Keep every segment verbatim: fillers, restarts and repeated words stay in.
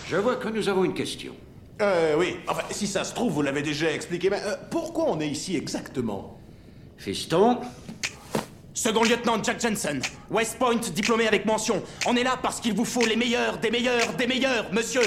Je vois que nous avons une question. Euh, oui. Enfin, si ça se trouve, vous l'avez déjà expliqué, mais euh, pourquoi on est ici exactement? Fiston, Second lieutenant Jack Jensen, West Point diplômé avec mention. On est là parce qu'il vous faut les meilleurs, des meilleurs, des meilleurs, monsieur.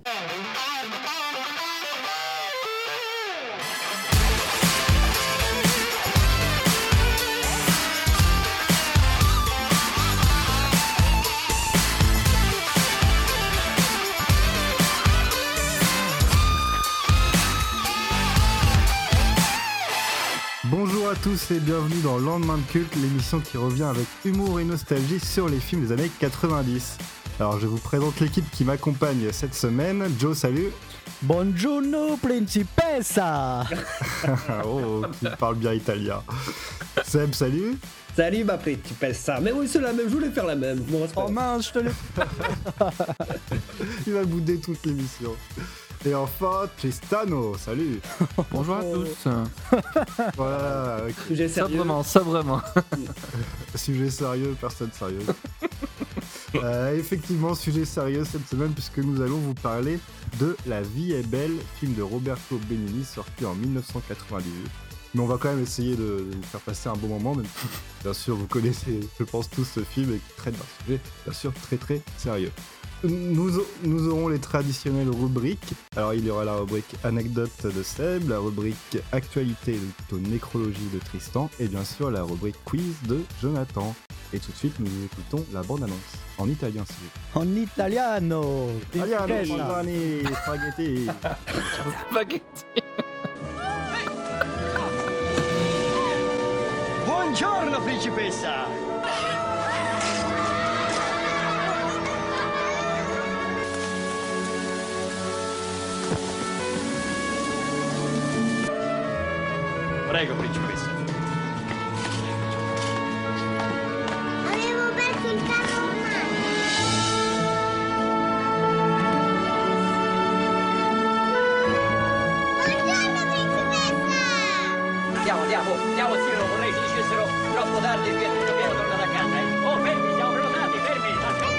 Bonjour à tous et bienvenue dans Lendemain de Culte, l'émission qui revient avec humour et nostalgie sur les films des années quatre-vingt-dix. Alors je vous présente l'équipe qui m'accompagne cette semaine. Joe, salut. Buongiorno principessa. Oh, il parle bien italien. Seb, salut. Salut ma principessa. Mais oui, c'est la même, je voulais faire la même. Bon, c'est pas Oh grave. mince, je te l'ai... Il va bouder toute l'émission. Et enfin, Tristano, salut. Bonjour à tous. Voilà, ok. Sujet sérieux. Sobrement, sobrement. Sujet sérieux, personne sérieuse. Euh, effectivement, sujet sérieux cette semaine puisque nous allons vous parler de La vie est belle, film de Roberto Benigni sorti en dix-neuf cent quatre-vingt-dix-huit. Mais on va quand même essayer de, de vous faire passer un bon moment, même si, bien sûr, vous connaissez, je pense, tous ce film et qui traite d'un sujet, bien sûr, très très sérieux. Nous, nous aurons les traditionnelles rubriques. Alors, il y aura la rubrique anecdote de Seb, la rubrique actualité, ou plutôt nécrologie de Tristan, et bien sûr la rubrique quiz de Jonathan. Et tout de suite, nous écoutons la bande-annonce. En italien, s'il vous En italiano. plaît. Italiano, Principessa. Monzani, spaghetti. Spaghetti. Buongiorno principessa! Prego principessa. Avevo perso il carro ormai. Buongiorno principessa! Andiamo, andiamo, andiamo zio, non vorrei ci dicessero troppo tardi che dobbiamo tornare a casa. Eh. Oh, fermi, siamo prenotati, fermi!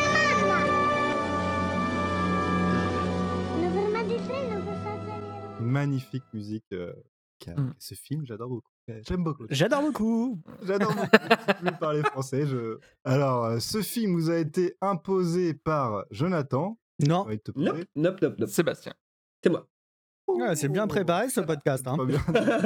Mamma! Hanno fermato il treno per far salire. Magnifique musique. Euh, qu'a- Mm. Ce film, j'adore beaucoup. J'aime beaucoup. J'adore beaucoup. J'adore beaucoup. Je sais plus parler français. Je... Alors, euh, ce film vous a été imposé par Jonathan. Non, Ouais, il te Nope, plaît. nope, nope, nope. Sébastien. C'est moi. ouais, c'est bien préparé ce podcast. Hein. Pas bien.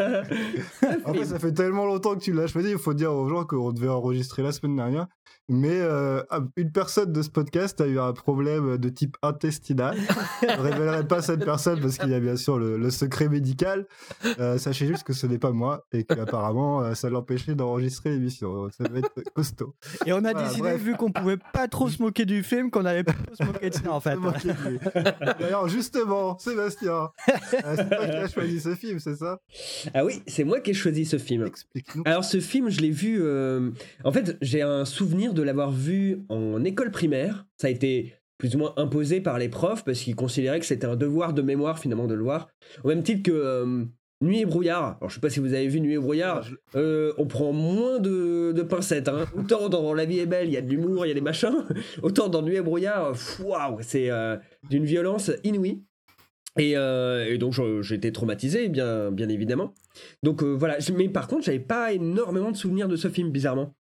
En fait, ça fait tellement longtemps que tu l'as choisi, il faut dire aux gens qu'on devait enregistrer la semaine dernière. Mais euh, une personne de ce podcast a eu un problème de type intestinal. Je ne révélerai pas cette personne parce qu'il y a bien sûr le, le secret médical. Euh, sachez juste que ce n'est pas moi et qu'apparemment euh, ça l'empêchait d'enregistrer l'émission. Ça va être costaud. Et on a Voilà, décidé, bref. vu qu'on pouvait pas trop se moquer du film, qu'on allait pas trop se moquer de ça en fait. C'est moi qui ai dit. D'ailleurs, justement, Sébastien, euh, c'est toi qui as choisi ce film, c'est ça? Ah oui, c'est moi qui ai choisi ce film. Explique-nous. Alors ce film, je l'ai vu... euh, En fait, j'ai un souvenir de l'avoir vu en école primaire. Ça a été plus ou moins imposé par les profs parce qu'ils considéraient que c'était un devoir de mémoire finalement de le voir. Au même titre que euh, Nuit et brouillard. Alors je sais pas si vous avez vu Nuit et brouillard. Euh, on prend moins de, de pincettes. Hein. Autant dans La vie est belle, il y a de l'humour, il y a des machins. Autant dans Nuit et brouillard, pff, waouh, c'est euh, d'une violence inouïe. Et, euh, et donc je- j'ai été traumatisé, bien, bien évidemment. Donc euh, voilà, Je- mais par contre, j'avais pas énormément de souvenirs de ce film, bizarrement.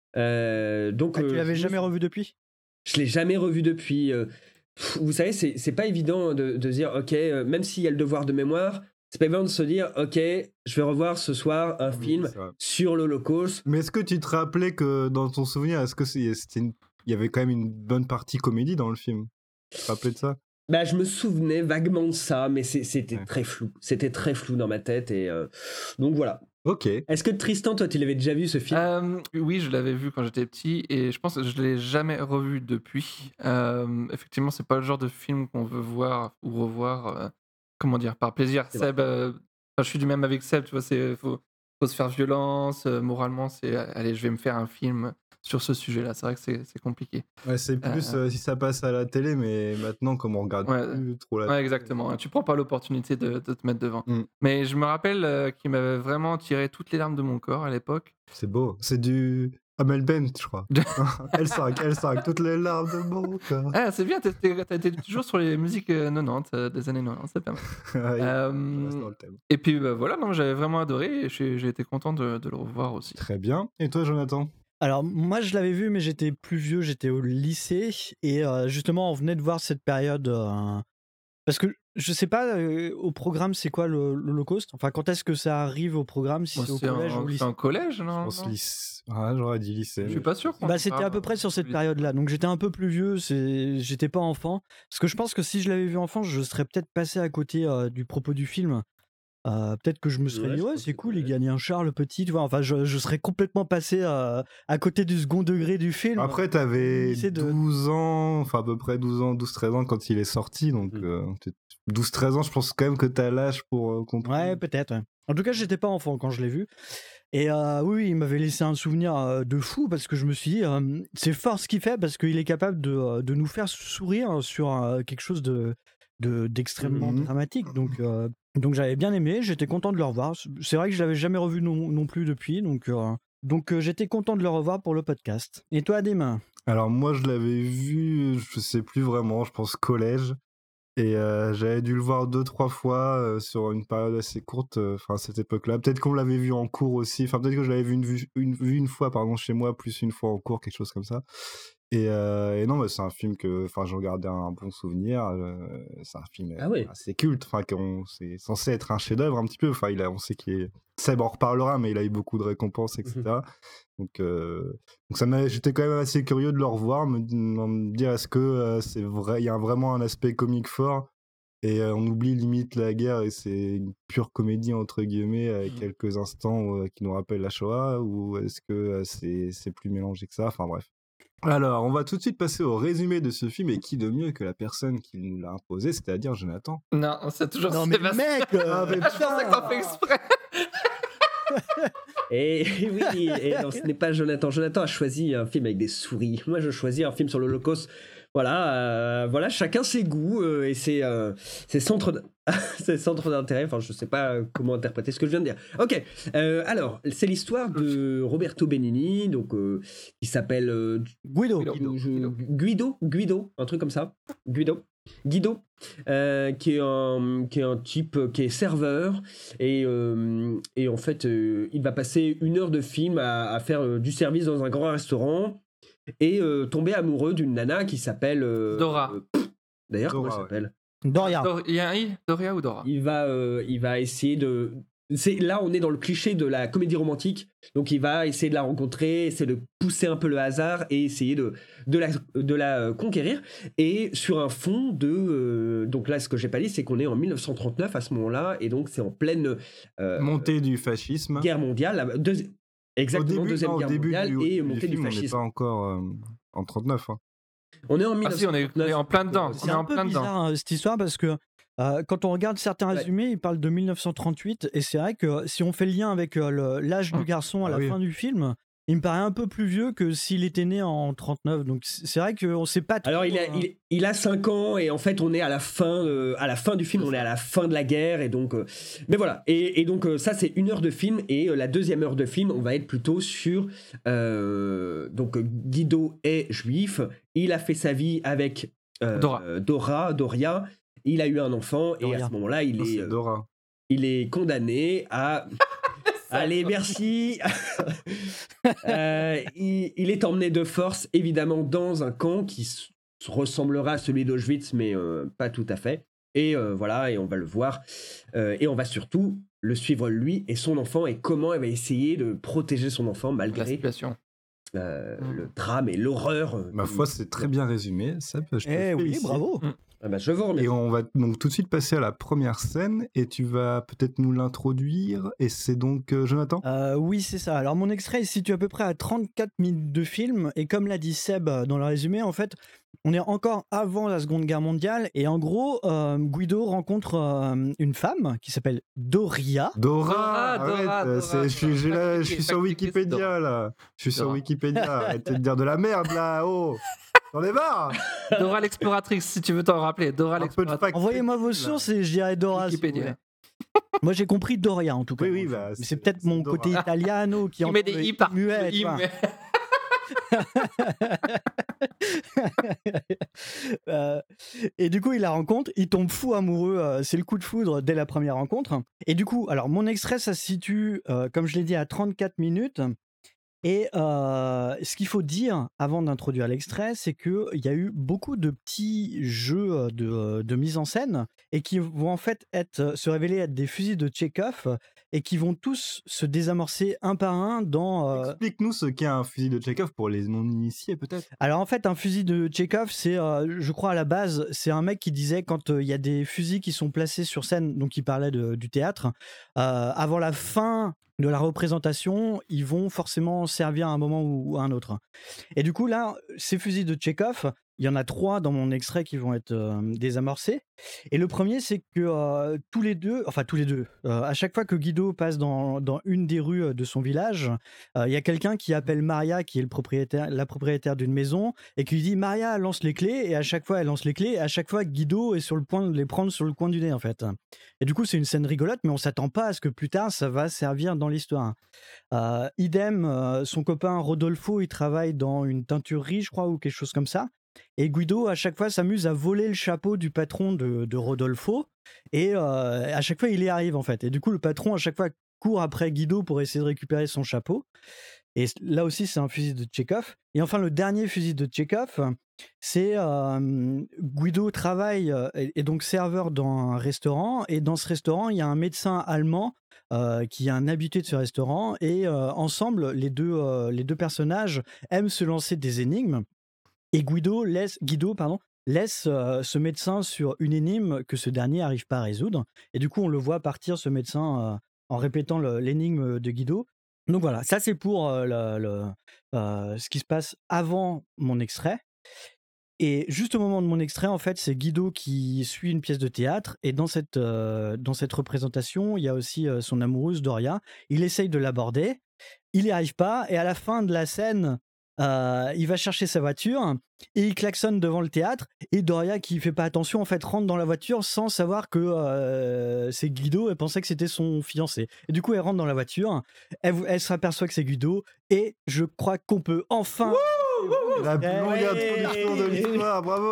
Euh, donc, Ah, euh, tu l'avais je- jamais revu depuis? Je l'ai jamais revu depuis. euh, pff, vous savez, c'est c'est pas évident de, de se dire, ok, euh, même s'il y a le devoir de mémoire, c'est pas évident de se dire, ok, je vais revoir ce soir un Oui, film c'est vrai. sur l'Holocauste. Mais est-ce que tu te rappelais que dans ton souvenir, est-ce que c'est- c'était une- il y avait quand même une bonne partie comédie dans le film? Tu te rappelais de ça? Bah, je me souvenais vaguement de ça, mais c'est- c'était Ouais. très flou. C'était très flou dans ma tête. Et euh, donc voilà. Ok. Est-ce que Tristan, toi, tu l'avais déjà vu ce film? Euh, oui, je l'avais vu quand j'étais petit et je pense que je l'ai jamais revu depuis. Euh, effectivement, c'est pas le genre de film qu'on veut voir ou revoir. euh, comment dire, par plaisir. C'est vrai. Seb, euh, enfin, je suis du même avec Seb. Tu vois, c'est faut, faut se faire violence. euh, moralement, c'est allez, je vais me faire un film sur ce sujet-là. C'est vrai que c'est c'est compliqué. Ouais, c'est plus Euh, euh, si ça passe à la télé, mais maintenant, comme on regarde Ouais. plus trop la Ouais, télé, exactement. Tu prends pas l'opportunité de, de te mettre devant. Mm. Mais je me rappelle euh, qu'il m'avait vraiment tiré toutes les larmes de mon corps à l'époque. c'est beau. C'est du. Amel Bent, je crois. L cinq, L cinq, toutes les larmes de mon cœur. Ah, c'est bien, t'as été toujours sur les musiques euh, quatre-vingt-dix, euh, des années quatre-vingt-dix, c'est pas mal. Ouais, Euh, on reste dans le thème. et puis bah, voilà, non, j'avais vraiment adoré et j'ai j'ai été content de, de le revoir aussi. Très bien. Et toi, Jonathan? Alors, moi, je l'avais vu, mais j'étais plus vieux, j'étais au lycée. Et euh, justement, on venait de voir cette période. euh, Parce que je sais pas, euh, au programme, c'est quoi le- l'Holocauste? Enfin, quand est-ce que ça arrive au programme, si Moi, c'est au c'est collège ou un, au c'est lycée? un collège, Je non, pense non lycée. Ah, j'aurais dit lycée. Je suis pas sûr. qu'on Bah, en c'était parle, à peu près sur euh, cette vite. période-là. Donc, j'étais un peu plus vieux, c'est... j'étais pas enfant. Parce que je pense que si je l'avais vu enfant, je serais peut-être passé à côté euh, du propos du film. Euh, peut-être que je me serais Ouais, dit, je ouais, pense c'est que cool, c'est il vrai. gagne un char, le petit. Tu vois, enfin, je, je serais complètement passé euh, à côté du second degré du film. Après, t'avais lycée de- douze ans, enfin à peu près douze ans, douze treize ans quand il est sorti. Donc Mm. euh, t'es- douze treize ans, je pense quand même que t'as l'âge pour euh, comprendre. Ouais, peut-être. ouais. En tout cas, j'étais pas enfant quand je l'ai vu. Et euh, oui, oui, il m'avait laissé un souvenir euh, de fou parce que je me suis dit, euh, c'est fort ce qu'il fait parce qu'il est capable de, euh, de nous faire sourire sur euh, quelque chose de, de- d'extrêmement Mhm. dramatique. Donc, euh, donc j'avais bien aimé, j'étais content de le revoir. C'est vrai que je l'avais jamais revu non, non plus depuis. Donc, euh, donc euh, j'étais content de le revoir pour le podcast. Et toi, Adim? Alors moi, je l'avais vu, je sais plus vraiment, je pense collège. Et euh, j'avais dû le voir deux, trois fois euh, sur une période assez courte, euh, enfin à cette époque-là. Peut-être qu'on l'avait vu en cours aussi, enfin peut-être que je l'avais vu une, vue- une, vu une fois pardon, chez moi, plus une fois en cours, quelque chose comme ça. Et, euh, et non, mais c'est un film que enfin, j'en gardais un bon souvenir. euh, c'est un film Ah ouais. assez culte, enfin qu'on- c'est censé être un chef-d'œuvre un petit peu. Enfin, il a, on sait qu'il est... Seb en reparlera, mais il a eu beaucoup de récompenses, et cetera. Donc, euh, donc ça m'a, j'étais quand même assez curieux de le revoir, me, me dire est-ce que euh, c'est vrai, il y a vraiment un aspect comique fort et euh, on oublie limite la guerre et c'est une pure comédie entre guillemets avec Mhm. quelques instants euh, qui nous rappellent la Shoah, ou est-ce que euh, c'est, c'est plus mélangé que ça, enfin bref. Alors, on va tout de suite passer au résumé de ce film, et qui de mieux que la personne qui nous l'a imposé, c'est-à-dire Jonathan. Non, c'est toujours Non, mais Sébastien. mec euh, Ah, mais Ah, je pensais que t'en fais exprès. Et oui, et non, ce n'est pas Jonathan. Jonathan a choisi un film avec des souris. Moi, je choisis un film sur l'Holocauste. Voilà, euh, voilà, chacun ses goûts euh, et ses, euh, ses centres d'- ses centres d'intérêt. Enfin, je sais pas euh, comment interpréter ce que je viens de dire. Ok, euh, alors, c'est l'histoire de Roberto Benigni, donc euh, qui s'appelle euh, Guido. Guido. je- je- Guido, Guido, un truc comme ça. Guido. Guido, euh, qui, est un, qui est un type euh, qui est serveur. Et, euh, et en fait, euh, il va passer une heure de film à, à faire euh, du service dans un grand restaurant et euh, tomber amoureux d'une nana qui s'appelle. euh, Dora. euh, pff, D'ailleurs, comment elle Dora, ouais. s'appelle? Doria. Dor- Il y a un i, Doria ou Dora? Il va, euh, il va essayer de. C'est, là, on est dans le cliché de la comédie romantique. Donc, il va essayer de la rencontrer, essayer de pousser un peu le hasard et essayer de, de, la, de la euh, conquérir. Et sur un fond de. euh, donc, là, ce que j'ai pas dit, c'est qu'on est en mille neuf cent trente-neuf à ce moment-là. Et donc, c'est en pleine euh, Montée du fascisme. guerre mondiale. La, deuxi- exactement, au début, deuxième non, au guerre début mondiale du, et du montée du film, on n'est fascisme. pas encore euh, en trente-neuf. Hein. On est en Ah si, on est, on est en plein dedans. On C'est est un en peu plein dedans. bizarre hein, cette histoire parce que euh, quand on regarde certains Ouais. résumés, ils parlent de mille neuf cent trente-huit et c'est vrai que si on fait le lien avec euh, le- l'âge du Hum. garçon à Ah la oui. fin du film, il me paraît un peu plus vieux que s'il était né en trente-neuf. Donc c'est c'est vrai qu'on sait pas trop. Alors il a, hein. il, il a cinq ans et en fait on est à la fin, euh, à la fin du film, on est à la fin de la guerre et donc, euh, mais voilà et, et donc euh, ça c'est une heure de film et euh, la deuxième heure de film on va être plutôt sur euh, donc Guido est juif, il a fait sa vie avec euh, Dora. euh, Dora, Doria, il a eu un enfant et Doria. à ce moment-là il Non, est, c'est euh, Dora. il est condamné à allez, merci. Euh, il, il est emmené de force, évidemment, dans un camp qui s- ressemblera à celui d'Auschwitz, mais euh, pas tout à fait. Et euh, voilà, et on va le voir. Euh, et on va surtout le suivre, lui et son enfant, et comment elle va essayer de protéger son enfant La malgré situation. euh, Mm. le drame et l'horreur. euh, Ma du- foi, c'est très bien résumé. Ça peut, je te Eh oui, félicite. bravo. Ah bah, je vous remercie. Et on va donc tout de suite passer à la première scène, et tu vas peut-être nous l'introduire. Et c'est donc euh, Jonathan. Euh, oui, c'est ça. Alors, mon extrait il se situe à peu près à trente-quatre minutes de film. Et comme l'a dit Seb euh, dans le résumé, en fait, on est encore avant la Seconde Guerre mondiale. Et en gros, euh, Guido rencontre euh, une femme qui s'appelle Doria. Dora, Dora, arrête, Dora, euh, Dora, c'est- je suis, j'ai Dora. là- je Fact-checker, suis sur fact-checker, c'est Wikipédia Dora. là. Je suis sur Dora. Wikipédia. Arrêtez de dire de la merde là, oh. J'en ai marre. Dora l'exploratrice, si tu veux t'en rappeler. Dora Un peu de l'exploratrice. fact- Envoyez-moi vos là. sources et je dirai Dora. si vous Wikipédia. voulez. Moi, j'ai compris Doria en tout cas. Oui, oui, dans le bah, film. Mais c'est- c'est peut-être c'est mon Dora. côté italiano qui Il en met des i par muet. tu i, vois. mais- Euh, et du coup, il la rencontre, il tombe fou amoureux, euh, c'est le coup de foudre dès la première rencontre. Et du coup, alors mon extrait, ça se situe, euh, comme je l'ai dit, à trente-quatre minutes. Et euh, ce qu'il faut dire avant d'introduire l'extrait, c'est qu'il y a eu beaucoup de petits jeux de, de mise en scène et qui vont en fait être, se révéler être des fusils de Tchekhov et qui vont tous se désamorcer un par un dans... euh, Explique-nous ce qu'est un fusil de Tchekhov pour les non-initiés peut-être. Alors en fait, un fusil de Tchekhov, c'est, euh, je crois à la base, c'est un mec qui disait quand il y a des fusils qui sont placés sur scène, donc il parlait de- du théâtre, euh, avant la fin de la représentation, ils vont forcément servir à un moment ou à un autre. Et du coup là, ces fusils de Tchekhov, il y en a trois dans mon extrait qui vont être euh, désamorcés. Et le premier, c'est que euh, tous les deux, enfin tous les deux, euh, à chaque fois que Guido passe dans, dans une des rues de son village, euh, il y a quelqu'un qui appelle Maria, qui est le propriétaire, la propriétaire d'une maison, et qui lui dit Maria lance les clés, et à chaque fois elle lance les clés, et à chaque fois Guido est sur le point de les prendre sur le coin du nez en fait. Et du coup c'est une scène rigolote, mais on s'attend pas à ce que plus tard ça va servir dans l'histoire. Euh, idem, euh, son copain Rodolfo, il travaille dans une teinturerie, je crois, ou quelque chose comme ça. Et Guido, à chaque fois, s'amuse à voler le chapeau du patron de, de Rodolfo. Et euh, à chaque fois, il y arrive, en fait. Et du coup, le patron, à chaque fois, court après Guido pour essayer de récupérer son chapeau. Et là aussi, c'est un fusil de Tchekhov. Et enfin, le dernier fusil de Tchekhov, c'est euh, Guido travaille, euh, est est donc serveur dans un restaurant. Et dans ce restaurant, il y a un médecin allemand euh, qui est un habitué de ce restaurant. Et euh, ensemble, les deux, euh, les deux personnages aiment se lancer des énigmes. Et Guido laisse, Guido, pardon, laisse euh, ce médecin sur une énigme que ce dernier n'arrive pas à résoudre. Et du coup, on le voit partir, ce médecin, euh, en répétant le- l'énigme de Guido. Donc voilà, ça c'est pour euh, le- le- euh, ce qui se passe avant mon extrait. Et juste au moment de mon extrait, en fait, c'est Guido qui suit une pièce de théâtre. Et dans cette, euh, dans cette représentation, il y a aussi euh, son amoureuse, Doria. Il essaye de l'aborder, il n'y arrive pas. Et à la fin de la scène, euh, il va chercher sa voiture et il klaxonne devant le théâtre. Et Doria, qui fait pas attention, en fait, rentre dans la voiture sans savoir que euh, c'est Guido. Elle pensait que c'était son fiancé. Et du coup, elle rentre dans la voiture. Elle, elle s'aperçoit que c'est Guido. Et je crois qu'on peut enfin... La plus longue Ouais. introduction de l'histoire, bravo.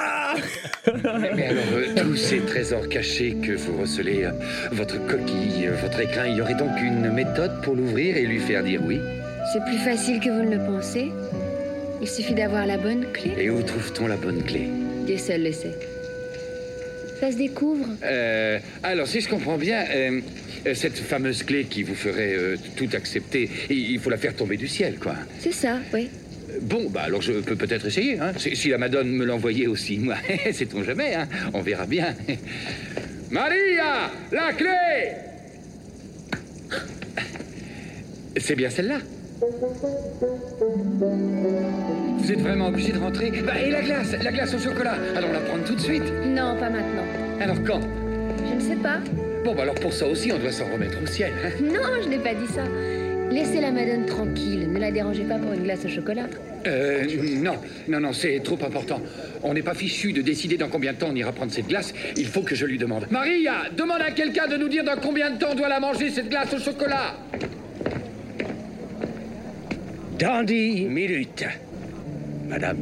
Mais alors, euh, tous ces trésors cachés que vous recelez, euh, votre coquille, euh, votre écrin, il y aurait donc une méthode pour l'ouvrir et lui faire dire oui? C'est plus facile que vous ne le pensez. Il suffit d'avoir la bonne clé. Et où trouve-t-on la bonne clé? Dieu seul le sait. Ça se découvre. Euh, alors, si je comprends bien, euh, euh, cette fameuse clé qui vous ferait euh, tout accepter, il il faut la faire tomber du ciel, quoi. C'est ça, oui. Bon, bah alors je peux peut-être essayer, hein. Si, si la Madone me l'envoyait aussi, moi, sait-on jamais, hein. On verra bien. Maria, la clé! C'est bien celle-là. Vous êtes vraiment obligé de rentrer? Bah, et la glace, la glace au chocolat, allons la prendre tout de suite. Non, pas maintenant. Alors quand? Je ne sais pas. Bon, bah alors pour ça aussi, on doit s'en remettre au ciel, hein. Non, je n'ai pas dit ça. Laissez la Madone tranquille. Ne la dérangez pas pour une glace au chocolat. Euh, non, non, non, c'est trop important. On n'est pas fichu de décider dans combien de temps on ira prendre cette glace. Il faut que je lui demande. Maria, demande à quelqu'un de nous dire dans combien de temps on doit la manger, cette glace au chocolat. Dans dix minutes, madame.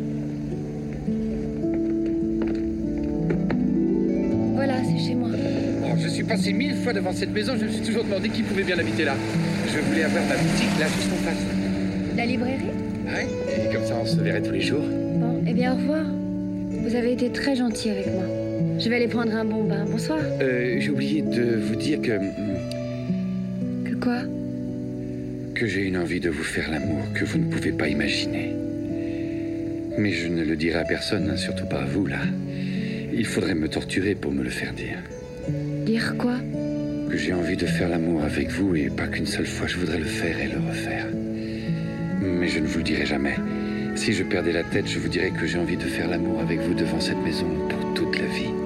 Voilà, c'est chez moi. Oh, je suis passé mille fois devant cette maison, je me suis toujours demandé qui pouvait bien habiter là. Je voulais avoir ma boutique là, juste en face. La librairie? Ouais, et comme ça on se verrait tous les jours. Bon, eh bien, au revoir. Vous avez été très gentil avec moi. Je vais aller prendre un bon bain. Bonsoir. Euh, j'ai oublié de vous dire que... Que quoi? que j'ai une envie de vous faire l'amour que vous ne pouvez pas imaginer. Mais je ne le dirai à personne, hein, surtout pas à vous, là. Il faudrait me torturer pour me le faire dire. Dire quoi? Que j'ai envie de faire l'amour avec vous et pas qu'une seule fois, je voudrais le faire et le refaire. Mais je ne vous le dirai jamais. Si je perdais la tête, je vous dirais que j'ai envie de faire l'amour avec vous devant cette maison pour toute la vie.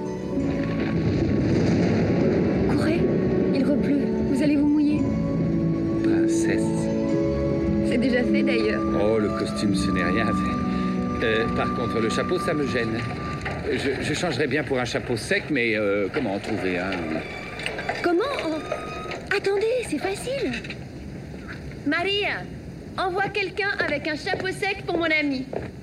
Courez, il repleut. Vous allez vous mouiller. Princesse. C'est déjà fait d'ailleurs. Oh, le costume, ce n'est rien. Euh, par contre, le chapeau, ça me gêne. Je, je changerais bien pour un chapeau sec, mais euh, comment en trouver un? Comment? Oh. Attendez, c'est facile. Maria, Envoie quelqu'un avec un chapeau sec pour mon ami.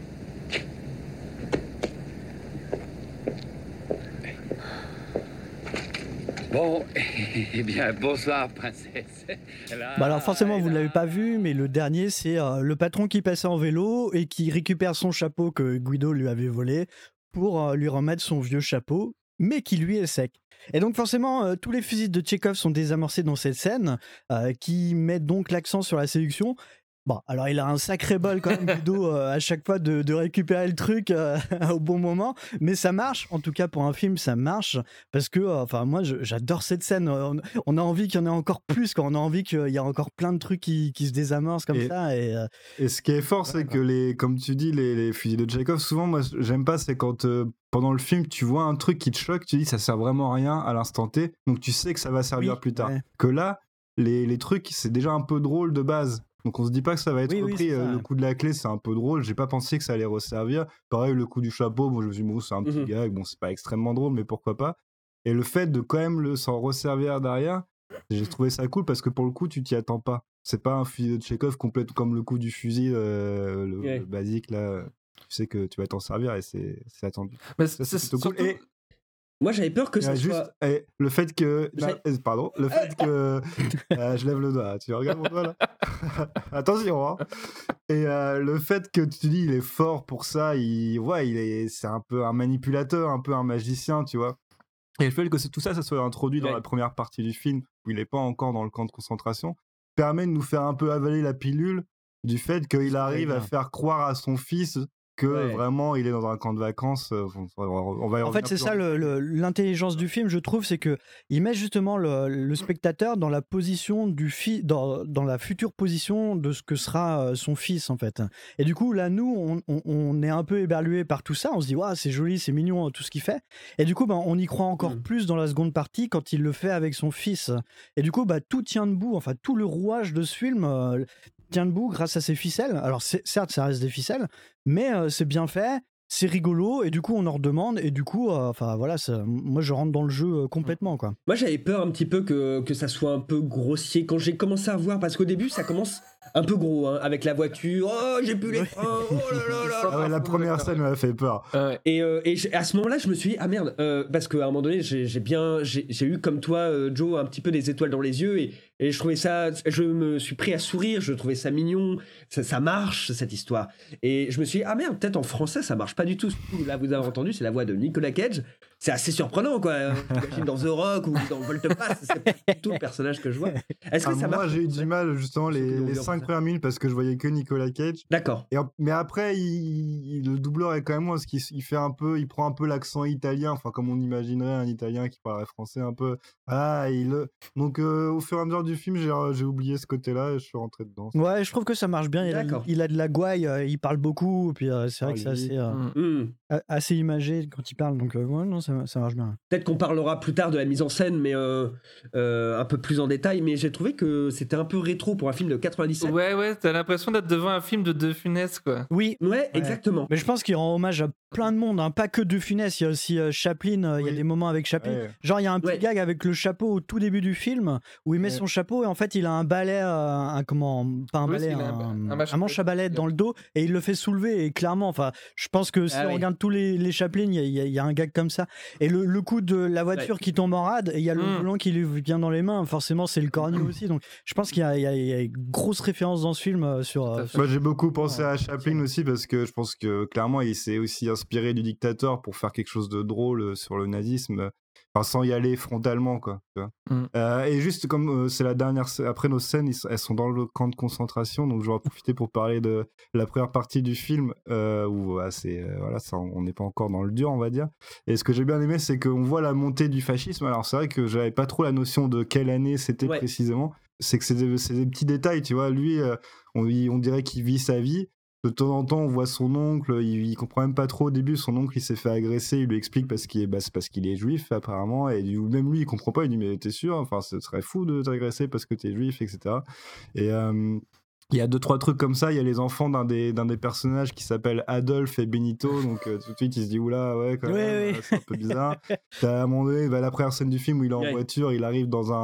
Bon, eh bien, bonsoir, princesse. Là, Bah alors forcément, vous ne là. l'avez pas vu, mais le dernier, c'est euh, le patron qui passait en vélo et qui récupère son chapeau que Guido lui avait volé pour euh, lui remettre son vieux chapeau, mais qui lui est sec. Et donc forcément, euh, tous les fusils de Tchekhov sont désamorcés dans cette scène, euh, qui met donc l'accent sur la séduction. Bon, alors il a un sacré bol quand même, Guido, euh, à chaque fois de, de récupérer le truc euh, au bon moment, mais ça marche, en tout cas pour un film, ça marche, parce que, euh, enfin moi je- j'adore cette scène, on, on a envie qu'il y en ait encore plus, quoi. On a envie qu'il y ait encore plein de trucs qui, qui se désamorcent comme Et- ça, et euh, Et ce qui est fort, c'est que les, comme tu dis, les, les fusils de Tchekhov, souvent, moi, j'aime pas, c'est quand euh, pendant le film, tu vois un truc qui te choque, tu dis ça sert vraiment à rien à l'instant T, donc tu sais que ça va servir Oui, plus tard. ouais. Que là, les, les trucs, c'est déjà un peu drôle de base. Donc on se dit pas que ça va être Oui, oui, repris. c'est ça, euh, le ouais. coup de la clé, c'est un peu drôle. J'ai pas pensé que ça allait resservir. Pareil, le coup du chapeau, moi je me suis dit, bon, c'est un petit Mhm. gag, bon, c'est pas extrêmement drôle, mais pourquoi pas. Et le fait de quand même le s'en resservir derrière, j'ai trouvé ça cool parce que pour le coup, tu t'y attends pas. C'est pas un fusil de Tchekhov complète comme le coup du fusil, euh, le, Ouais. le basique là. Tu sais que tu vas t'en servir et c'est c'est attendu. Mais Ça, c'est c'est plutôt cool. surtout- Et Moi, j'avais peur que il y ça a juste soit. eh, le fait que. J'ai- non, eh, pardon. Le fait que. euh, je lève le doigt. Tu regardes mon doigt là. Attention. Hein. Et euh, le fait que tu dis il est fort pour ça, il, ouais, il est, c'est un peu un manipulateur, un peu un magicien, tu vois. Et le fait que c'est- tout ça, ça soit introduit dans Ouais. la première partie du film, où il n'est pas encore dans le camp de concentration, permet de nous faire un peu avaler la pilule du fait qu'il Ça arrive va à bien. faire croire à son fils que Ouais. vraiment il est dans un camp de vacances. euh, On, on va y En fait, revenir c'est plus ça en- le- le- l'intelligence du film, je trouve, c'est que il met justement le, le spectateur dans la position du fils, dans, dans la future position de ce que sera euh, son fils, en fait. Et du coup, là, nous, on, on- on est un peu éberlué par tout ça. On se dit, waouh, c'est joli, c'est mignon, tout ce qu'il fait. Et du coup, ben, on y croit encore Mm. plus dans la seconde partie quand il le fait avec son fils. Et du coup, bah, tout tient debout. Enfin, tout le rouage de ce film euh, tient debout grâce à ses ficelles. Alors, c'est- certes, ça reste des ficelles, mais euh, c'est bien fait. C'est rigolo et du coup on en redemande et du coup euh, enfin voilà ça- moi je rentre dans le jeu euh, complètement quoi. Moi, j'avais peur un petit peu que, que ça soit un peu grossier quand j'ai commencé à voir, parce qu'au début, ça commence un peu gros, hein, avec la voiture. Oh, j'ai plus les freins. Oh là là là. Ah ouais, la première scène m'a fait peur. Ah ouais. Et, euh, et j'ai- à ce moment-là, je me suis dit, ah merde, euh, parce qu'à un moment donné, j'ai j'ai bien, j'ai j'ai eu comme toi, euh, Joe, un petit peu des étoiles dans les yeux, et, et je trouvais ça, je me suis pris à sourire, je trouvais ça mignon, ça, ça marche, cette histoire. Et je me suis dit, ah merde, peut-être en français, ça marche pas du tout. Là, vous avez entendu, c'est la voix de Nicolas Cage. C'est assez surprenant, quoi. Euh, T'imagines dans The Rock ou dans Volte-Passe, c'est pas du tout le personnage que je vois. Est-ce que Ah, ça moi marche j'ai eu du mal justement Surtout les, dans les Over cinq Press. premières minutes parce que je voyais que Nicolas Cage. D'accord. Et en- mais après, il, il- le doubleur est quand même moi, parce qu'il s- il fait un peu, il prend un peu l'accent italien, enfin comme on imaginerait un Italien qui parlerait français un peu. Ah, il le- donc euh, au fur et à mesure du film, j'ai j'ai oublié ce côté-là et je suis rentré dedans. Ouais, je trouve que ça marche bien. Il a, D'accord. il a de la gouaille, euh, il parle beaucoup, puis euh, c'est vrai Ah, que c'est lui. assez, euh, Mm. Hmm. a- assez imagé quand il parle. Donc euh, ouais, non, ça, ça marche bien. Peut-être qu'on parlera plus tard de la mise en scène, mais euh, euh, un peu plus en détail. Mais j'ai trouvé que c'était un peu rétro pour un film de quatre-vingt-dix-sept. Ouais, ouais, t'as l'impression d'être devant un film de De Funès, quoi. Oui, Ouais, exactement. mais je pense qu'il rend hommage à plein de monde, hein, pas que De Funès. Il y a aussi euh, Chaplin. euh, Il y a Oui. des moments avec Chaplin. Ouais. Genre, il y a un petit Ouais. gag avec le chapeau au tout début du film où il met Ouais. son chapeau et en fait, il a un balai, euh, un comment, pas un Oui, balai, il a un- un, un manche- un manche à balai dans le dos et il le fait soulever. Et clairement, enfin, je pense que si Ah on oui. regarde tous les, les Chaplin, il y, a- il y a- il y a un gag comme ça. Et le, le coup de la voiture qui tombe en rade et il y a le Mm. volant qui lui vient dans les mains. Forcément, c'est le cornu aussi. Donc, je pense qu'il y a, il y a- il y a une grosse référence dans ce film euh, sur. Tout à euh, fait. Moi j'ai beaucoup pensé Ouais. à Chaplin aussi parce que je pense que clairement il s'est aussi inspiré du dictateur pour faire quelque chose de drôle euh, sur le nazisme, enfin sans y aller frontalement quoi. Tu vois. Mm. Euh, et juste comme euh, c'est la dernière, sc- après nos scènes, ils sont- elles sont dans le camp de concentration, donc je vais en profiter pour parler de la première partie du film euh, où voilà, c'est euh, voilà, ça, on n'est pas encore dans le dur on va dire. Et ce que j'ai bien aimé c'est qu'on voit la montée du fascisme. Alors c'est vrai que j'avais pas trop la notion de quelle année c'était Ouais. précisément. C'est que c'est des, c'est des petits détails, tu vois. Lui, euh, on, il- on dirait qu'il vit sa vie. De temps en temps, on voit son oncle, il, il comprend même pas trop au début. Son oncle, il s'est fait agresser, il lui explique parce qu'il est, bah, c'est parce qu'il est juif, apparemment. Et du- même lui, il comprend pas, il dit, mais t'es sûr? Enfin, ce serait fou de t'agresser parce que t'es juif, et cetera. Et euh, il y a deux, trois trucs comme ça. Il y a les enfants d'un des, d'un des personnages qui s'appelle Adolphe et Benito. Donc, euh, tout de suite, il se dit, oula, ouais, quand Oui, même, oui. euh, c'est un peu bizarre. T'as à un moment donné, bah, la première scène du film où il est en Ouais. voiture, il arrive dans un,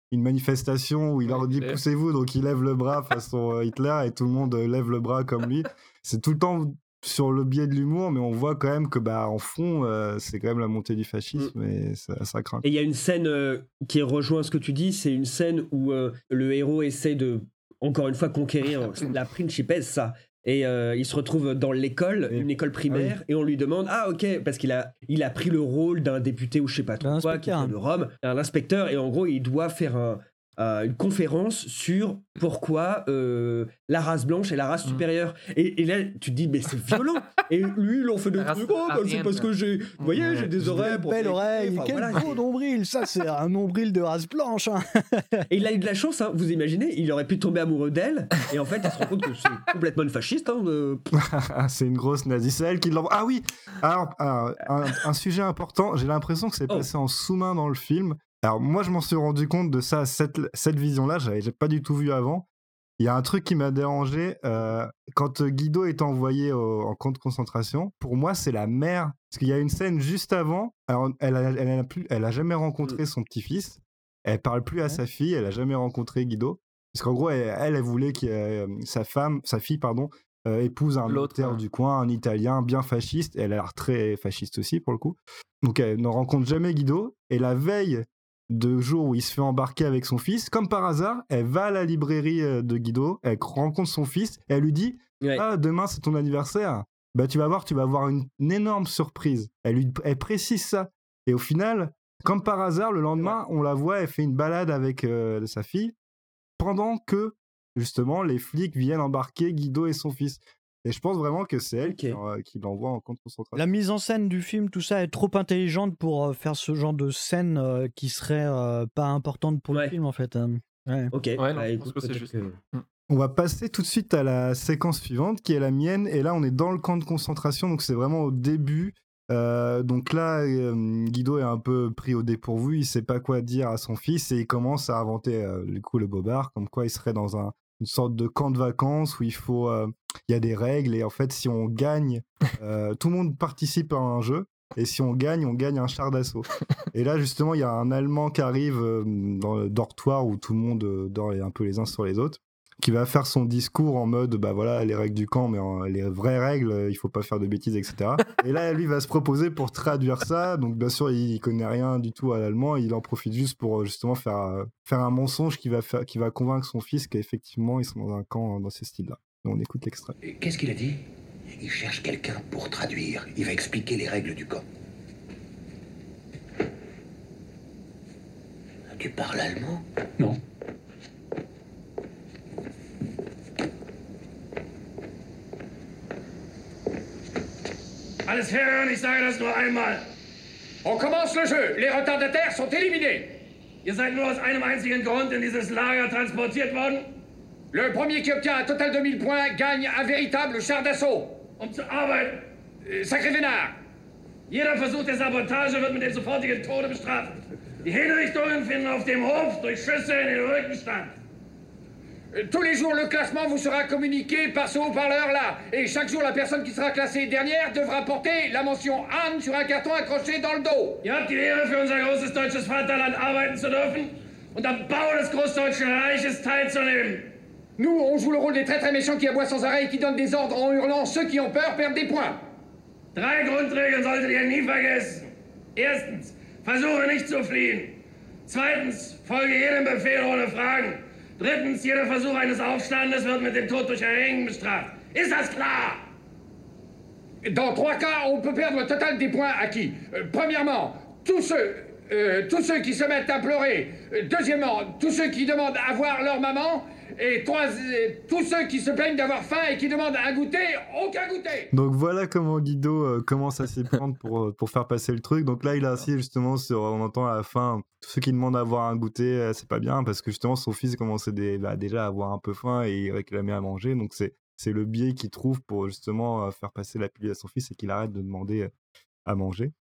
une manifestation où il leur dit Hitler. poussez-vous, donc il lève le bras façon euh, Hitler et tout le monde euh, lève le bras comme lui. C'est tout le temps sur le biais de l'humour, mais on voit quand même que bah en fond, euh, c'est quand même la montée du fascisme et ça, ça craint. Et il y a une scène euh, qui rejoint ce que tu dis, c'est une scène où euh, le héros essaie de, encore une fois, conquérir la principessa. Et euh, il se retrouve dans l'école, Et- une école primaire, et on lui demande ah ok parce qu'il a il a pris le rôle d'un député ou je sais pas trop D'un quoi qui inspecteur. vient de Rome, un inspecteur, et en gros il doit faire un, euh, une conférence sur pourquoi euh, la race blanche est la race Mm. supérieure. Et, et là tu te dis mais c'est violent. Et lui il en fait des La race trucs oh, bah, c'est aryenne. parce que j'ai, vous voyez j'ai des oreilles pour Belle oreille, Enfin, quel voilà, gros nombril, ça c'est un nombril de race blanche. Hein. Et il a eu de la chance, hein, vous imaginez, il aurait pu tomber amoureux d'elle, et en fait il se rend compte que c'est complètement une fasciste. Hein, de- Ah, c'est une grosse nazie, c'est elle qui l'envoie. Ah oui, alors, alors, un, un sujet important, j'ai l'impression que c'est Oh. passé en sous-main dans le film. Alors moi je m'en suis rendu compte de ça, cette, cette vision-là, j'avais j'ai pas du tout vu avant. Il y a un truc qui m'a dérangé, euh, quand Guido est envoyé au- en camp de concentration, pour moi c'est la mère, parce qu'il y a une scène juste avant, alors, elle, a, elle, a plus, elle a jamais rencontré son petit-fils, elle parle plus à sa fille, elle a jamais rencontré Guido, parce qu'en gros elle, elle, elle voulait que euh, sa femme, sa fille pardon, euh, épouse un L'autre, militaire hein. du coin, un Italien bien fasciste, et elle a l'air très fasciste aussi pour le coup. Donc elle ne rencontre jamais Guido, et la veille de jour où il se fait embarquer avec son fils, comme par hasard, elle va à la librairie euh, de Guido, elle rencontre son fils, et elle lui dit Ouais. ah, demain c'est ton anniversaire, bah tu vas voir, tu vas avoir une, une énorme surprise. Elle, lui, elle précise ça, et au final, comme par hasard, le lendemain, on la voit, elle fait une balade avec euh, sa fille, pendant que justement les flics viennent embarquer Guido et son fils. Et je pense vraiment que c'est elle Ok. qui, euh, qui l'envoie en camp de concentration. La mise en scène du film, tout ça est trop intelligente pour euh, faire ce genre de scène euh, qui serait euh, pas importante pour Ouais. le film en fait. hein. Ouais. Ok, Ouais, non, bah, je pense écoute, que c'est peut-être juste. que- On va passer tout de suite à la séquence suivante qui est la mienne. Et là, on est dans le camp de concentration, donc c'est vraiment au début. Euh, donc là, euh, Guido est un peu pris au dépourvu, il sait pas quoi dire à son fils et il commence à inventer euh, du coup le bobard, comme quoi il serait dans un, une sorte de camp de vacances où il faut, euh, il y a des règles et en fait si on gagne, euh, tout le monde participe à un jeu et si on gagne, on gagne un char d'assaut. Et là justement, il y a un Allemand qui arrive euh, dans le dortoir où tout le monde euh, dort un peu les uns sur les autres, qui va faire son discours en mode bah voilà les règles du camp mais en- les vraies règles euh, il faut pas faire de bêtises etc. Et là lui va se proposer pour traduire ça, donc bien sûr il, il connaît rien du tout à l'allemand, il en profite juste pour euh, justement faire euh, faire un mensonge qui va faire qui va convaincre son fils qu'effectivement ils sont dans un camp euh, dans ces styles là. On écoute l'extrait. Et qu'est-ce qu'il a dit? Il cherche quelqu'un pour traduire. Il va expliquer les règles du camp. Tu parles allemand? Non. Alles hören, ich sage das nur einmal. On commence le jeu. Les retardataires sont éliminés. Ihr seid nur aus einem einzigen Grund in dieses Lager transportiert worden? Le premier qui obtient un total de mille points gagne un véritable char d'assaut. Um zu arbeiten. Äh, Sacré Vénard. Jeder Versuch der Sabotage wird mit dem sofortigen Tode bestraft. Die Hinrichtungen finden auf dem Hof durch Schüsse in den Rücken statt. Tous les jours, le classement vous sera communiqué par ce haut-parleur-là. Et chaque jour, la personne qui sera classée dernière devra porter la mention Anne sur un carton accroché dans le dos. Ihr habt die Ehre, für unser großes deutsches Vaterland arbeiten zu dürfen und am Bau des Großdeutschen Reiches teilzunehmen. Nous, on joue le rôle des très très méchants qui aboient sans arrêt et qui donnent des ordres en hurlant. Ceux qui ont peur perdent des points. Drei Grundregeln solltet ihr nie vergessen. Erstens, versuche nicht zu fliehen. Zweitens, folge jedem Befehl ohne Fragen. Drittens, jeder Versuch eines Aufstandes wird mit dem Tod durch Erhängen bestraft. Ist das klar? Dans trois cas, on peut perdre le total des points acquis. Euh, premièrement, tous ceux, euh, tous ceux qui se mettent à pleurer. Euh, deuxièmement, tous ceux qui demandent à voir leur maman. Et trois, euh, tous ceux qui se plaignent d'avoir faim et qui demandent un goûter, aucun goûter. Donc voilà comment Guido euh, commence à s'y prendre pour, euh, pour faire passer le truc. Donc là, il insiste justement sur, on entend à la fin, tous ceux qui demandent à avoir un goûter, euh, c'est pas bien, parce que justement son fils commençait des, bah, déjà à avoir un peu faim et il réclamait à manger. Donc c'est, c'est le biais qu'il trouve pour justement euh, faire passer la pilule à son fils et qu'il arrête de demander euh, à manger.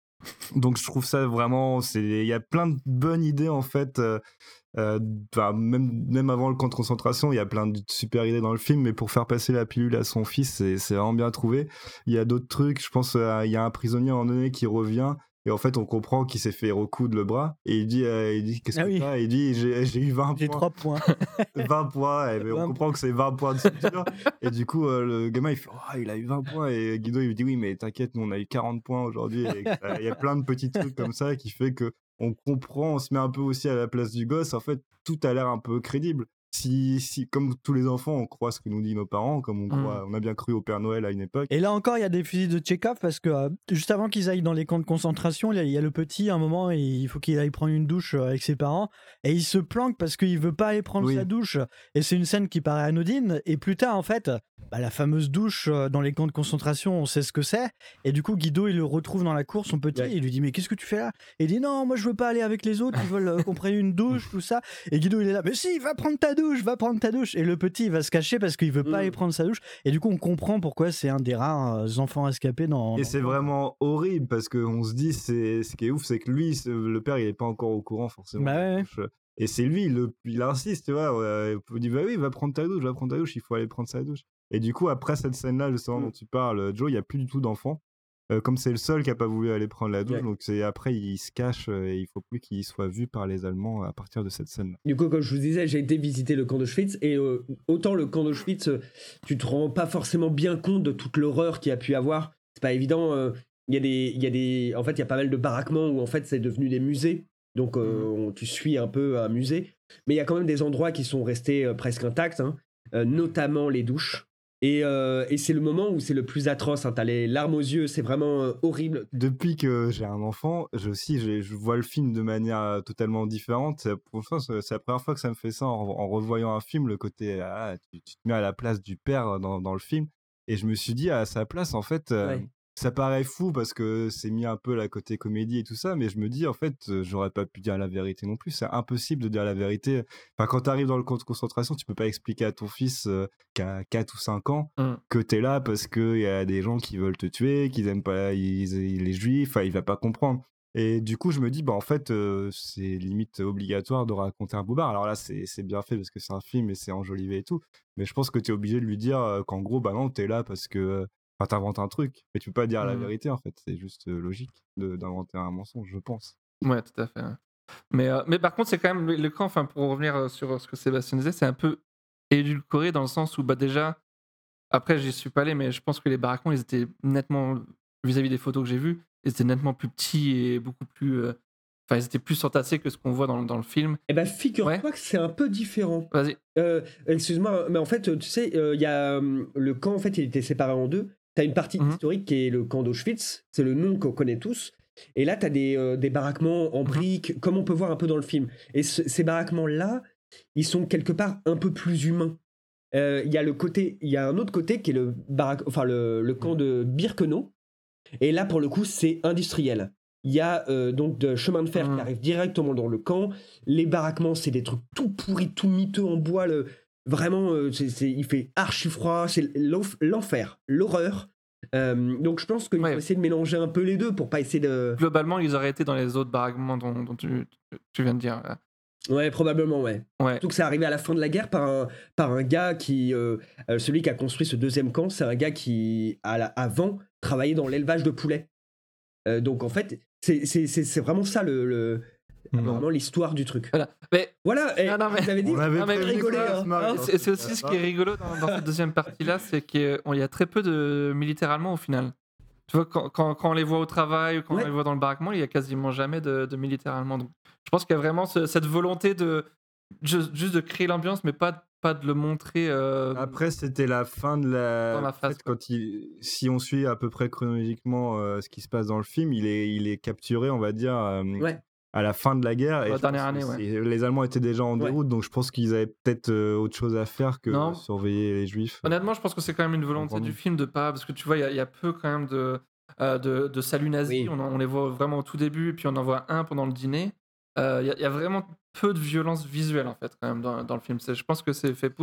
donc je trouve ça vraiment, c'est, il y a plein de bonnes idées en fait. Euh, euh, enfin, même, même avant le camp de concentration, il y a plein de super idées dans le film, mais pour faire passer la pilule à son fils, c'est, c'est vraiment bien trouvé. Il y a d'autres trucs, je pense, euh, il y a un prisonnier à un moment donné qui revient. Et en fait, on comprend qu'il s'est fait recoudre le bras. Et il dit, euh, il dit qu'est-ce Ah que oui. t'as ? Il dit, j'ai, j'ai eu vingt J'ai points. trois points. vingt points. Et, mais on vingt comprend que c'est vingt points de suture. Et du coup, euh, le gamin, il fait, oh, il a eu vingt points. Et Guido, il lui dit, oui, mais t'inquiète, nous, on a eu quarante points aujourd'hui. Et euh, il y a plein de petits trucs comme ça qui fait que on comprend, on se met un peu aussi à la place du gosse. En fait, tout a l'air un peu crédible. Si, si, comme tous les enfants, on croit ce que nous disent nos parents, comme on, croit, on a bien cru au Père Noël à une époque. Et là encore, il y a des fusils de Tchekhov parce que euh, juste avant qu'ils aillent dans les camps de concentration, il y a- il y a le petit, à un moment, il faut qu'il aille prendre une douche euh, avec ses parents et il se planque parce qu'il veut pas aller prendre Oui. sa douche. Et c'est une scène qui paraît anodine. Et plus tard, en fait, bah, la fameuse douche euh, dans les camps de concentration, on sait ce que c'est. Et du coup, Guido, il le retrouve dans la cour, son petit, Ouais. et il lui dit mais qu'est-ce que tu fais là ? Et il dit non, moi je veux pas aller avec les autres, ils veulent euh, qu'on prenne une douche, tout ça. Et Guido, il est là, mais si, va prendre ta douche, va prendre ta douche. Et le petit, il va se cacher parce qu'il veut pas Mm. aller prendre sa douche. Et du coup, on comprend pourquoi c'est un des rares euh, enfants escapés dans. Et dans- c'est vraiment horrible parce qu'on se dit, c'est, ce qui est ouf, c'est que lui, ce- le père, il est pas encore au courant forcément. Bah de la ouais. douche. Et c'est lui, le, il insiste, tu vois. Ouais, il dit, bah oui, va prendre ta douche, va prendre ta douche, il faut aller prendre sa douche. Et du coup, après cette scène-là, justement, Mm. dont tu parles, Joe, il n'y a plus du tout d'enfants. Euh, comme c'est le seul qui a pas voulu aller prendre la douche, Ouais. donc c'est après il se cache euh, et il faut plus qu'il soit vu par les Allemands à partir de cette scène-là. Du coup, comme je vous disais, j'ai été visiter le camp d'Auschwitz et euh, autant le camp d'Auschwitz, euh, tu te rends pas forcément bien compte de toute l'horreur qu'il y a pu avoir. C'est pas évident. euh, Il y a des, il y a des, en fait, il y a pas mal de baraquements où en fait c'est devenu des musées. Donc euh, on- tu suis un peu un musée, mais il y a quand même des endroits qui sont restés euh, presque intacts, hein, euh, notamment les douches. Et, euh, et c'est le moment où c'est le plus atroce. Hein, t'as les larmes aux yeux, c'est vraiment euh, horrible. Depuis que j'ai un enfant, je, aussi, j'ai- je vois le film de manière euh, totalement différente. C'est la, pour ça, c'est- c'est la première fois que ça me fait ça en, en revoyant un film, le côté, ah, tu, tu te mets à la place du père dans, dans le film. Et je me suis dit, à sa place, en fait, euh, Ouais. ça paraît fou parce que c'est mis un peu la côté comédie et tout ça, mais je me dis, en fait, euh, j'aurais pas pu dire la vérité non plus. C'est impossible de dire la vérité. Enfin, quand tu arrives dans le camp de concentration, tu peux pas expliquer à ton fils euh, qui a quatre ou cinq ans Mm. que t'es là parce qu'il y a des gens qui veulent te tuer, qu'ils aiment pas ils- ils- les juifs, enfin, il va pas comprendre. Et du coup, je me dis, bah en fait, euh, c'est limite obligatoire de raconter un boulard. Alors là, c'est c'est bien fait parce que c'est un film et c'est enjolivé et tout. Mais je pense que t'es obligé de lui dire euh, qu'en gros, bah non, t'es là parce que. euh, Enfin, t'inventes un truc. Mais tu peux pas dire la Mhm. vérité, en fait. C'est juste euh, logique de- d'inventer un mensonge, je pense. Ouais, tout à fait. ouais. Mais, euh, mais par contre, c'est quand même le, le camp, enfin, pour revenir euh, sur euh, ce que Sébastien disait, c'est un peu édulcoré dans le sens où, bah, déjà, après, j'y suis pas allé, mais je pense que les baraquements, ils étaient nettement, vis-à-vis des photos que j'ai vues, ils étaient nettement plus petits et beaucoup plus. euh, Enfin, ils étaient plus entassés que ce qu'on voit dans, dans le film. Eh ben, figure-toi Ouais. que c'est un peu différent. Vas-y. Euh, excuse-moi, mais en fait, tu sais, euh, il y a euh, le camp, en fait, il était séparé en deux. T'as une partie Mhm. historique qui est le camp d'Auschwitz, c'est le nom qu'on connaît tous. Et là, t'as des, euh, des baraquements en briques, comme on peut voir un peu dans le film. Et ce- ces baraquements-là, ils sont quelque part un peu plus humains. Euh, Il y a le côté, il y a un autre côté qui est le baraque, enfin le, le camp de Birkenau. Et là, pour le coup, c'est industriel. Il y a euh, donc de chemin de fer Mhm. qui arrive directement dans le camp. Les baraquements, c'est des trucs tout pourris, tout miteux en bois. Le... Vraiment, euh, c'est, c'est- il fait archi froid. C'est l'enf- l'enfer, l'horreur. Euh, donc je pense qu'il Ouais. faut essayer de mélanger un peu les deux pour pas essayer de... Globalement, ils auraient été dans les autres baraquements dont, dont tu, tu- tu viens de dire. euh. Ouais, probablement, ouais. Ouais. Surtout que c'est arrivé à la fin de la guerre par un, par un gars qui... euh, euh, celui qui a construit ce deuxième camp, c'est un gars qui, à la- avant, travaillait dans l'élevage de poulets. Euh, donc en fait, c'est, c'est, c'est, c'est vraiment ça le... le- Non. vraiment l'histoire du truc. Voilà. Mais Voilà, et Non, non, mais- vous avez dit, On avait Non, mais prévu rigolé, qu'on hein. se marre Hein, dans c'est, cette c'est aussi ce qui est affaire. rigolo dans, dans cette deuxième partie-là, c'est qu'il y a très peu de militaires allemands au final. Tu vois, quand, quand, quand on les voit au travail ou quand Ouais. on les voit dans le baraquement, il y a quasiment jamais de, de militaires allemands. Donc, je pense qu'il y a vraiment ce- cette volonté de juste, juste de créer l'ambiance, mais pas, pas de le montrer. euh, Après, c'était la fin de la. Dans la en phase, fait, quand il... Si on suit à peu près chronologiquement euh, ce qui se passe dans le film, il est, il est capturé, on va dire, euh, Ouais. à la fin de la guerre. La je dernière pense que année, c'est- Les Allemands étaient déjà en Ouais. déroute, donc je pense qu'ils avaient peut-être euh, autre chose à faire que Non. surveiller les Juifs. Honnêtement, je pense que c'est quand même une volonté Vraiment. du film de pas. Parce que tu vois, il y, a- il y a peu quand même de, euh, de, de salut nazi. Oui. On, en- on les voit vraiment au tout début, et puis on en voit un pendant le dîner. Euh, Il y, a- il y a vraiment peu de violence visuelle, en fait, quand même, dans, dans le film. C'est- Je pense que c'est fait pour.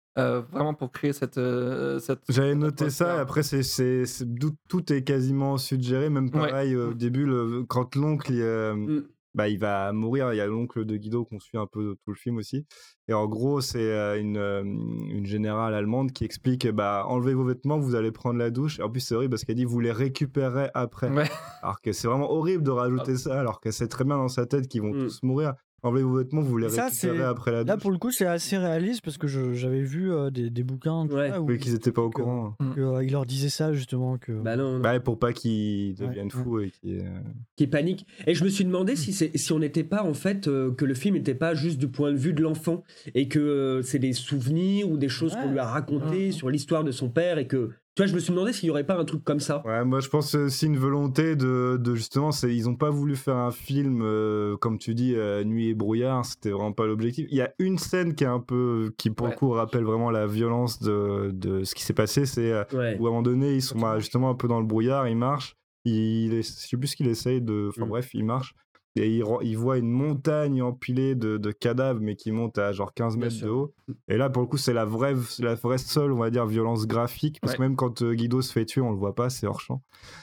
euh, vraiment pour créer cette. euh, cette J'avais cette noté ça, et atmosphère. après, c'est, c'est, c'est- tout, tout est quasiment suggéré, même Ouais. pareil, euh, au Mm. début, le- quand l'oncle, il, euh, Mm. bah, il va mourir, il y a l'oncle de Guido qu'on suit un peu tout le film aussi, et en gros, c'est euh, une, euh, une générale allemande qui explique, bah, enlevez vos vêtements, vous allez prendre la douche, et en plus, c'est horrible parce qu'elle dit, vous les récupérez après, Ouais. alors que c'est vraiment horrible de rajouter ça, alors que c'est très bien dans sa tête qu'ils vont Mm. tous mourir, enlevez vos vêtements, vous les Et ça, récupérez c'est- après la Là, douche, pour le coup, c'est assez réaliste parce que je- j'avais vu euh, des, des bouquins tout Ouais. ça, où oui, qu'ils étaient pas au que- courant. que, euh, il leur disait ça justement que. Bah non, non. Bah, pour pas qu'ils deviennent Ouais. fous et qu'ils... euh, Qui panique. Et je me suis demandé si, c'est, si on n'était pas, en fait, euh, que le film n'était pas juste du point de vue de l'enfant et que euh, c'est des souvenirs ou des choses Ouais. qu'on lui a racontées Mhm. sur l'histoire de son père et que. Tu vois, je me suis demandé s'il n'y aurait pas un truc comme ça. Ouais, moi je pense que c'est aussi une volonté de, de justement, c'est, ils ont pas voulu faire un film, euh, comme tu dis, euh, Nuit et brouillard, c'était vraiment pas l'objectif. Il y a une scène qui est un peu, qui pour le Ouais. coup rappelle vraiment la violence de, de ce qui s'est passé, c'est euh, Ouais. où à un moment donné, ils sont bah, justement un peu dans le brouillard, ils marchent, il, je sais plus ce qu'il essaye de, enfin Mm. bref, il marche. Et il, ro- il voit une montagne empilée de, de cadavres, mais qui monte à genre quinze Bien mètres sûr. de haut. Et là, pour le coup, c'est la vraie, la vraie seule, on va dire, violence graphique. Parce que Ouais. même quand euh, Guido se fait tuer, on le voit pas, c'est hors champ.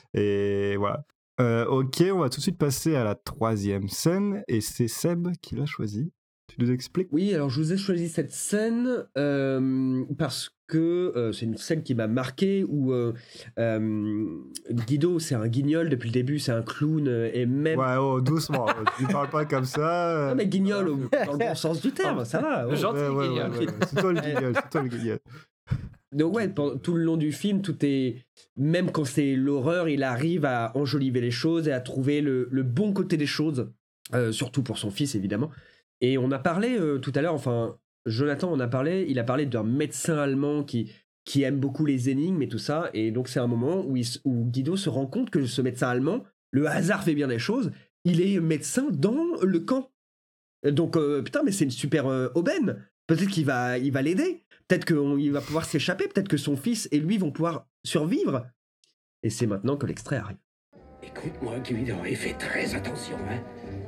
Et voilà. Euh, ok, on va tout de suite passer à la troisième scène. Et c'est Seb qui l'a choisi. Tu nous expliques? Oui, alors je vous ai choisi cette scène euh, parce que euh, c'est une scène qui m'a marqué où euh, euh, Guido, c'est un guignol depuis le début, c'est un clown euh, et même. Ouais, oh, doucement. Tu ne parles pas comme ça. Non, mais guignol au- dans le bon sens du terme, ça va. Le oh. gentil Ouais, ouais, ouais, guignol. ouais, ouais. C'est toi le guignol, c'est toi le guignol. Donc ouais, pendant tout le long du film, tout est... Même quand c'est l'horreur, il arrive à enjoliver les choses et à trouver le, le bon côté des choses, euh, surtout pour son fils, évidemment. Et on a parlé euh, tout à l'heure, enfin, Jonathan en a parlé, il a parlé d'un médecin allemand qui, qui aime beaucoup les énigmes et tout ça, et donc c'est un moment où, il s- où Guido se rend compte que ce médecin allemand, le hasard fait bien les choses, il est médecin dans le camp. Donc, euh, putain, mais c'est une super euh, aubaine. Peut-être qu'il va, il va l'aider. Peut-être qu'il va pouvoir s'échapper. Peut-être que son fils et lui vont pouvoir survivre. Et c'est maintenant que l'extrait arrive. Écoute-moi, Guido, et fais très attention, hein.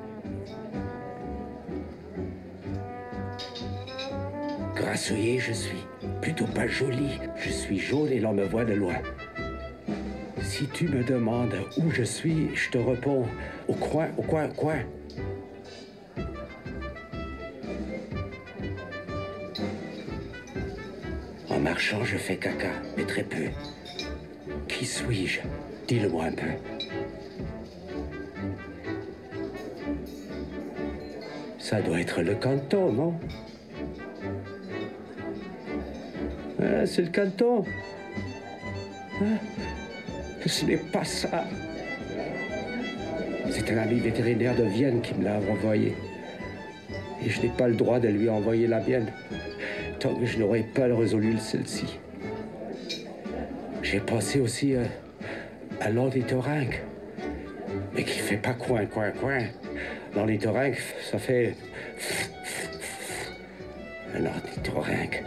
Grassouillet, je suis. Plutôt pas joli. Je suis jaune et l'on me voit de loin. Si tu me demandes où je suis, je te réponds au coin, au coin, au coin. En marchant, je fais caca, mais très peu. Qui suis-je? Dis-le-moi un peu. Ça doit être le canton, non? Ah, c'est le canton. Ah, ce n'est pas ça. C'est un ami vétérinaire de Vienne qui me l'a envoyé. Et je n'ai pas le droit de lui envoyer la mienne, tant que je n'aurai pas résolu celle-ci. J'ai pensé aussi euh, à l'ornithorynque, mais qui fait pas coin, coin, coin. L'ornithorynque, ça fait... Un ornithorynque.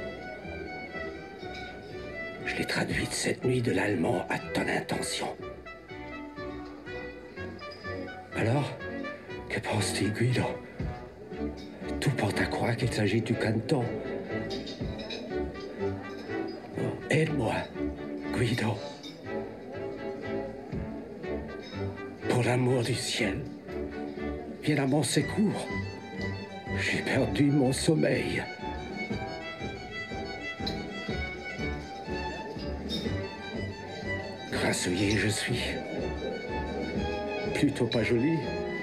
Je l'ai traduite cette nuit de l'allemand à ton intention. Alors, que penses-tu, Guido? Tout porte à croire qu'il s'agit du canton. Oh, aide-moi, Guido. Pour l'amour du ciel, viens à mon secours. J'ai perdu mon sommeil. Grassouillet, je suis. Plutôt pas joli.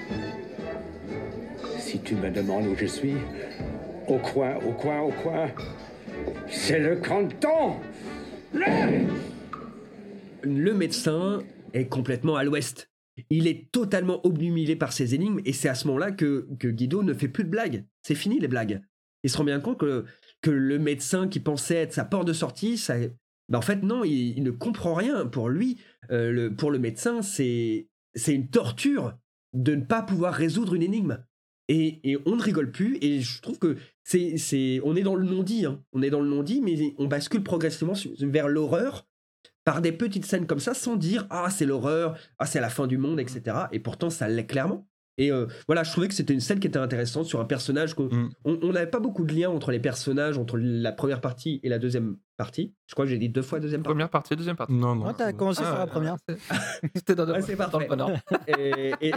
Si tu me demandes où je suis, au coin, au coin, au coin, c'est le canton. Le... Le médecin est complètement à l'ouest. Il est totalement obnubilé par ses énigmes et c'est à ce moment-là que, que Guido ne fait plus de blagues. C'est fini les blagues. Il se rend bien compte que, que le médecin qui pensait être sa porte de sortie, ça, ben en fait non, il, il ne comprend rien. Pour lui, euh, le, pour le médecin, c'est, c'est une torture de ne pas pouvoir résoudre une énigme. Et, et on ne rigole plus et je trouve que c'est, c'est, on est dans le non-dit. Hein. On est dans le non-dit, mais on bascule progressivement vers l'horreur par des petites scènes comme ça, sans dire « Ah, c'est l'horreur, ah, c'est la fin du monde, et cetera » Et pourtant, ça l'est clairement. Et euh, voilà, je trouvais que c'était une scène qui était intéressante sur un personnage qu'on Mm. on on n'avait pas beaucoup de liens entre les personnages, entre la première partie et la deuxième partie. Je crois que j'ai dit deux fois deuxième partie. Première partie, deuxième partie. Non, non. Ouais, t'as commencé Ah, sur la ouais, première. c'est- C'était dans, Ah, c'est dans parfait. le bon ordre. Et, et...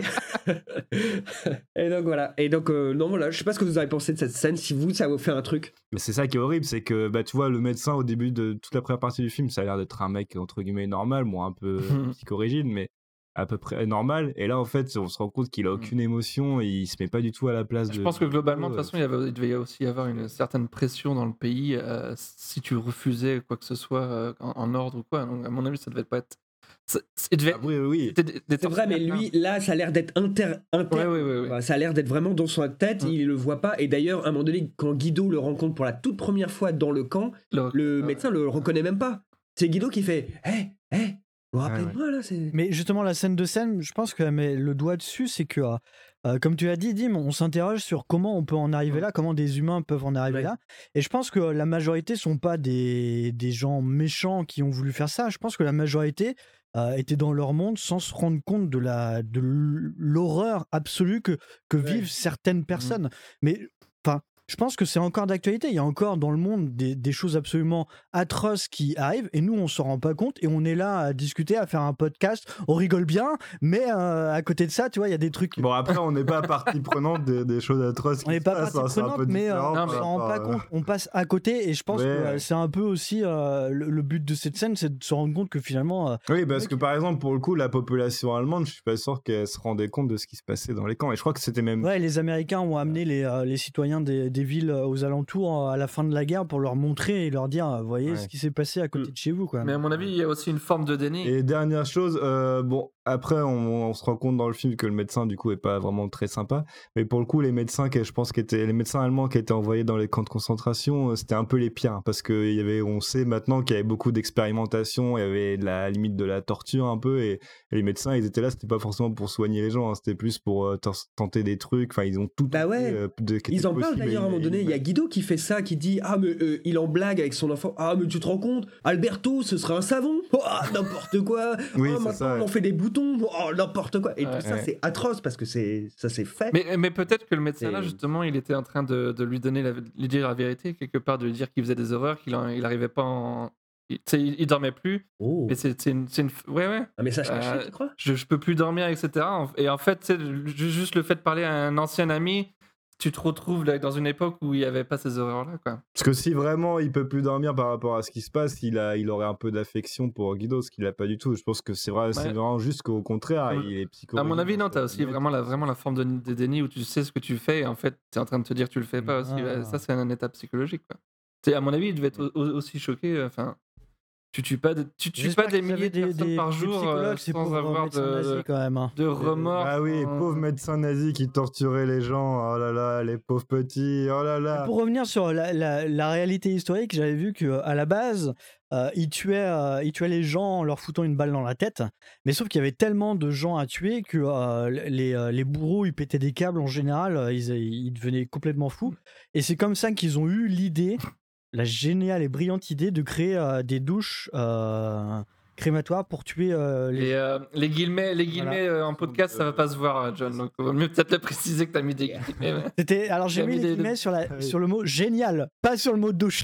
et donc voilà. Et donc euh, non voilà, je sais pas ce que vous avez pensé de cette scène. Si vous, ça vous fait un truc. Mais c'est ça qui est horrible, c'est que bah, tu vois, le médecin au début de toute la première partie du film, ça a l'air d'être un mec entre guillemets normal, bon, un peu psychorigide, mais à peu près normal. Et là, en fait, on se rend compte qu'il a aucune émotion et il se met pas du tout à la place de. Je pense que globalement, de toute euh, façon, il, y avait- il devait aussi y avoir une certaine pression dans le pays euh, si tu refusais quoi que ce soit euh, en, en ordre ou quoi. Donc, à mon avis, ça devait pas être. ça- Il devait. Ah oui, oui, oui. c'était des- des C'est vrai, mais tortionnaires, lui, là, ça a l'air d'être inter. inter... Ouais, ouais, ouais, ouais. Bah, ça a l'air d'être vraiment dans sa tête. Mm. Il le voit pas. Et d'ailleurs, à un moment donné, quand Guido le rencontre pour la toute première fois dans le camp, Le- le ouais. médecin le reconnaît même pas. C'est Guido qui fait hé, hé, vous vous rappelez Ouais, de moi là c'est... Mais justement, la scène de scène, je pense qu'elle met le doigt dessus, c'est que, euh, euh, comme tu l'as dit, Dim, on s'interroge sur comment on peut en arriver là, comment des humains peuvent en arriver Ouais. là. Et je pense que la majorité sont pas des, des gens méchants qui ont voulu faire ça. Je pense que la majorité euh, était dans leur monde sans se rendre compte de la de l'horreur absolue que, que Ouais. vivent certaines personnes. Mais enfin. Je pense que c'est encore d'actualité. Il y a encore dans le monde des, des choses absolument atroces qui arrivent et nous, on s'en rend pas compte et on est là à discuter, à faire un podcast. On rigole bien, mais euh, à côté de ça, tu vois, il y a des trucs. Bon, après, on n'est pas partie prenante des, des choses atroces qui On n'est se pas passent, partie hein, c'est un prenante, peu mais euh, différent on par s'en rend pas rapport à- compte. On passe à côté et je pense Ouais, que euh, ouais. c'est un peu aussi euh, le, le but de cette scène, c'est de se rendre compte que finalement. euh, Oui, parce que par exemple, pour le coup, la population allemande, je suis pas sûr qu'elle se rendait compte de ce qui se passait dans les camps. Et je crois que c'était même. Ouais, les Américains ont amené les, euh, les citoyens des, des villes euh, aux alentours euh, à la fin de la guerre pour leur montrer et leur dire, euh, voyez Ouais. ce qui s'est passé à côté de chez vous, quoi. Mais à mon avis, il y a aussi une forme de déni. Et dernière chose, euh, bon, après, on, on se rend compte dans le film que le médecin, du coup, est pas vraiment très sympa. Mais pour le coup, les médecins, qui, je pense, qui étaient, les médecins allemands qui étaient envoyés dans les camps de concentration, euh, c'était un peu les pires. Parce que il y avait, on sait maintenant qu'il y avait beaucoup d'expérimentation, il y avait de la limite de la torture un peu. Et, et les médecins, ils étaient là, c'était pas forcément pour soigner les gens, hein, c'était plus pour euh, tent- tenter des trucs. Enfin, ils ont tout. Bah ouais. tenté, euh, de- qui Ils était en parlent possible d'ailleurs à un et- moment donné. Il y a Guido qui fait ça, qui dit ah mais euh, il en blague avec son enfant. Ah mais tu te rends compte, Alberto, ce serait un savon. Oh, n'importe quoi. Oui, oh, c'est maintenant ça, ouais. on en fait des boutons. Oh n'importe quoi. Et Ouais. tout ça Ouais. c'est atroce parce que c'est ça c'est fait. Mais, mais peut-être que le médecin là, Et- justement, il était en train de, de lui donner la, lui dire la vérité, quelque part, de lui dire qu'il faisait des horreurs, qu'il en- il arrivait pas en. Il, tu sais, il, il dormait plus. Oh. Mais c'est c'est une, c'est une. Ouais, ouais. Un message caché, Euh, tu crois je, je peux plus dormir, et cetera. En- Et en fait, tu sais, ju- juste le fait de parler à un ancien ami, tu te retrouves là, dans une époque où il n'y avait pas ces horreurs-là, quoi. Parce que si vraiment il peut plus dormir par rapport à ce qui se passe, il, a, il aurait un peu d'affection pour Guido, ce qu'il a pas du tout. Je pense que c'est vrai, c'est Ouais. vraiment juste qu'au contraire, Ouais. il est psychologique. À mon avis, non, tu as aussi Ouais. vraiment la, vraiment la forme de, de déni où tu sais ce que tu fais et en fait, tu es en train de te dire que tu le fais pas aussi. Ah. Ouais, ça, c'est un état psychologique, quoi. Tu sais, à mon avis, il devait être au- au- aussi choqué. Enfin, tu tues pas, de, tu tues J'espère pas des qu'ils avaient milliers de personnes des- par des jour euh, psychologues, ces sans pauvres avoir médecins nazis, de, quand même, hein. de remords. Ah oui, sans- pauvres médecins nazis qui torturaient les gens. Oh là là, les pauvres petits. Oh là là. Pour revenir sur la, la- la réalité historique, j'avais vu qu'à la base, euh, ils, tuaient, euh, ils tuaient les gens en leur foutant une balle dans la tête. Mais sauf qu'il y avait tellement de gens à tuer que euh, les, euh, les bourreaux, ils pétaient des câbles en général. euh, Ils, ils devenaient complètement fous. Et c'est comme ça qu'ils ont eu l'idée, la géniale et brillante idée de créer euh, des douches euh, crématoires pour tuer euh, les... Et euh, les guillemets, les guillemets euh, en podcast, ça va pas se voir, euh, John. Donc, il vaut mieux peut-être le préciser que tu as mis des guillemets. ouais. C'était, alors j'ai T'as mis mis les des- guillemets sur, la, sur le mot génial, pas sur le mot douche.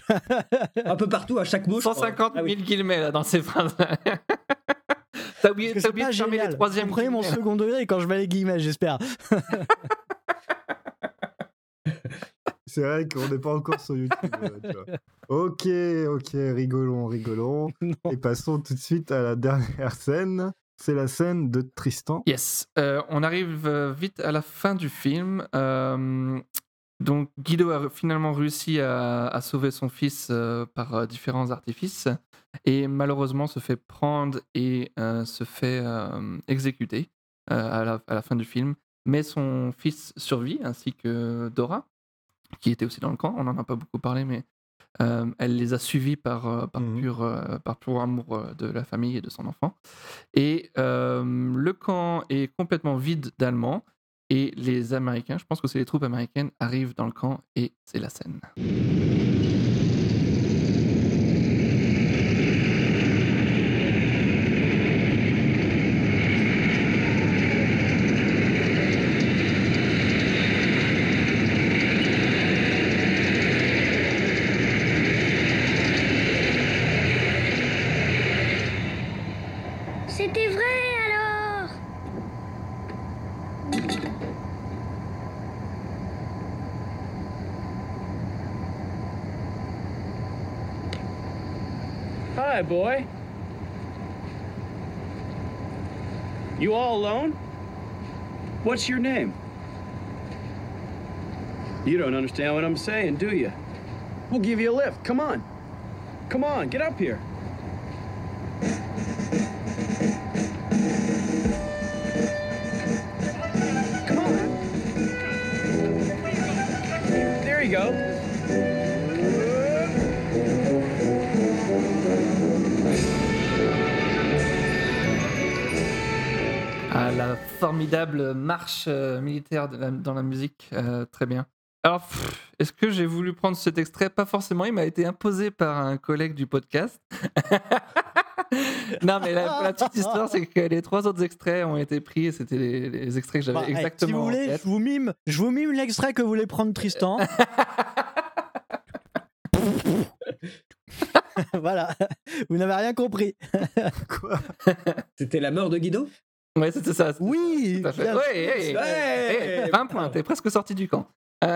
Un peu partout à chaque mot. je crois. cent cinquante Ah oui. mille guillemets là, dans ces phrases. T'as oublié, Parce t'as que oublié c'est de pas fermer les génial. troisièmes Comprenez mon guillemets. second degré quand je mets les guillemets, j'espère. C'est vrai qu'on n'est pas encore sur YouTube. euh, tu vois. Ok, ok, rigolons, rigolons. Et passons tout de suite à la dernière scène. C'est la scène de Tristan. Yes, Euh, on arrive euh, vite à la fin du film. Euh, donc Guido a finalement réussi à, à sauver son fils euh, par euh, différents artifices et malheureusement se fait prendre et euh, se fait euh, exécuter euh, à, la, à la fin du film. Mais son fils survit ainsi que Dora, qui était aussi dans le camp. On n'en a pas beaucoup parlé, mais euh, elle les a suivis par, euh, par, Mhm. pur, euh, par pur amour euh, de la famille et de son enfant. Et euh, le camp est complètement vide d'Allemands. Et les Américains, je pense que c'est les troupes américaines, arrivent dans le camp et c'est la scène. Hi, boy. You all alone? What's your name? You don't understand what I'm saying, do you? We'll give you a lift. Come on. Come on, get up here. Come on. There you go. Ah, la formidable marche euh, militaire de la- dans la musique, euh, très bien. Alors, pff, est-ce que j'ai voulu prendre cet extrait? Pas forcément, il m'a été imposé par un collègue du podcast. Non, mais la, la petite histoire, c'est que les trois autres extraits ont été pris et c'était les, les extraits que j'avais Bah, hey, exactement si vous en voulez, tête. je vous mime, je vous mime l'extrait que voulait prendre Tristan. Voilà, vous n'avez rien compris. C'était la mort de Guido? Ouais, c'était ça. c'était Oui, Tout à fait. bien Ouais, sûr. hey, Ouais. hey, hey, vingt points, t'es presque sorti du camp. Euh,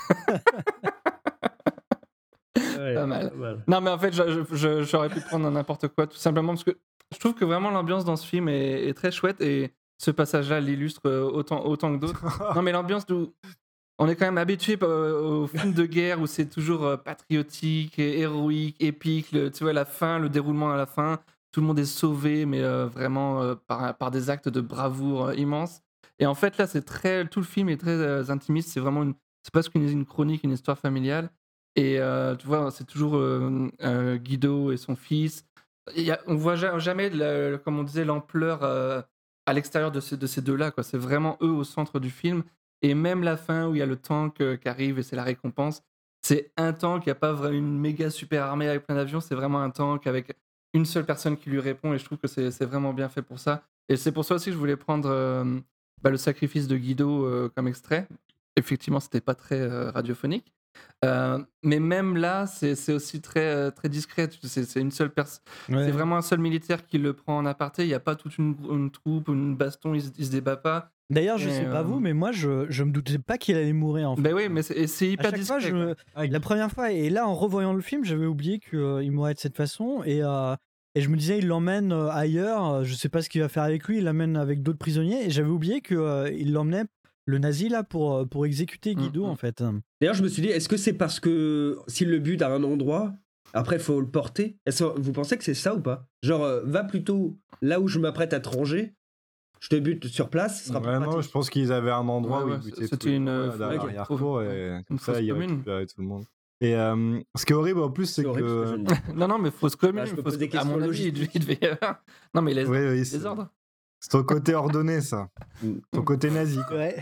Ouais, Pas mal. pas mal. Non, mais en fait, je- je- je- j'aurais pu prendre n'importe quoi, tout simplement parce que je trouve que vraiment l'ambiance dans ce film est, est très chouette et ce passage-là l'illustre euh, autant, autant que d'autres. Non, mais l'ambiance d'où on est quand même habitué euh, aux films de guerre où c'est toujours euh, patriotique, et héroïque, épique. Le- tu vois, la fin, le déroulement à la fin, tout le monde est sauvé, mais euh, vraiment euh, par, par des actes de bravoure euh, immenses. Et en fait, là, c'est très, tout le film est très euh, intimiste. C'est vraiment une, c'est presque une, une chronique, une histoire familiale. Et euh, tu vois, c'est toujours euh, euh, Guido et son fils. Il y a, on voit ja- jamais, le- comme on disait, l'ampleur euh, à l'extérieur de ces, de ces deux-là, quoi. C'est vraiment eux au centre du film. Et même la fin où il y a le tank euh, qui arrive et c'est la récompense, c'est un tank, il n'y a pas vraiment une méga super armée avec plein d'avions, c'est vraiment un tank avec une seule personne qui lui répond et je trouve que c'est c'est vraiment bien fait pour ça. Et c'est pour ça aussi que je voulais prendre euh, bah, le sacrifice de Guido euh, comme extrait. Effectivement, c'était pas très euh, radiophonique. Euh, mais même là, c'est c'est aussi très, euh, très discret. Tu- C'est c'est une seule personne. Ouais. C'est vraiment un seul militaire qui le prend en aparté. Il n'y a pas toute une, une troupe, une baston, il, se- il se débat pas. D'ailleurs, je Et, sais pas euh, vous, mais moi, je, je me doutais pas qu'il allait mourir en fait. Ben oui, mais c'est et c'est À hyper chaque discret. fois, je quoi. me- la première fois, et là en revoyant le film, j'avais oublié qu'il mourrait de cette façon, et, euh, et je me disais, il l'emmène euh, ailleurs, euh, je sais pas ce qu'il va faire avec lui, il l'emmène avec d'autres prisonniers, et j'avais oublié qu'il l'emmenait, le nazi là, pour, euh, pour exécuter Guido Mm, mm. en fait. D'ailleurs, je me suis dit, est-ce que c'est parce que s'il le bute à un endroit, après il faut le porter? Est-ce que vous pensez que c'est ça ou pas? Genre, euh, va plutôt là où je m'apprête à te ranger, je te bute sur place, ce sera plus Ouais, non, pratique. je pense qu'ils avaient un endroit Ouais, où ouais, ils butaient c'était tous les une, trois, euh, là, dans fausse- l'arrière-cour fausse- et une comme ça fausse ils commune. récupéraient tout le monde. Et euh, ce qui est horrible en plus, c'est C'est horrible ce que je que. viens de dire. Non, non, mais fausse commune. Bah, je me fausse- pose des à questions mon avis, il devait- logistiques. il devait y avoir- Non, mais les, Oui, oui, les c'est ordres. c'est ton côté ordonné, ça. Ton côté nazi. Quoi. Ouais.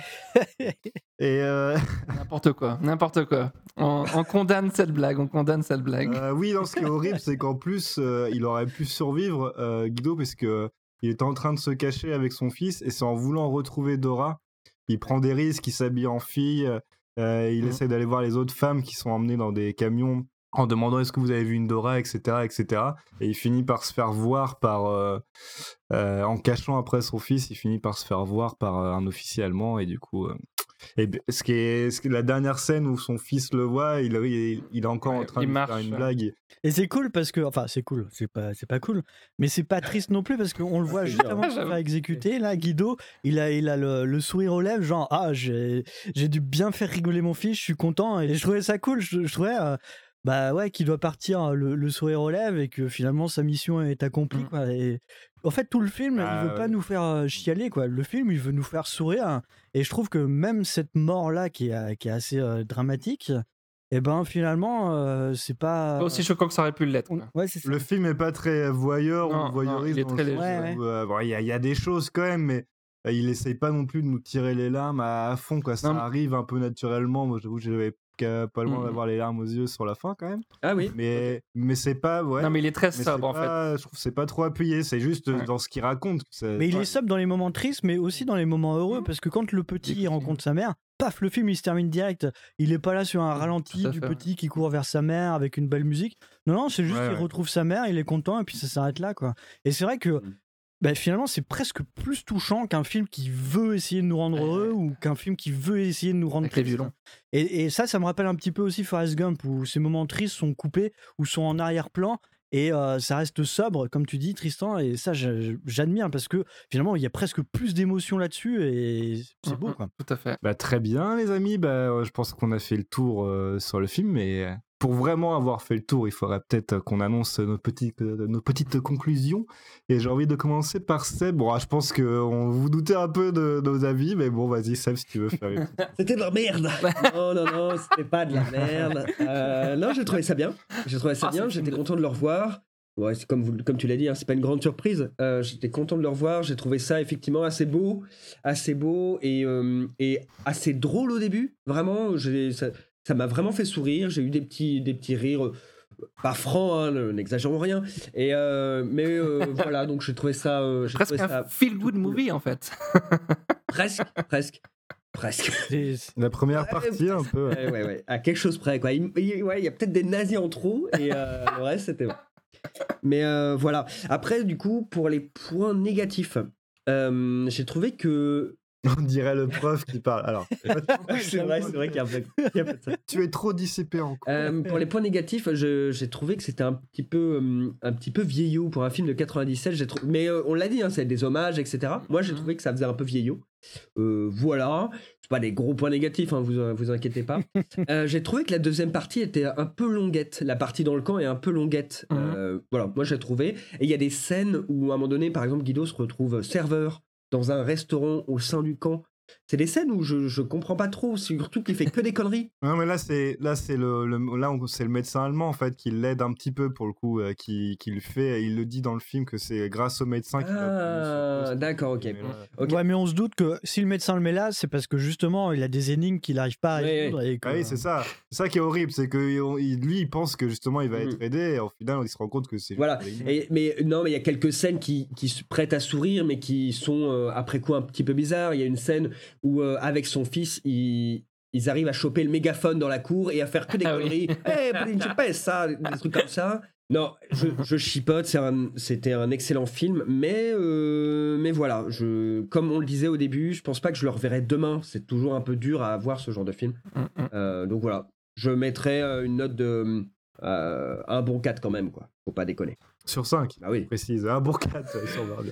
Et euh, N'importe quoi, n'importe quoi. On, on condamne cette blague, on condamne cette blague. euh, oui, non, ce qui est horrible, c'est qu'en plus, euh, il aurait pu survivre, euh, Guido, parce que il était en train de se cacher avec son fils, et c'est en voulant retrouver Dora, il prend des risques, il s'habille en fille, euh, il Mhm. essaie d'aller voir les autres femmes qui sont emmenées dans des camions en demandant est-ce que vous avez vu une Dora, et cetera, et cetera. Et il finit par se faire voir par, euh, euh, en cachant après son fils, il finit par se faire voir par euh, un officier allemand, et du coup. euh, Et b- ce qui est, ce qui est la dernière scène où son fils le voit, il, il, il est encore en Ouais, train il de marche. faire une blague. Et c'est cool parce que, enfin, c'est cool, c'est pas, c'est pas cool, mais c'est pas triste non plus parce qu'on le voit c'est juste dur. avant de se faire exécuter. Là, Guido, il a, il a le, le sourire aux lèvres, genre, ah, j'ai, j'ai dû bien faire rigoler mon fils, je suis content. Et je trouvais ça cool, je, je trouvais, euh, bah ouais, qu'il doit partir le, le sourire aux lèvres et que finalement sa mission est accomplie, Mm. quoi. Et en fait, tout le film, Ah, il veut pas ouais. nous faire euh, chialer, quoi. Le film, il veut nous faire sourire. Et je trouve que même cette mort-là, qui est, qui est assez euh, dramatique, et ben finalement, euh, c'est pas. Pas aussi choquant que ça aurait pu l'être. On- quoi. Ouais, c'est ça. Le film est pas très voyeur Non, ou voyeuriste. non, il est dans le très sens léger. où, euh, bon, il y, a- il y a des choses quand même, mais euh, il essaye pas non plus de nous tirer les larmes à, à fond. Quoi. Ça Non, mais- arrive un peu naturellement. Moi, j'avoue que j'avais qu'à- pas loin Mhm. d'avoir les larmes aux yeux sur la fin quand même. Ah oui. Mais, mais c'est pas. Ouais, Non, mais il est très mais sobre en c'est fait. pas- Je trouve que c'est pas trop appuyé. C'est juste Ouais. dans ce qu'il raconte. que c'est- Mais il ouais. est sobre dans les moments tristes, mais aussi dans les moments heureux, parce que quand le petit Écoutez. rencontre sa mère, paf, le film il se termine direct. Il est pas là sur un ralenti tout à du fait, petit qui court vers sa mère avec une belle musique. Non, non, c'est juste Ouais, qu'il ouais. retrouve sa mère, il est content et puis ça s'arrête là, quoi. Et c'est vrai que bah, finalement, c'est presque plus touchant qu'un film qui veut essayer de nous rendre heureux ou qu'un film qui veut essayer de nous rendre Avec les tristes. violons. Et, et ça, ça me rappelle un petit peu aussi Forrest Gump, où ces moments tristes sont coupés, ou sont en arrière-plan, et euh, ça reste sobre, comme tu dis, Tristan, et ça, j'a- j'admire, parce que finalement, il y a presque plus d'émotions là-dessus, et c'est beau, quoi. Tout à fait. Bah, très bien, les amis. Bah, euh, je pense qu'on a fait le tour euh, sur le film, mais euh, pour vraiment avoir fait le tour, il faudrait peut-être euh, qu'on annonce nos petites, euh, nos petites conclusions. Et j'ai envie de commencer par Seb. Bon, ah, je pense que on vous doutez un peu de nos avis, mais bon, vas-y, Seb, si tu veux faire une petite- C'était de la merde. Non, non, non, c'était pas de la merde. Euh, non, j'ai trouvé ça bien. J'ai trouvé ça Ah, bien. c'est J'étais de- content de le revoir. Ouais, c'est comme, vous, comme tu l'as dit, hein, c'est pas une grande surprise. Euh, j'étais content de le revoir. J'ai trouvé ça effectivement assez beau, assez beau et, euh, et assez drôle au début. Vraiment, j'ai, ça, ça m'a vraiment fait sourire. J'ai eu des petits, des petits rires, euh, pas francs, hein, ne- n'exagérons rien. Et euh, mais euh, voilà, donc j'ai trouvé ça. euh, j'ai Presque trouvé un ça feel-good movie, en fait. presque, presque, presque. C'est- c'est- La première Ouais, partie, un peu. Ouais, ouais, ouais, à quelque chose près, quoi. Il, il- ouais, il y a peut-être des nazis en trop, et euh, le reste, c'était bon. Mais euh, voilà. Après, du coup, pour les points négatifs, euh, j'ai trouvé que. On dirait le prof qui parle. Alors, c'est vrai, c'est vrai qu'il y a un peu, il y a un peu de ça. tu es trop dissipé en cours. Euh, pour les points négatifs, je- j'ai trouvé que c'était un petit peu, euh, un petit peu vieillot pour un film de quatre-vingt-dix-sept. J'ai trou- Mais euh, on l'a dit, hein, c'est des hommages, et cetera. Moi, j'ai trouvé que ça faisait un peu vieillot. Euh, voilà, c'est pas des gros points négatifs, hein, vous vous inquiétez pas. Euh, j'ai trouvé que la deuxième partie était un peu longuette. La partie dans le camp est un peu longuette. Mhm. Euh, voilà, moi j'ai trouvé. Et il y a des scènes où à un moment donné, par exemple, Guido se retrouve serveur dans un restaurant au sein du camp. C'est des scènes où je, je comprends pas trop, surtout qu'il fait que des conneries. Non, mais là, c'est là, c'est le, le- là, on- c'est le médecin allemand en fait qui l'aide un petit peu pour le coup, euh, qui, qui le fait. Il le dit dans le film que c'est grâce au médecin qu'il a obtenu ce Ah, poste. d'accord, ok. Mais là, Ok. Ouais, mais on se doute que si le médecin le met là, c'est parce que justement, il a des énigmes qu'il n'arrive pas à Ouais, résoudre. Et que- Ah oui, c'est ça. C'est ça qui est horrible, c'est que il- lui, il pense que justement, il va être Mhm. aidé, et au final, il se rend compte que c'est. Voilà. juste- Et, mais non, mais il y a quelques scènes qui, qui se prêtent à sourire, mais qui sont euh, après coup un petit peu bizarres. Il y a une scène où, euh, avec son fils, il- ils arrivent à choper le mégaphone dans la cour et à faire que des Ah oui. conneries. Eh, hey, ça, des trucs comme ça. Non, je, je chipote, c'est un- c'était un excellent film, mais, euh, mais voilà, je, comme on le disait au début, je pense pas que je le reverrai demain. C'est toujours un peu dur à voir ce genre de film. Mm, mm. Euh, donc voilà, je mettrai euh, une note de euh, un bon quatre quand même, quoi. Faut pas déconner. Sur cinq, Ah oui. précise. Un bon quatre, ça, ça va bien.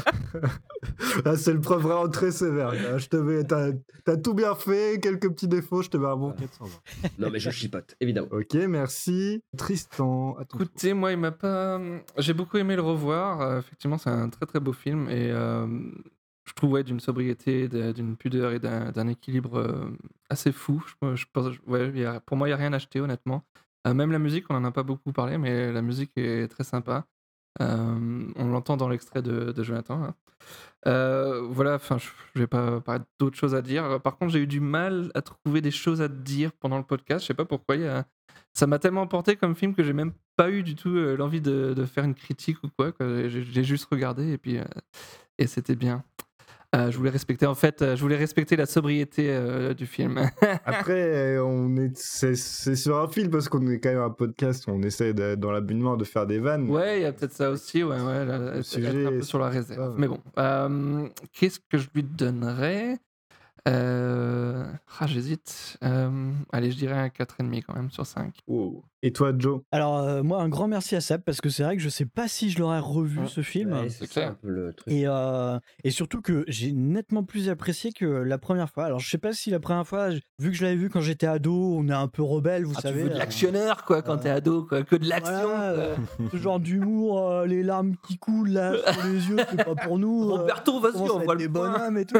Là, c'est le prof vraiment très sévère. Là. Je te mets, t'as, t'as tout bien fait, quelques petits défauts, je te mets un bon quatre cent vingt. Non, mais je chipote, évidemment. Ok, merci. Tristan, à ton tour. Écoutez, moi, il m'a pas. J'ai beaucoup aimé le revoir. Euh, effectivement, c'est un très très beau film et euh, je trouve ouais, d'une sobriété, de- d'une pudeur et d'un d'un équilibre euh, assez fou. Je, je pense, ouais, il y a- pour moi, il n'y a rien à acheter, honnêtement. Euh, même la musique, on en a pas beaucoup parlé, mais la musique est très sympa. Euh, on l'entend dans l'extrait de, de Jonathan. Là. Euh, voilà, enfin, je je vais pas parler d'autres choses à dire. Par contre, j'ai eu du mal à trouver des choses à dire pendant le podcast. Je sais pas pourquoi. Il y a... Ça m'a tellement emporté comme film que j'ai même pas eu du tout euh, l'envie de, de faire une critique ou quoi. quoi. J'ai j'ai juste regardé et puis euh, et c'était bien. Euh, je voulais respecter en fait, euh, je voulais respecter la sobriété euh, du film. Après, euh, on est, c'est, c'est sur un fil parce qu'on est quand même un podcast, on essaie de- dans l'habillement de faire des vannes. Ouais, il y a peut-être ça aussi, ouais, ouais, là, Le être- sujet, être un peu c'est sur la pas réserve. ça. Mais bon, euh, qu'est-ce que je lui donnerais Euh, ah, j'hésite. Euh, allez, je dirais un quatre virgule cinq quand même sur cinq. Wow. Et toi, Joe? Alors, euh, moi, un grand merci à Seb, parce que c'est vrai que je sais pas si je l'aurais revu, Ouais. ce film. Ouais, c'est c'est ça clair. un peu le truc. Et, euh, et surtout que j'ai nettement plus apprécié que la première fois. Alors, je sais pas si la première fois, j- vu que je l'avais vu quand j'étais ado, on est un peu rebelle, vous Ah, tu savez. veux de euh, l'actionneur, quoi, quand euh, t'es ado, quoi, que de l'action. voilà, quoi. euh, ce genre d'humour, euh, les larmes qui coulent là sur les yeux, c'est pas pour nous. euh, Roberto, vas-y, commence à on être voit des le point. bonhommes et tout.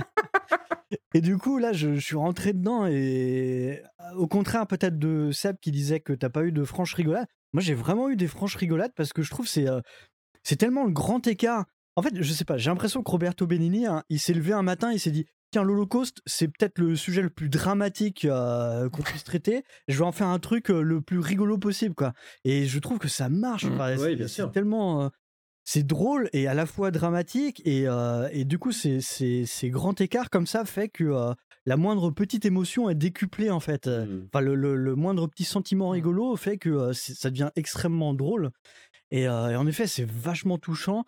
Et du coup, là, je, je suis rentré dedans et euh, au contraire peut-être de Seb qui disait que t'as pas eu de franche rigolade. Moi, j'ai vraiment eu des franches rigolades parce que je trouve que c'est euh, c'est tellement le grand écart. En fait, je sais pas, j'ai l'impression que Roberto Benigni, hein, il s'est levé un matin, il s'est dit tiens, l'Holocauste, c'est peut-être le sujet le plus dramatique euh, qu'on puisse traiter. Je vais en faire un truc euh, le plus rigolo possible, quoi. Et je trouve que ça marche. Mmh. Enfin, Oui, c'est- bien c'est sûr. tellement. euh, c'est drôle et à la fois dramatique et, euh, et du coup c'est, c'est, ces grands écarts comme ça fait que euh, la moindre petite émotion est décuplée en fait. Euh, Mm. Enfin le, le- le moindre petit sentiment rigolo fait que euh, c'est- ça devient extrêmement drôle et, euh, et en effet c'est vachement touchant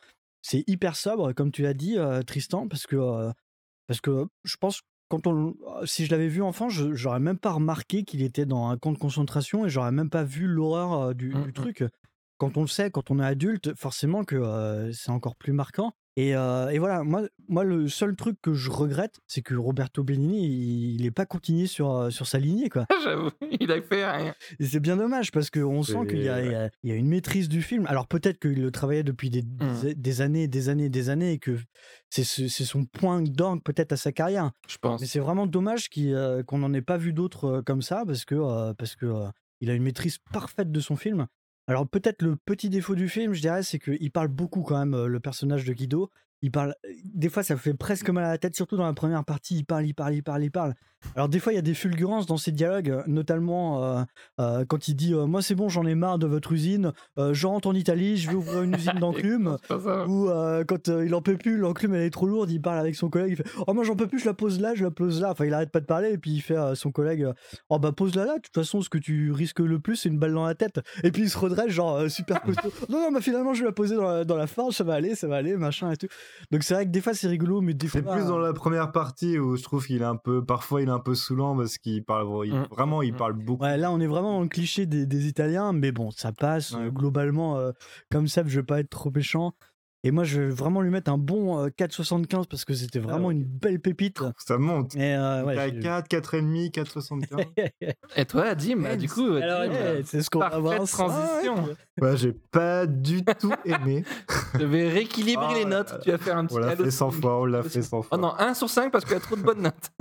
c'est hyper sobre, comme tu l'as dit, euh, Tristan, parce que, euh, parce que je pense quand on, si je l'avais vu enfant, je, j'aurais même pas remarqué qu'il était dans un camp de concentration et j'aurais même pas vu l'horreur euh, du, Mm, du mm. truc. Quand on le sait, quand on est adulte, forcément que euh, c'est encore plus marquant. Et, euh, et voilà, moi, moi, le seul truc que je regrette, c'est que Roberto Benigni, il n'est pas continué sur, euh, sur sa lignée, quoi. J'avoue, il a fait rien. Et c'est bien dommage parce qu'on sent C'est- qu'il y a, il y a- il y a une maîtrise du film. Alors peut-être qu'il le travaillait depuis des, des, des années, des années, des années et que c'est, ce- c'est son point d'orgue peut-être à sa carrière. Je pense. Mais c'est vraiment dommage qu'il, euh, qu'on n'en ait pas vu d'autres euh, comme ça parce que, euh, parce que euh, il a une maîtrise parfaite de son film. Alors peut-être le petit défaut du film, je dirais, c'est qu'il parle beaucoup quand même, euh, le personnage de Guido. Il parle, des fois ça fait presque mal à la tête, surtout dans la première partie, il parle, il parle, il parle, il parle. Alors des fois il y a des fulgurances dans ses dialogues, euh, notamment euh, euh, quand il dit euh, moi c'est bon, j'en ai marre de votre usine, euh, je rentre en Italie, je vais ouvrir une usine d'enclume. C'est pas ça. Ou euh, quand euh, il en peut plus, l'enclume elle est trop lourde, il parle avec son collègue, il fait oh moi j'en peux plus, je la pose là, je la pose là. Enfin il arrête pas de parler et puis il fait à son collègue euh, oh bah pose la là, de toute façon ce que tu risques le plus c'est une balle dans la tête. Et puis il se redresse genre euh, super costaud. Non non, bah finalement je vais la poser dans la, dans la farge, ça va aller, ça va aller, machin et tout. Donc c'est vrai que des fois c'est rigolo, mais des fois C'est plus dans la première partie où je trouve qu'il est un peu, parfois il est un peu saoulant parce qu'il parle, il- Mm. vraiment il Mm. parle beaucoup. Ouais, là on est vraiment dans le cliché des, des Italiens, mais bon, ça passe Ouais. euh, globalement. euh, comme ça, je vais pas être trop méchant. Et moi, je vais vraiment lui mettre un bon euh, quatre virgule soixante-quinze parce que c'était vraiment ouais. une belle pépite. Ça monte. Et euh, ouais, j'ai- quatre, quatre virgule cinq, quatre virgule soixante-quinze. Et toi, Dim, Ouais, du coup, alors, Dim, Ouais, euh, c'est ce qu'on va voir parfaite ensemble. transition. Ouais, j'ai pas du tout aimé. Je vais rééquilibrer Ah, les notes. Tu vas faire un petit On l'a halo fait cent swing. fois, on l'a fait cent Oh fois. non, un sur cinq parce qu'il y a trop de bonnes notes.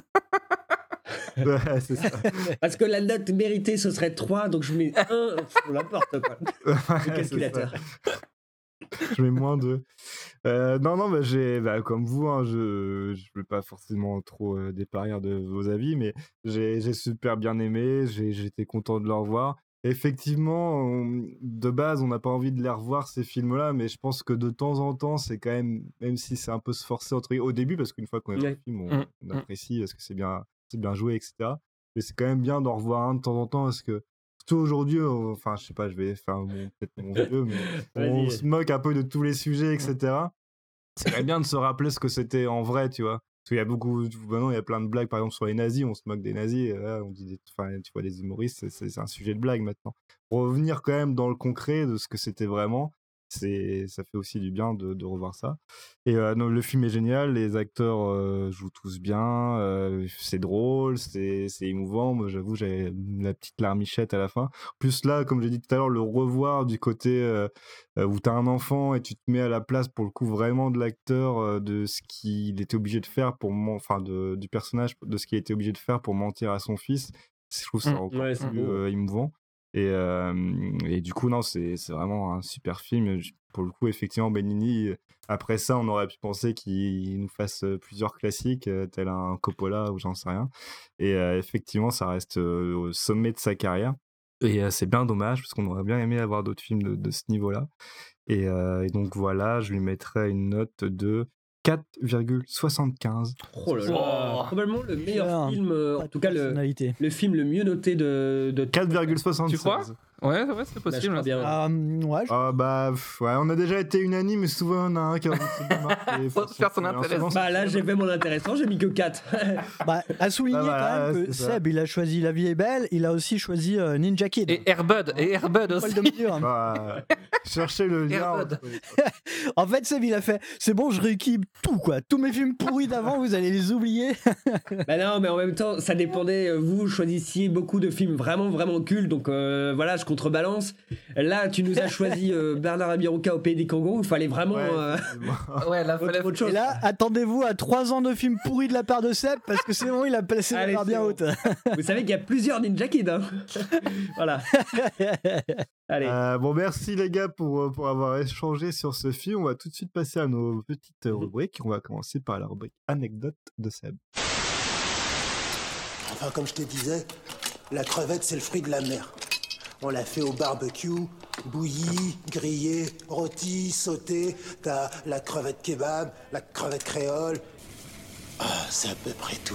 Ouais, c'est ça. Parce que la note méritée, ce serait trois, donc je mets un, n'importe quoi. Ouais, Le c'est calculateur. ça. Je mets moins deux. Euh, non, non, bah, j'ai, bah, comme vous, hein, je ne vais pas forcément trop euh, déparir de vos avis, mais j'ai, j'ai super bien aimé, j'ai, j'étais content de le revoir. Effectivement, on- de base, on n'a pas envie de les revoir, ces films-là, mais je pense que de temps en temps, c'est quand même, même si c'est un peu se forcer entre, au début, parce qu'une fois qu'on a vu Ouais. le film, on, Mm, on mm. apprécie parce que c'est bien, c'est bien joué, et cetera. Mais c'est quand même bien d'en revoir un de temps en temps, parce que surtout aujourd'hui, on- enfin, je sais pas, je vais faire mon- peut-être mon vieux, mais on Vas-y. se moque un peu de tous les sujets, et cetera. C'est quand même bien de se rappeler ce que c'était en vrai, tu vois. Parce qu'il y a beaucoup, maintenant, il y a plein de blagues, par exemple, sur les nazis, on se moque des nazis, et là, on dit, des- enfin, tu vois, les humoristes, c'est- c'est c'est un sujet de blague maintenant. Revenir quand même dans le concret de ce que c'était vraiment, c'est, ça fait aussi du bien de, de revoir ça. Et euh, non, le film est génial, les acteurs euh, jouent tous bien, euh, c'est drôle, c'est c'est émouvant. Moi, j'avoue, j'avais la petite larmichette à la fin. Plus là, comme j'ai dit tout à l'heure, le revoir du côté euh, euh, où tu as un enfant et tu te mets à la place, pour le coup, vraiment de l'acteur, euh, de ce qu'il était obligé de faire pour, men- enfin, de, du personnage, de ce qu'il était obligé de faire pour mentir à son fils. Je trouve ça Mm. encore Ouais, c'est plus beau. euh, émouvant. Et, euh, et du coup, non, c'est c'est vraiment un super film. Je- Pour le coup, effectivement, Benigni, euh, après ça, on aurait pu penser qu'il nous fasse euh, plusieurs classiques, euh, tel un Coppola ou j'en sais rien. Et euh, effectivement, ça reste euh, au sommet de sa carrière. Et euh, c'est bien dommage, parce qu'on aurait bien aimé avoir d'autres films de, de ce niveau-là. Et, euh, et donc voilà, je lui mettrais une note de quatre virgule soixante-quinze. Oh là là. Oh. Probablement le meilleur Super. film, euh, Pas en de tout cas le, personnalité. le film le mieux noté de, de quatre virgule soixante-seize. Tu crois Ouais, ouais, c'est Bah, je possible. crois bien. Ah, hum, ouais, je- Ah bah ouais, on a déjà été unanime, mais souvent il y en a un qui a envie de se démarquer. Faut se faire son intéressant. Bah là, j'ai fait mon intéressant, j'ai mis que quatre. bah, à souligner Ah, voilà, quand même que c'est ça. Seb, il a choisi La vie est belle, il a aussi choisi euh, Ninja Kid. Et Airbud, et Airbud Paul aussi. de mesure. Bah, cherchez le lien. Airbud. entre les- En fait, Seb, il a fait c'est bon, je rééquipe tout, quoi. Tous mes films pourris d'avant, vous allez les oublier. Bah non, mais en même temps, ça dépendait. euh, Vous choisissiez beaucoup de films vraiment, vraiment cultes, donc euh, voilà, je contrebalance. Là, tu nous as choisi euh, Bernard Abiroka au Pays des Kangourous. Il fallait vraiment Ouais, euh, effectivement. Ouais, là, autre, fallait. autre chose. Et là, attendez-vous à trois ans de films pourris de la part de Seb, parce que c'est bon, il a placé la Allez, barre bien c'est bon. haute. Vous savez qu'il y a plusieurs Ninja Kid. Hein. Voilà. Allez. Euh, bon, merci les gars pour, euh, pour avoir échangé sur ce film. On va tout de suite passer à nos petites euh, rubriques. On va commencer par la rubrique anecdote de Seb. Enfin, comme je te disais, la crevette, c'est le fruit de la mer. On l'a fait au barbecue, bouillie, grillée, rôtie, sautée. T'as la crevette kebab, la crevette créole. Ah, c'est à peu près tout.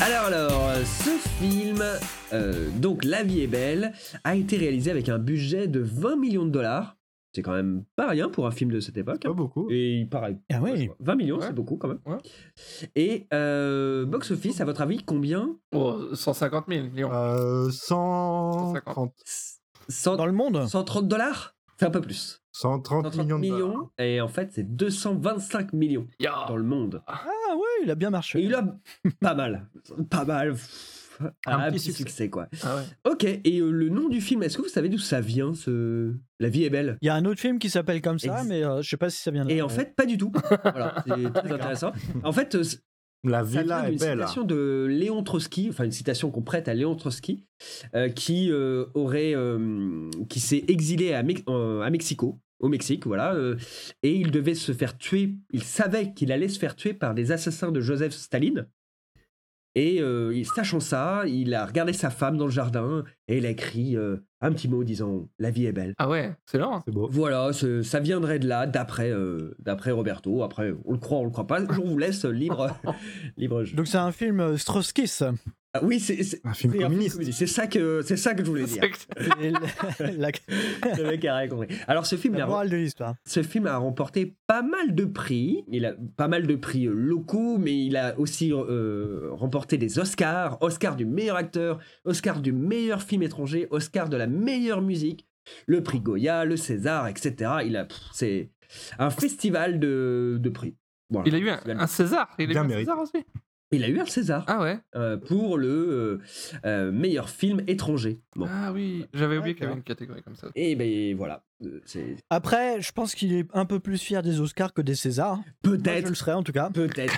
Alors, alors, ce film, euh, donc La vie est belle, a été réalisé avec un budget de vingt millions de dollars. C'est quand même pas rien pour un film de cette époque. Pas beaucoup. Et il paraît. Ah oui. vingt millions, Ouais. c'est beaucoup quand même. Ouais. Et euh, box-office, à votre avis, combien Oh, cent cinquante mille millions. Euh, cent trente. cent Dans le monde cent trente dollars. C'est un peu plus. cent trente cent trente millions de millions. dollars. Et en fait, c'est deux cent vingt-cinq millions Ya. dans le monde. Ah ouais, il a bien marché. Et il a pas mal. Pas mal. Un Un petit petit succès. succès, quoi. Ah ouais. Ok, et euh, le nom du film, est-ce que vous savez d'où ça vient, ce... La vie est belle? Il y a un autre film qui s'appelle comme ça, Ex- mais euh, je sais pas si ça vient de là. Et en fait, pas du tout. Voilà, c'est très intéressant. En fait, euh, La ça vient villa est d'une belle. citation de Léon Trotsky, enfin une citation qu'on prête à Léon Trotsky, euh, qui euh, aurait, euh, qui s'est exilé à, Mex- euh, à Mexico, au Mexique, voilà, euh, et il devait se faire tuer. Il savait qu'il allait se faire tuer par des assassins de Joseph Staline. Et euh, il- sachant ça, il a regardé sa femme dans le jardin et il a écrit euh, un petit mot disant « La vie est belle ». Ah ouais, excellent. C'est beau. Voilà, ce- ça viendrait de là, d'après euh, d'après Roberto. Après, on le croit, on le croit pas. Je vous laisse libre, libre jeu. Donc c'est un film euh, Strauss-Kiss. Ah oui, c'est c'est- Un film c'est un communiste. communiste. C'est ça que c'est ça que je voulais dire. Et la, la- Le mec a rien compris. Alors ce film, il la a, morale de l'histoire. ce film a remporté pas mal de prix. Il a pas mal de prix euh, locaux, mais il a aussi euh, remporté des Oscars. Oscar du meilleur acteur, Oscar du meilleur film étranger, Oscar de la meilleure musique, le prix Goya, le César, et cetera. Il a, pff, c'est un festival de, de prix. Voilà. Il a eu un, un César. Il a eu Bien un mérité. César aussi. Il a eu un César Ah ouais. euh, pour le euh, euh, meilleur film étranger. Bon. Ah oui, j'avais oublié qu'il y avait D'accord. une catégorie comme ça. Et ben voilà. Euh, c'est Après, je pense qu'il est un peu plus fier des Oscars que des Césars. Moi, je peut-être, le serais en tout cas. peut-être.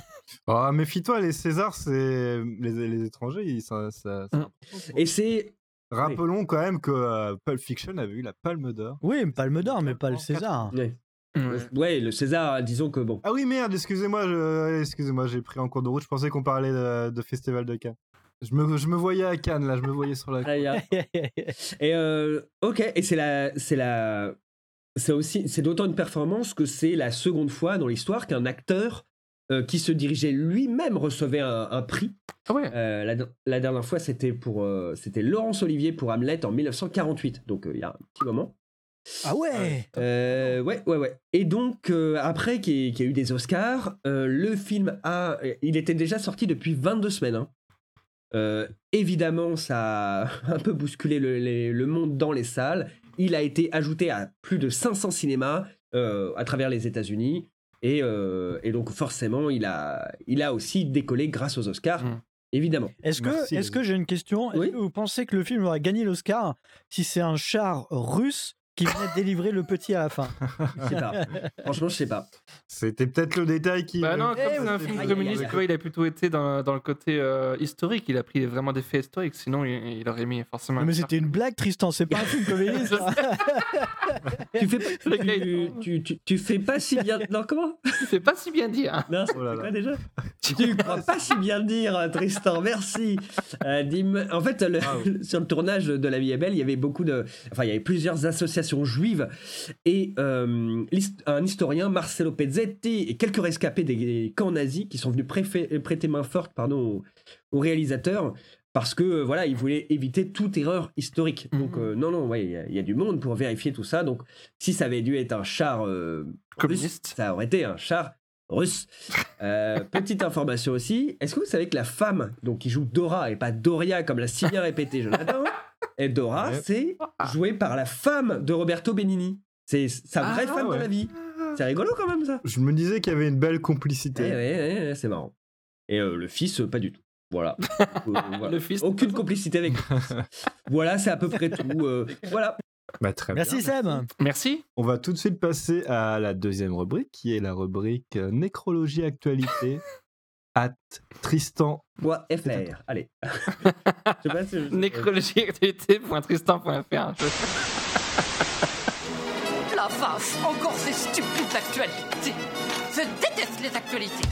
Oh, méfie-toi, les Césars, c'est les, les étrangers, ils- ça, ça- c'est Mm. important pour eux. Et c'est Rappelons quand même que euh, Pulp Fiction avait eu la Palme d'Or. Oui, une Palme d'Or, mais pas le César. ouais. Ouais. Ouais, le César, disons que bon. Ah oui, merde, excusez-moi, je... excusez-moi, j'ai pris en cours de route, je pensais qu'on parlait de, de Festival de Cannes. Je me, je me voyais à Cannes, là, je me voyais sur la... Très bien. Et euh, ok, et c'est la, c'est la, c'est aussi, c'est d'autant une performance que c'est la seconde fois dans l'histoire qu'un acteur euh, qui se dirigeait lui-même recevait un, un prix. Ah ouais. Euh, la, la dernière fois, c'était pour, euh, c'était Laurence Olivier pour Hamlet en mille neuf cent quarante-huit, donc euh, il y a un petit moment. Ah ouais. Euh, ouais, ouais, ouais. Et donc, euh, après qu'il y, ait- qu'il y a eu des Oscars, euh, le film a. Il était déjà sorti depuis vingt-deux semaines. hein. Euh, évidemment, ça a un peu bousculé le, les- le monde dans les salles. Il a été ajouté à plus de cinq cents cinémas euh, à travers les États-Unis. Et, euh, et donc, forcément, il a, il a aussi décollé grâce aux Oscars, Mm. évidemment. Est-ce que, Merci, est-ce les que j'ai une question? Est-ce Oui. que vous pensez que le film aurait gagné l'Oscar si c'est un char russe qui venait délivrer le petit à la fin? Je sais pas. Franchement, je sais pas. C'était peut-être le détail qui... Bah non, Eh comme c'est un oui. film Aïe, aïe, communiste, aïe. tu vois, il a plutôt été dans, dans le côté euh, historique. Il a pris vraiment des faits historiques. Sinon, il, il aurait mis forcément. Non, mais un c'était une blague, Tristan, c'est pas un film communiste. hein. Tu fais pas, Le gars, tu, il- tu, tu, tu fais pas si bien. Non, comment? C'est pas si bien dit. Hein. Non, c'est Oh là quoi là. déjà? Tu crois pas si bien dire, Tristan, merci. Euh, dis-moi- en fait, le- Ah sur le tournage de La vie est belle, il y avait beaucoup de. Enfin, il y avait plusieurs associations juives et euh, l'hist- un historien, Marcello Pezzetti, et quelques rescapés des camps nazis qui sont venus préfé- prêter main forte pardon, au, au réalisateur. Parce que euh, voilà, ils voulaient éviter toute erreur historique. Donc, Mhm. euh, non, non, ouais, il y, a- il y a du monde pour vérifier tout ça. Donc, si ça avait dû être un char euh, Communiste. russe, ça aurait été un char russe. Euh, petite information aussi, est-ce que vous savez que la femme donc, qui joue Dora, et pas Doria comme l'a si bien répété Jonathan, et Dora, Ouais. c'est joué par la femme de Roberto Benigni. C'est sa vraie Ah, femme ouais. dans la vie. C'est rigolo quand même ça. Je me disais qu'il y avait une belle Ouais, complicité. ouais, ouais, ouais, c'est marrant. Et euh, le fils, euh, pas du tout. Voilà. Euh, voilà. Le fils. Aucune complicité avec le fils. Voilà, c'est à peu près tout. euh, voilà. Bah, très Merci bien. Seb. Merci. On va tout de suite passer à la deuxième rubrique, qui est la rubrique euh, Nécrologie Actualité, at Tristan. Moi, F R. Allez. Je sais pas si je- Nécrologieactualité.tristan.fr. La vache, encore ces stupides actualités. Je déteste les actualités.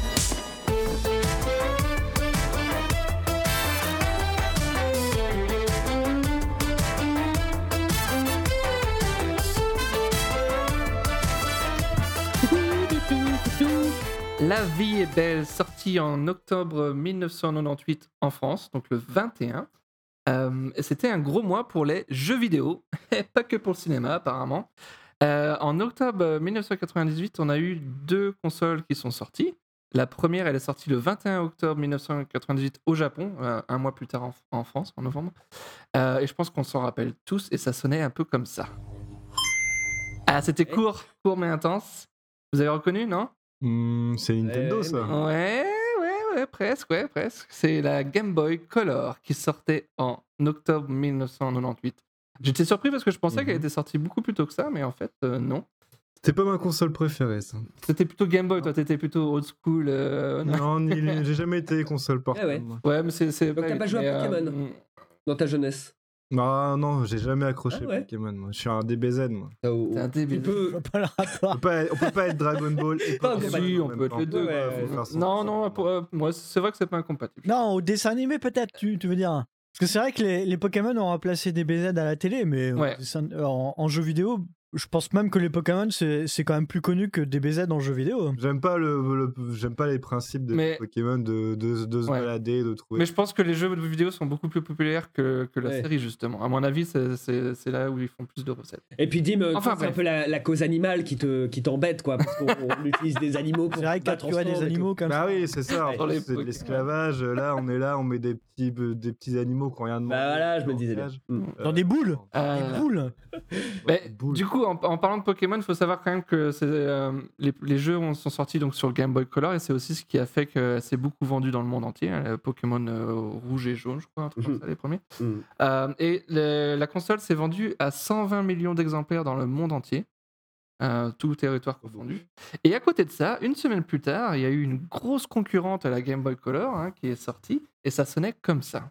La vie est belle, sorti en octobre dix-neuf cent quatre-vingt-dix-huit en France, donc le vingt et un. Euh, et c'était un gros mois pour les jeux vidéo, et pas que pour le cinéma apparemment. Euh, en octobre dix-neuf cent quatre-vingt-dix-huit, on a eu deux consoles qui sont sorties. La première, elle est sortie le vingt et un octobre dix-neuf cent quatre-vingt-dix-huit au Japon, euh, un mois plus tard en, en France, en novembre. Euh, et je pense qu'on s'en rappelle tous, et ça sonnait un peu comme ça. Ah, c'était court, court mais intense. Vous avez reconnu, non ? Mmh, c'est Nintendo, Ouais, ça. Ouais, ouais, ouais, presque, ouais, presque. C'est la Game Boy Color qui sortait en octobre dix-neuf cent quatre-vingt-dix-huit. J'étais surpris parce que je pensais Mhm. qu'elle était sortie beaucoup plus tôt que ça, mais en fait, euh, non. C'était pas ma console préférée, ça. C'était plutôt Game Boy, toi, t'étais plutôt old school. euh, Non, ni- j'ai jamais été console portable. ouais. moi. Ouais, mais c'est. c'est Donc t'as pas joué à mais, euh, Pokémon dans ta jeunesse. Ah non, j'ai jamais accroché Ah ouais. Pokémon. Moi. Je suis un D B Z, moi. Oh, T'es un débile. Tu peux. Je vois pas le rapport. On peut pas, on peut pas être Dragon Ball et Pas Pokémon. Si, en on même peut être temps. les deux. Ouais, Faut faire son- Non, son- non, pour, euh, moi, c'est vrai que c'est pas incompatible. Non, au dessin animé peut-être, tu, tu veux dire. Parce que c'est vrai que les, les Pokémon ont remplacé des B Z à la télé, mais au Ouais. dessin- en, en jeu vidéo, je pense même que les Pokémon, c'est c'est quand même plus connu que des B Z en jeu vidéo. J'aime pas le, le- j'aime pas les principes des Mais- Pokémon de, de, de se Ouais. balader, de trouver. Mais je pense que les jeux vidéo sont beaucoup plus populaires que, que la Ouais. série, justement. À mon avis, c'est- c'est c'est là où ils font plus de recettes. Et puis Dim, euh, Enfin, toi, c'est un bref. peu la, la cause animale qui te qui t'embête quoi, parce qu'on on utilise des animaux pour C'est vrai se battre capturer des ensemble et tout. animaux comme Bah ça. oui, c'est ça. en Sur plus, les c'est de Pokémon. l'esclavage. Là, on est là, on met des petits, des petits animaux qui ont rien demandé. Bah voilà, je me dans disais le bien. cage. Mm. Euh, Dans des boules. Euh, Des boules. Mais, boule. du coup, en, en parlant de Pokémon, il faut savoir quand même que c'est, euh, les, les jeux ont- sont sortis donc, sur le Game Boy Color et c'est aussi ce qui a fait que c'est beaucoup vendu dans le monde entier. hein, le Pokémon euh, rouge et jaune, je crois, un truc comme Mhm. ça, les premiers. Mm. Euh, et le- la console s'est vendue à cent vingt millions d'exemplaires dans le monde entier, euh, tout territoire confondu. Et à côté de ça, une semaine plus tard, il y a eu une grosse concurrente à la Game Boy Color hein, qui est sortie et ça sonnait comme ça.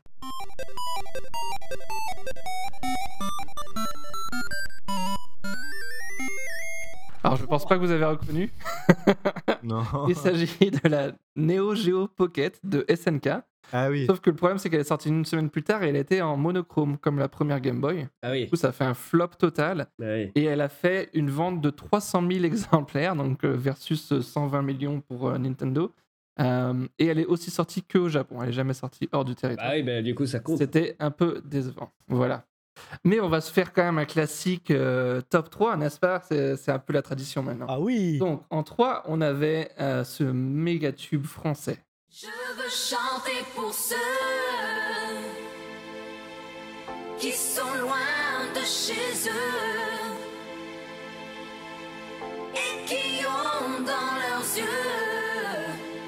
Alors, je pense pas que vous avez reconnu. Non. Il s'agit de la Neo Geo Pocket de S N K. Ah oui. Sauf que le problème, c'est qu'elle est sortie une semaine plus tard et elle était en monochrome, comme la première Game Boy. Ah oui. Du coup, ça fait un flop total. Ah oui. Et elle a fait une vente de trois cent mille exemplaires, donc euh, versus cent vingt millions pour euh, Nintendo. Euh, et elle est aussi sortie qu'au Japon. Elle n'est jamais sortie hors du territoire. Bah oui, bah, du coup ça compte. C'était un peu décevant. Voilà. Mais on va se faire quand même un classique euh, top trois, n'est-ce pas? C'est c'est un peu la tradition maintenant. Ah oui. Donc, en trois, on avait euh, ce méga tube français. Je veux chanter pour ceux qui sont loin de chez eux et qui ont dans leurs yeux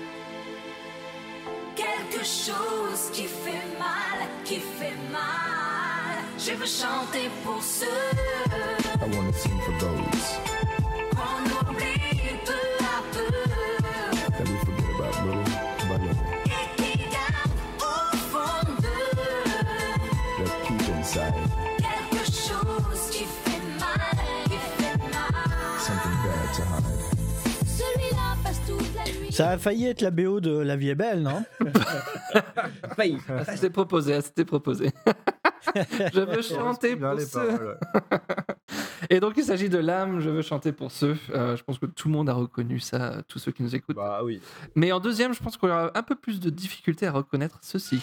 quelque chose qui fait mal, qui fait mal. Je veux chanter pour ceux I wanna sing for those qu'on oublie peu à peu that we forget about little by little, et qui gardent au fond d'eux that keep inside quelque chose qui fait mal, qui fait mal. something bad to hide. Celui-là passe toute la nuit. Ça a failli être la B O de La vie est belle, non? Failli. Ah, C'était proposé, ah, c'était proposé. Je veux chanter Bien pour les ceux. paroles. Et donc, il s'agit de l'âme, je veux chanter pour ceux. Euh, je pense que tout le monde a reconnu ça, tous ceux qui nous écoutent. Bah oui. Mais en deuxième, je pense qu'on aura un peu plus de difficulté à reconnaître ceci.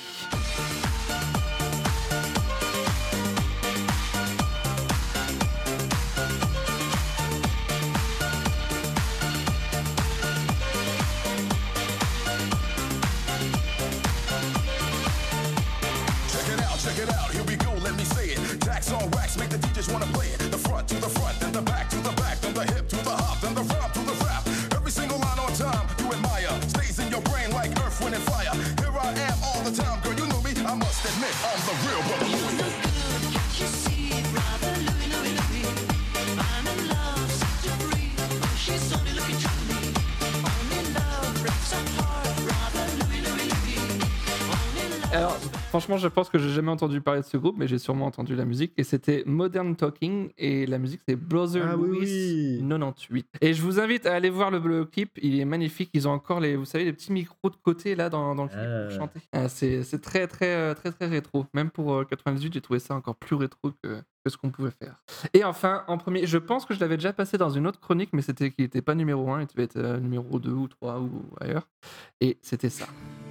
Check it out, check it out, here we go, let me say it. Tax on wax, make the D Js wanna play it. The front to the front, then the back to the back, then the hip to the hop, then the rap to the rap. Every single line on time, you admire. Stays in your brain like earth, wind, and fire. Here I am all the time, girl, you know me. I must admit, I'm the real brother Louie. You see, brother Louie, Louie, Louie. I'm in love, set you free. She's only looking to me. Only love breaks our heart, brother Louie, Louie, Louie. Only love. Alors, franchement, je pense que j'ai jamais entendu parler de ce groupe, mais j'ai sûrement entendu la musique. Et c'était Modern Talking. Et la musique, c'est Brother Ah oui, Louis oui. quatre-vingt-dix-huit. Et je vous invite à aller voir le, le clip. Il est magnifique. Ils ont encore les, vous savez, les petits micros de côté là dans, dans le clip Ah. pour chanter. Ah, c'est, c'est très, très, euh, très, très rétro. Même pour euh, quatre-vingt-dix-huit, j'ai trouvé ça encore plus rétro que, que ce qu'on pouvait faire. Et enfin, en premier, je pense que je l'avais déjà passé dans une autre chronique, mais c'était qu'il n'était pas numéro un. Il devait être euh, numéro deux ou trois ou ailleurs. Et c'était ça.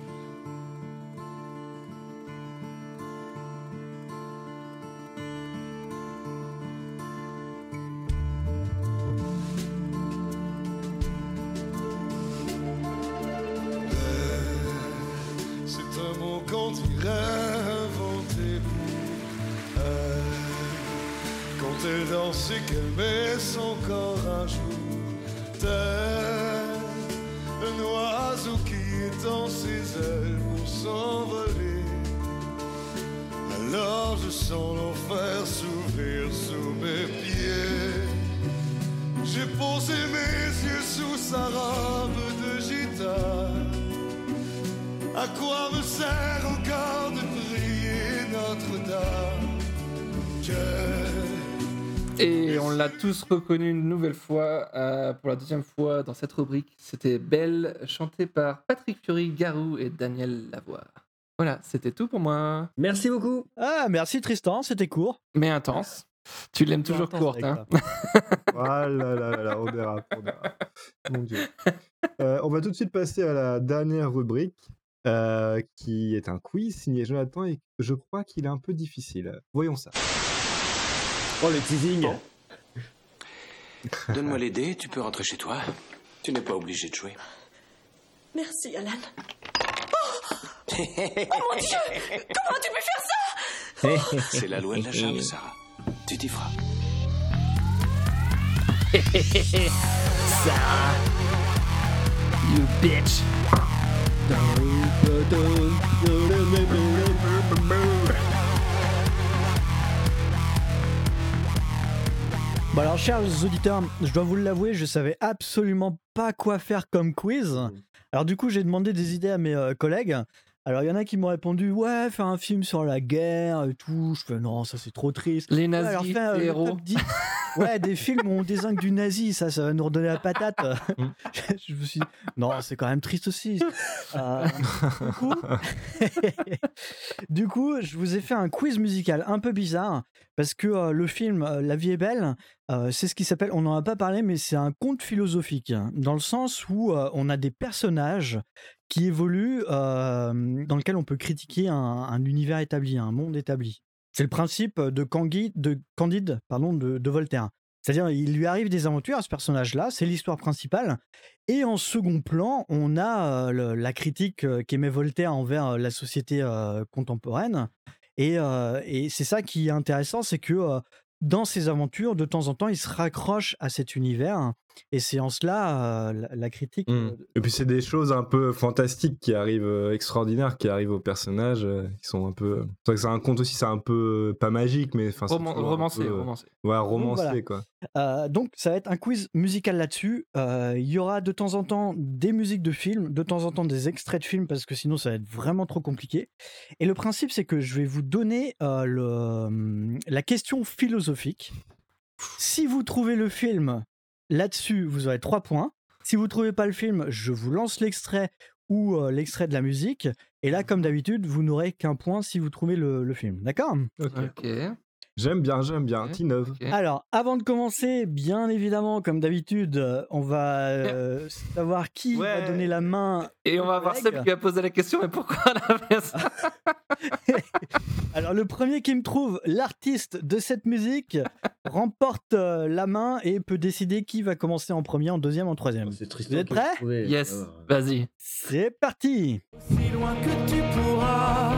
C'est un mot qu'on dirait inventé pour elle. Quand elle dansait, qu'elle met son corps à jour. Tel un oiseau qui étend ses ailes pour s'envoler. Alors je sens l'enfer s'ouvrir sous mes pieds. J'ai posé mes yeux sous sa robe de gitane. À quoi me sert encore de prier Notre-Dame? Que... Et on l'a tous reconnu une nouvelle fois, euh, pour la deuxième fois dans cette rubrique. C'était Belle, chanté par Patrick Fiori, Garou et Daniel Lavoie. Voilà, c'était tout pour moi. Merci beaucoup. Ah, merci Tristan, c'était court. Mais intense. Tu l'aimes toujours Intense courte, avec hein. Ah là là là là, on dérape, on dérape. Mon Dieu. Euh, on va tout de suite passer à la dernière rubrique, euh, qui est un quiz signé Jonathan et je crois qu'il est un peu difficile. Voyons ça. Oh, le teasing. Donne-moi les dés, tu peux rentrer chez toi. Tu n'es pas obligé de jouer. Merci, Alan. Oh, oh mon Dieu! Comment tu peux faire ça? C'est la loi de la jungle, Sarah. Tu t'y feras. Sarah, you bitch. Bon alors, chers auditeurs, je dois vous l'avouer, je savais absolument pas quoi faire comme quiz. Alors du coup, j'ai demandé des idées à mes euh, collègues. Alors il y en a qui m'ont répondu, ouais, faire un film sur la guerre et tout. Je fais, non, ça c'est trop triste. Les Ouais, nazis, alors, fais, euh, les le héros. top dix. Ouais, des films où on désigne du nazi, ça, ça va nous redonner la patate. Je me suis dit, non, c'est quand même triste aussi. Euh, du, coup... du coup, je vous ai fait un quiz musical un peu bizarre parce que euh, le film euh, La vie est belle, euh, c'est ce qui s'appelle, on n'en a pas parlé, mais c'est un conte philosophique dans le sens où euh, on a des personnages qui évoluent euh, dans lequel on peut critiquer un, un univers établi, un monde établi. C'est le principe de Candide, de, Candide pardon, de, de Voltaire. C'est-à-dire, il lui arrive des aventures à ce personnage-là, c'est l'histoire principale. Et en second plan, on a euh, le- la critique euh, qu'émet Voltaire envers euh, la société euh, contemporaine. Et, euh, et c'est ça qui est intéressant, c'est que euh, dans ses aventures, de temps en temps, il se raccroche à cet univers. Et c'est en cela euh, la, la critique. Mm. Et puis c'est des choses un peu fantastiques qui arrivent, euh, extraordinaires, qui arrivent aux personnages, euh, qui sont un peu... C'est vrai que c'est un conte aussi, c'est un peu, euh, pas magique, mais... enfin, c'est Roman- toujours un romancé, peu, euh, romancé. Ouais, Donc, romancé, voilà. quoi. Euh, donc ça va être un quiz musical là-dessus. Euh, Il y aura de temps en temps des musiques de films, de temps en temps des extraits de films, parce que sinon ça va être vraiment trop compliqué. Et le principe, c'est que je vais vous donner euh, le, la question philosophique. Si vous trouvez le film là-dessus, vous aurez trois points. Si vous trouvez pas le film, je vous lance l'extrait ou euh, l'extrait de la musique. Et là, comme d'habitude, vous n'aurez qu'un point si vous trouvez le, le film. D'accord ? Ok. J'aime bien, j'aime bien, T-neuf. Alors, avant de commencer, bien évidemment, comme d'habitude, euh, on va euh, savoir qui va donner la main. Et on va voir Seb qui va poser la question, mais pourquoi on a fait ça? Alors, le premier qui me trouve l'artiste de cette musique remporte euh, la main et peut décider qui va commencer en premier, en deuxième, en troisième. Vous êtes prêts? Yes, vas-y. C'est parti. Si loin que tu pourras.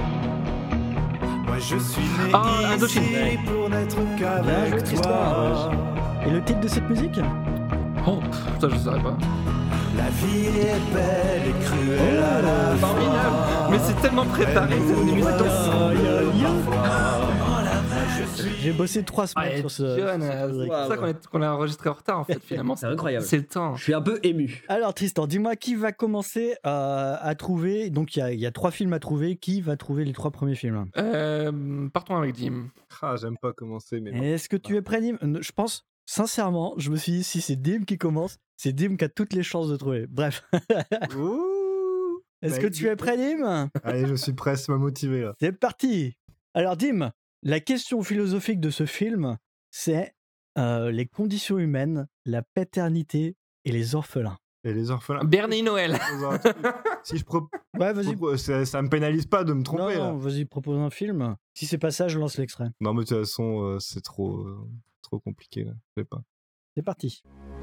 Moi je suis né Ah, ici Indochine. pour n'être Bien joué, qu'avec Tristan. toi. Et le titre de cette musique? Oh, ça je saurais pas. La vie est belle et cruelle à la fois. Formidable. Mais c'est tellement préparé, cette musique. Parfois, je suis J'ai bossé trois semaines Ouais, sur ce. John, sur ce euh, c'est rubrique. pour ça qu'on est- qu'on l'a enregistré en retard en fait finalement. C'est incroyable. C'est le temps. Je suis un peu ému. Alors Tristan, dis-moi qui va commencer euh, à trouver. Donc il y a, il y a trois films à trouver. Qui va trouver les trois premiers films? Euh, partons avec Dim. Ah, j'aime pas commencer, mais. non. Est-ce que tu es prêt, Dim? Je pense, sincèrement, je me suis dit, si c'est Dim qui commence, c'est Dim qui a toutes les chances de trouver. Bref. Ouh. Est-ce Bah, que tu es prêt, Dim? Allez, je suis prêt, ça m'a motivé là. C'est parti. Alors Dim, la question philosophique de ce film, c'est euh, les conditions humaines, la paternité et les orphelins. Et les orphelins. Bernie Noël. Si je pro... Ouais, vas-y. propose- ça, ça me pénalise pas de me Non, tromper là. non, vas-y, propose un film. Si c'est pas ça, je lance l'extrait. Non, mais de toute façon, euh, c'est trop, euh, trop compliqué là. Je sais pas. C'est parti.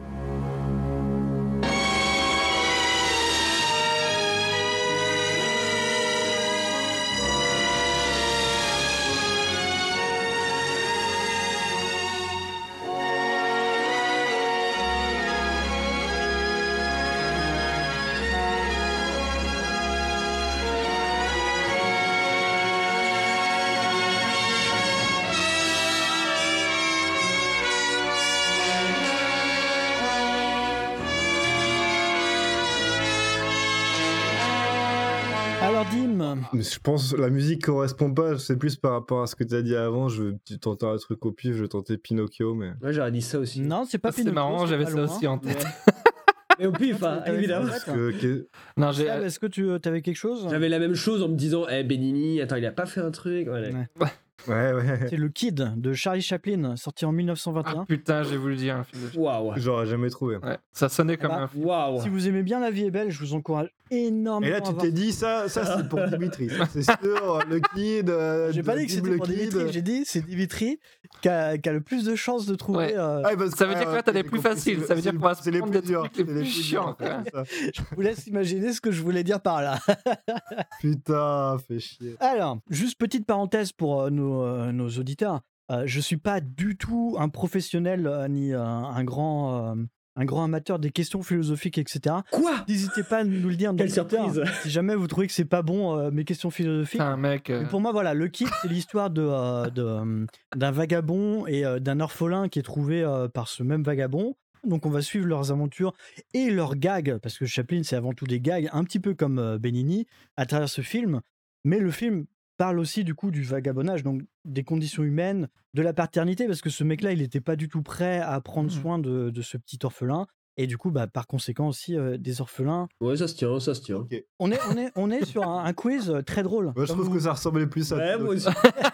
Alors Dim, Mais je pense que la musique correspond pas. C'est plus par rapport à ce que tu as dit avant. Je vais tu tenter un truc au pif. Je vais tenter Pinocchio, mais. Ouais, j'aurais dit ça aussi. non, c'est pas C'est Pinocchio. marrant, c'est j'avais pas ça loin. aussi en tête. Mais au pif, hein, T'avais évidemment. fait Parce ça. que, que- Non, j'ai. Seb, est-ce que tu avais quelque chose? J'avais la même chose en me disant, eh Benigni, attends, il a pas fait un truc. Voilà. Ouais. Ouais, ouais. C'est Le Kid de Charlie Chaplin, sorti en mille neuf cent vingt et un. Ah putain, j'ai voulu dire un film de. Waouh. J'aurais jamais trouvé. Ouais, ça sonnait comme Ah bah, un film. Waouh. Si vous aimez bien La vie est belle, je vous encourage énormément Et là, à tu voir. t'es dit ça, ça c'est pour Dimitri. C'est sûr, le kid. euh, J'ai pas dit que c'était double pour kid. Dimitri, j'ai dit c'est Dimitri qui a, qui a le plus de chances de trouver. Ouais. euh, Ah, parce Ça veut dire que là, t'as j'ai les plus compris, faciles. c'est- Ça veut dire c'est- qu'on va se c'est les prendre plus des durs. trucs les c'est plus plus chiants, durs, quoi. c'est ça. Je vous laisse imaginer ce que je voulais dire par là. Putain, fais chier. Alors, juste petite parenthèse pour euh, nos, euh, nos auditeurs. Euh, je suis pas du tout un professionnel euh, ni euh, un grand euh, un grand amateur des questions philosophiques, et cetera. Quoi? N'hésitez pas à nous le dire dans Quelle les commentaires, surprise. si jamais vous trouvez que c'est pas bon euh, mes questions philosophiques. Putain, mec. euh, Mais pour moi, voilà, le Kid, c'est l'histoire de, euh, de, euh, d'un vagabond et euh, d'un orphelin qui est trouvé euh, par ce même vagabond. Donc, on va suivre leurs aventures et leurs gags, parce que Chaplin, c'est avant tout des gags, un petit peu comme euh, Benigni, à travers ce film. Mais le film parle aussi du coup du vagabondage, donc des conditions humaines, de la paternité, parce que ce mec-là, il n'était pas du tout prêt à prendre Mhm. soin de, de ce petit orphelin. Et du coup, bah, par conséquent aussi, euh, des orphelins. Ouais, ça se tient, ça se tient. Ok. On est, on est, on est sur un, un quiz euh, très drôle. Moi, je Comme trouve vous- que ça ressemblait plus à. Ouais, moi aussi.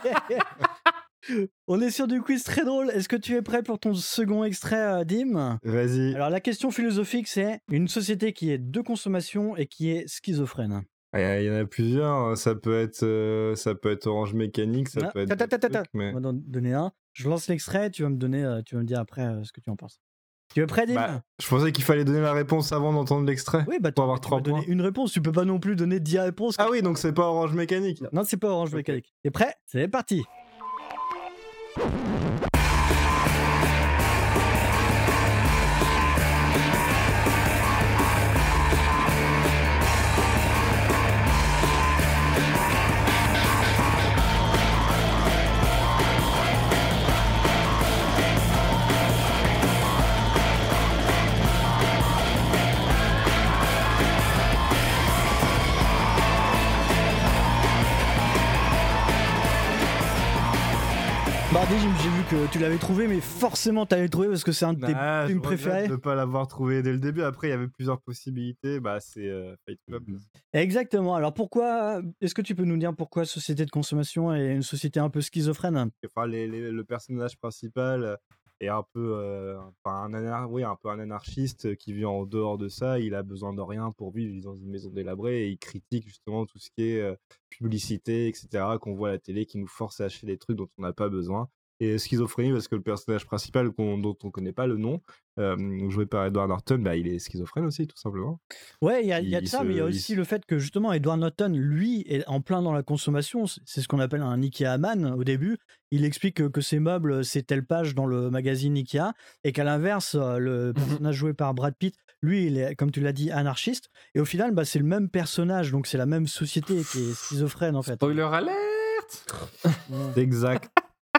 On est sur du quiz très drôle. Est-ce que tu es prêt pour ton second extrait, euh, Dim? Vas-y. Alors, la question philosophique, c'est une société qui est de consommation et qui est schizophrène. Il y en a plusieurs. Ça peut être, euh, ça peut être Orange Mécanique, ça Ah, peut être. ta, ta, ta, ta, d'autres ta. trucs, mais- On va en donner un. Je lance l'extrait, tu vas me donner, euh, tu vas me dire après euh, ce que tu en penses. Tu es prêt, Dim? Bah, je pensais qu'il fallait donner la réponse avant d'entendre l'extrait. Oui, bah, pour avoir tu trois vas donner points. une réponse. Tu peux pas non plus donner dix réponses. Ah oui, donc c'est pas Orange Mécanique. Non, c'est pas Orange Mécanique. T'es prêt? C'est parti. Bardi, j'ai vu que tu l'avais trouvé, mais forcément t'allais le trouver parce que c'est un de tes Ah, je films regrette préférés. de ne pas l'avoir trouvé dès le début. Après, il y avait plusieurs possibilités. Bah, c'est euh, Fight Club. Exactement. Alors pourquoi, est-ce que tu peux nous dire pourquoi société de consommation est une société un peu schizophrène? Enfin, les- les- le personnage principal euh, est un peu, euh, enfin, un, anar- oui, un peu un anarchiste qui vit en dehors de ça. Il a besoin de rien pour vivre. Il vit dans une maison délabrée et il critique justement tout ce qui est euh, publicité, et cetera, qu'on voit à la télé, qui nous force à acheter des trucs dont on n'a pas besoin. Et schizophrénie parce que le personnage principal qu'on- dont on connaît pas le nom, euh, joué par Edward Norton, bah, il est schizophrène aussi, tout simplement. Ouais, il y a, il y a de Il ça, se- mais il y a il aussi se- le fait que justement Edward Norton, lui, est en plein dans la consommation. C'est c'est ce qu'on appelle un Ikea man au début. Il explique que, que ses meubles, c'est telle page dans le magazine Ikea, et qu'à l'inverse, euh, le personnage joué par Brad Pitt, lui, il est, comme tu l'as dit, anarchiste. Et au final, bah, c'est le même personnage, donc c'est la même société qui est schizophrène en fait. Spoiler alert. Exact.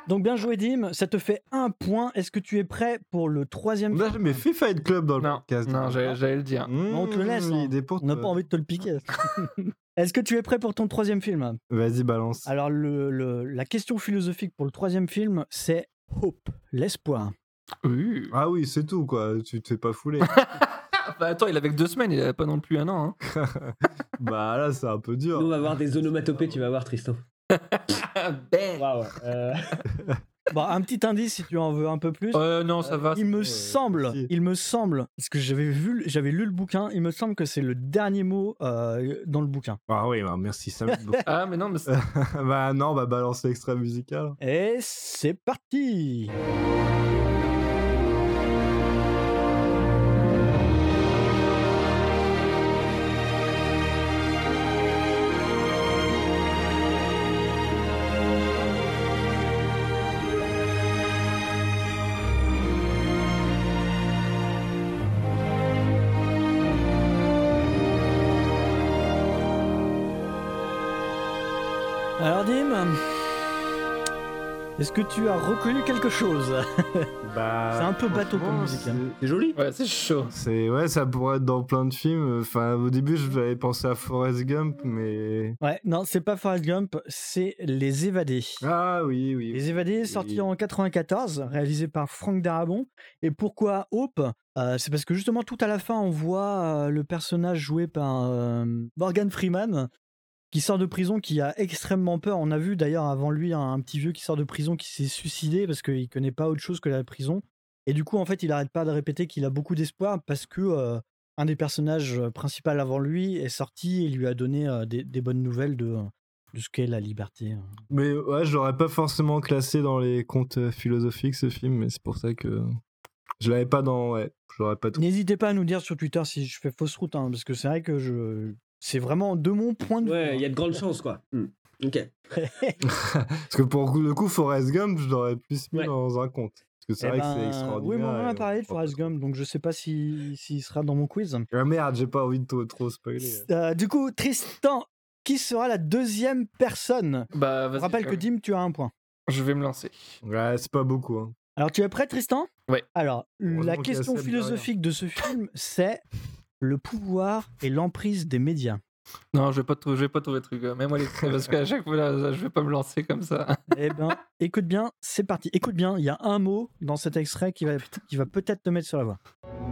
Donc bien joué Dim, ça te fait un point. Est-ce que tu es prêt pour le troisième On a film jamais fait Fight Club dans le Non, podcast. non, j'allais j'allais le dire. Mmh, On te le laisse, hein. idée pour On n'a toi. pas envie de te le piquer. Est-ce que tu es prêt pour ton troisième film? Vas-y, balance. Alors le, le- la question philosophique pour le troisième film, c'est Hope, l'espoir. Oui. Ah oui, c'est tout, quoi. Tu te fais pas fouler. Bah attends, il avait que deux semaines, il avait pas non plus un an. Hein. Bah là, c'est un peu dur. Nous, on va avoir des onomatopées, tu vas voir, Tristan. Waouh. euh, Bon, un petit indice si tu en veux un peu plus. Euh, non, ça va. Il me Ouais, semble, merci. il me semble, parce que j'avais vu, j'avais lu le bouquin, il me semble que c'est le dernier mot euh, dans le bouquin. Ah oui, bah, merci, ça m'aide beaucoup. Ah, mais non, mais c'est- Bah non, on va balancer l'extrait musical. Et c'est parti. Alors Dim, est-ce que tu as reconnu quelque chose? Bah, C'est un peu bateau comme franchement, musique, hein. C'est joli. ouais, c'est chaud. C'est ouais, ça pourrait être dans plein de films. Enfin, au début, j'avais pensé à Forrest Gump, mais Ouais, non, c'est pas Forrest Gump, c'est Les Évadés. ah oui, oui. Les Évadés, sorti en quatre-vingt-quatorze, réalisé par Franck Darabont. Et pourquoi Hope? Euh, C'est parce que justement, tout à la fin, on voit euh, le personnage joué par euh, Morgan Freeman, qui sort de prison, qui a extrêmement peur. On a vu d'ailleurs avant lui un, un petit vieux qui sort de prison qui s'est suicidé parce qu'il connaît pas autre chose que la prison. Et du coup, en fait, il arrête pas de répéter qu'il a beaucoup d'espoir parce que euh, un des personnages principaux avant lui est sorti et lui a donné euh, des, des bonnes nouvelles de, de ce qu'est la liberté. Mais ouais, je l'aurais pas forcément classé dans les contes euh, philosophiques ce film, mais c'est pour ça que je l'avais pas dans. Ouais, je l'aurais pas tout. N'hésitez pas à nous dire sur Twitter si je fais fausse route, hein, parce que c'est vrai que je... c'est vraiment de mon point de vue. Ouais, il y a de grandes chances, quoi. Hmm. Ok. Parce que pour le coup, Forrest Gump, je l'aurais plus mis Ouais. dans un conte. Parce que c'est Eh vrai ben, que c'est extraordinaire. oui, mais on en a et parlé de on- Forrest Gump, donc je sais pas s'il si, s'il sera dans mon quiz. Ah merde, j'ai pas envie de trop, trop spoiler. Euh, du coup, Tristan, qui sera la deuxième personne? Bah, Je vas-y. rappelle que Dim, tu as un point. Je vais me lancer. Ouais, c'est pas beaucoup. Hein. Alors, tu es prêt, Tristan? Ouais. Alors, Heureusement la qu'il y a question Seb philosophique de ce film, c'est le pouvoir et l'emprise des médias. Non, je vais pas, trou- je vais pas trouver de truc. Mets-moi les trucs parce qu'à chaque fois, là, je vais pas me lancer comme ça. Eh ben, écoute bien, c'est parti. Écoute bien, il y a un mot dans cet extrait qui va, qui va peut-être te mettre sur la voie.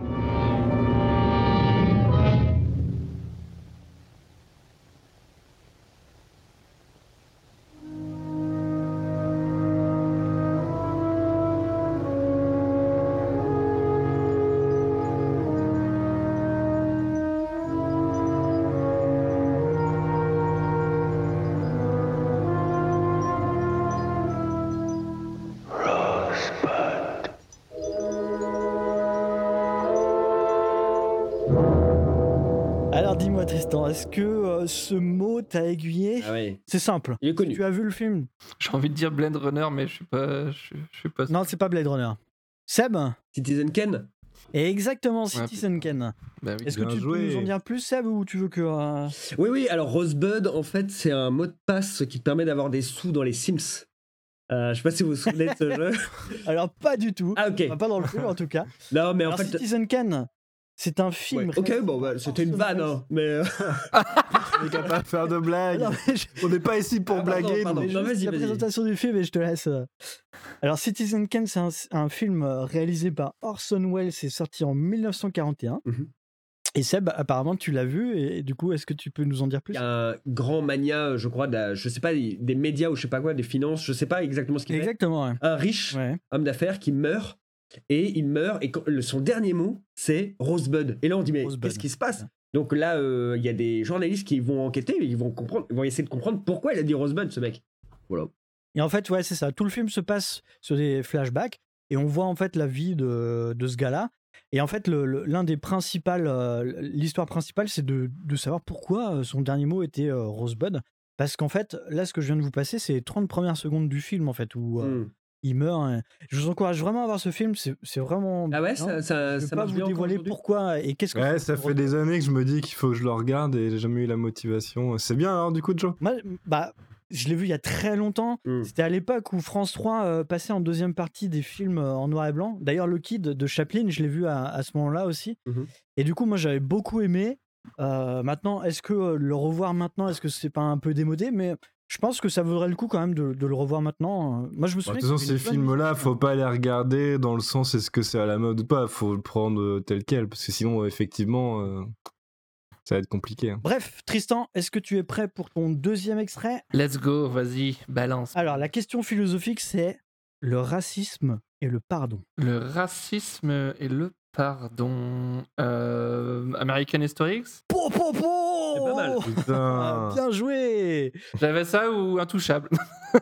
Alors, dis-moi, Tristan, est-ce que euh, ce mot t'a aiguillé? Ah ouais. C'est simple. Il est connu. Tu as vu le film? J'ai envie de dire Blade Runner, mais je suis pas. Je, je suis pas. Non, c'est pas Blade Runner. Seb? Citizen Kane. Et exactement, Citizen Kane. Bah oui. Est-ce que bien tu joué. peux nous en dire plus, Seb, ou tu veux que... euh, Oui, oui, alors Rosebud, en fait, c'est un mot de passe qui te permet d'avoir des sous dans les Sims. Euh, je sais pas si vous vous souvenez de ce jeu. Alors, pas du tout. Ah, ok. Enfin, pas dans le film, en tout cas. Non, mais en Alors, fait. Citizen Kane, c'est un film... Ouais, ok, réalisé bon, bah, par c'était une Orson vanne, Welles. hein, mais. euh, On est capable de faire de blagues. Non, mais je- On n'est pas ici pour Ah, pardon, blaguer. pardon. nous. mais Non, juste vas-y, la vas-y. présentation du film et je te laisse... euh. Alors, Citizen Kane, c'est un, un film euh, réalisé par Orson Welles, c'est sorti en mille neuf cent quarante et un. Mhm. Et Seb, apparemment, tu l'as vu, et, et du coup, est-ce que tu peux nous en dire plus? Il y a un grand mania, je crois, de la- je sais pas, des médias ou je sais pas quoi, des finances, je sais pas exactement ce qu'il fait. Exactement, ouais. Un riche Ouais. homme d'affaires qui meurt, et il meurt, et quand- le- son dernier mot, c'est Rosebud. Et là, on dit, mais Rosebud. qu'est-ce qui se passe? Donc là, euh, il y a des journalistes qui vont enquêter, ils vont, comprendre, ils vont essayer de comprendre pourquoi il a dit Rosebud, ce mec. Voilà. Et en fait, ouais, c'est ça. Tout le film se passe sur des flashbacks et on voit en fait la vie de, de ce gars-là. Et en fait, le- le- l'un des principaux, euh, l'histoire principale, c'est de, de savoir pourquoi euh, son dernier mot était euh, Rosebud. Parce qu'en fait, là, ce que je viens de vous passer, c'est les trente premières secondes du film, en fait, où euh, Hmm. il meurt. hein. Je vous encourage vraiment à voir ce film. C'est c'est vraiment. Ah ouais, bien. ça, ça, Je vais ça pas marche vous bien encore dévoiler aujourd'hui pourquoi et qu'est-ce que. Ouais, c'est ça que fait des années que je me dis qu'il faut que je le regarde et j'ai jamais eu la motivation. C'est bien alors du coup, Joe? Moi, bah, je l'ai vu il y a très longtemps. Mm. C'était à l'époque où France trois euh, passait en deuxième partie des films euh, en noir et blanc. D'ailleurs, le Kid de Chaplin, je l'ai vu à, à ce moment-là aussi. Mhm. Et du coup, moi, j'avais beaucoup aimé. Euh, maintenant, est-ce que euh, le revoir maintenant, est-ce que c'est pas un peu démodé? Mais je pense que ça vaudrait le coup quand même de, de le revoir maintenant. Moi, je me Bah, souviens. de toute façon, qu'il y avait ces une bonne films-là, musique. faut pas les regarder dans le sens est-ce que c'est à la mode ou pas. Faut le prendre euh, tel quel, parce que sinon, euh, effectivement, euh, ça va être compliqué. hein. Bref, Tristan, est-ce que tu es prêt pour ton deuxième extrait? Let's go, vas-y, balance. Alors, la question philosophique, c'est le racisme et le pardon. Le racisme et le pardon. Euh, American History X. Po, po, po C'est pas mal. Putain. Bien joué. J'avais ça ou Intouchable.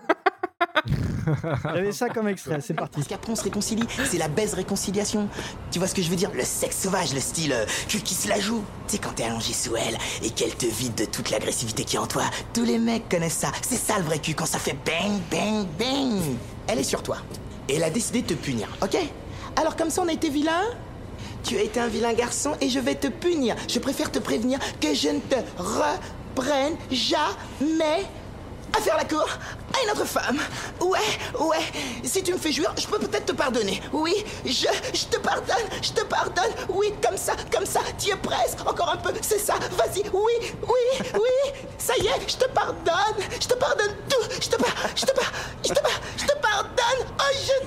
J'avais ça comme extrait, c'est parti. Parce qu'après on se réconcilie, c'est la baise réconciliation. Tu vois ce que je veux dire? Le sexe sauvage, le style euh, cul qui se la joue. Tu sais quand t'es allongé sous elle et qu'elle te vide de toute l'agressivité qui est en toi. Tous les mecs connaissent ça. C'est ça le vrai cul quand ça fait bang, bang, bang. Elle est sur toi. Et elle a décidé de te punir, ok? Alors comme ça on a été vilain? Tu as été un vilain garçon et je vais te punir. Je préfère te prévenir que je ne te reprenne jamais à faire la cour à une autre femme. Ouais, ouais, si tu me fais jouir, je peux peut-être te pardonner. Oui, je, je te pardonne, je te pardonne. Oui, comme ça, comme ça, tu y es presque. Encore un peu, c'est ça, vas-y, oui, oui, oui. Ça y est, je te pardonne, je te pardonne tout. Je te par, je te par, je te par, je te pardonne. Oh, je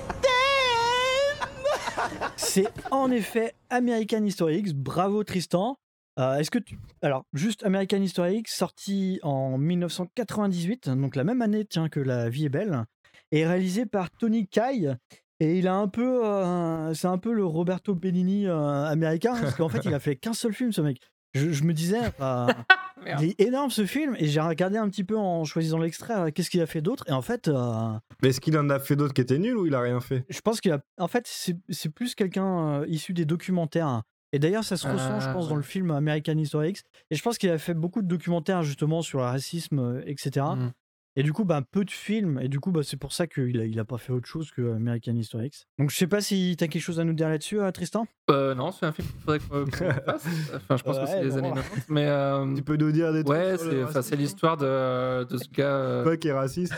t'aime. C'est en effet American History X. Bravo Tristan. Euh, Est-ce que tu... Alors, juste American History X, sorti en mille neuf cent quatre-vingt-dix-huit, donc la même année tiens, que La Vie est belle, et réalisé par Tony Kaye. Et il a un peu... euh, c'est un peu le Roberto Benigni euh, américain, parce qu'en fait, il a fait qu'un seul film, ce mec. Je, je me disais, euh, il est énorme ce film, et j'ai regardé un petit peu en choisissant l'extrait, euh, qu'est-ce qu'il a fait d'autre, et en fait... euh, Mais est-ce qu'il en a fait d'autres qui étaient nuls ou il a rien fait? je pense qu'il a... En fait, c'est c'est plus quelqu'un euh, issu des documentaires. Et d'ailleurs, ça se ressent, je Ah, pense, dans ouais. le film American History X. Et je pense qu'il a fait beaucoup de documentaires, justement, sur le racisme, euh, et cetera. Mhm. Et du coup, bah, peu de films. Et du coup, bah, c'est pour ça qu'il a, il a pas fait autre chose que American History X. Donc, je sais pas si t'as quelque chose à nous dire là-dessus, euh, Tristan? Euh, non, c'est un film qu'il faudrait qu'on qu'on fasse. Enfin, je pense que c'est Ouais, les bon. années quatre-vingt. Mais euh, Tu peux nous dire des trucs ouais, sur le c'est enfin, racisme c'est l'histoire de, de ce gars. euh, Pas qui est raciste.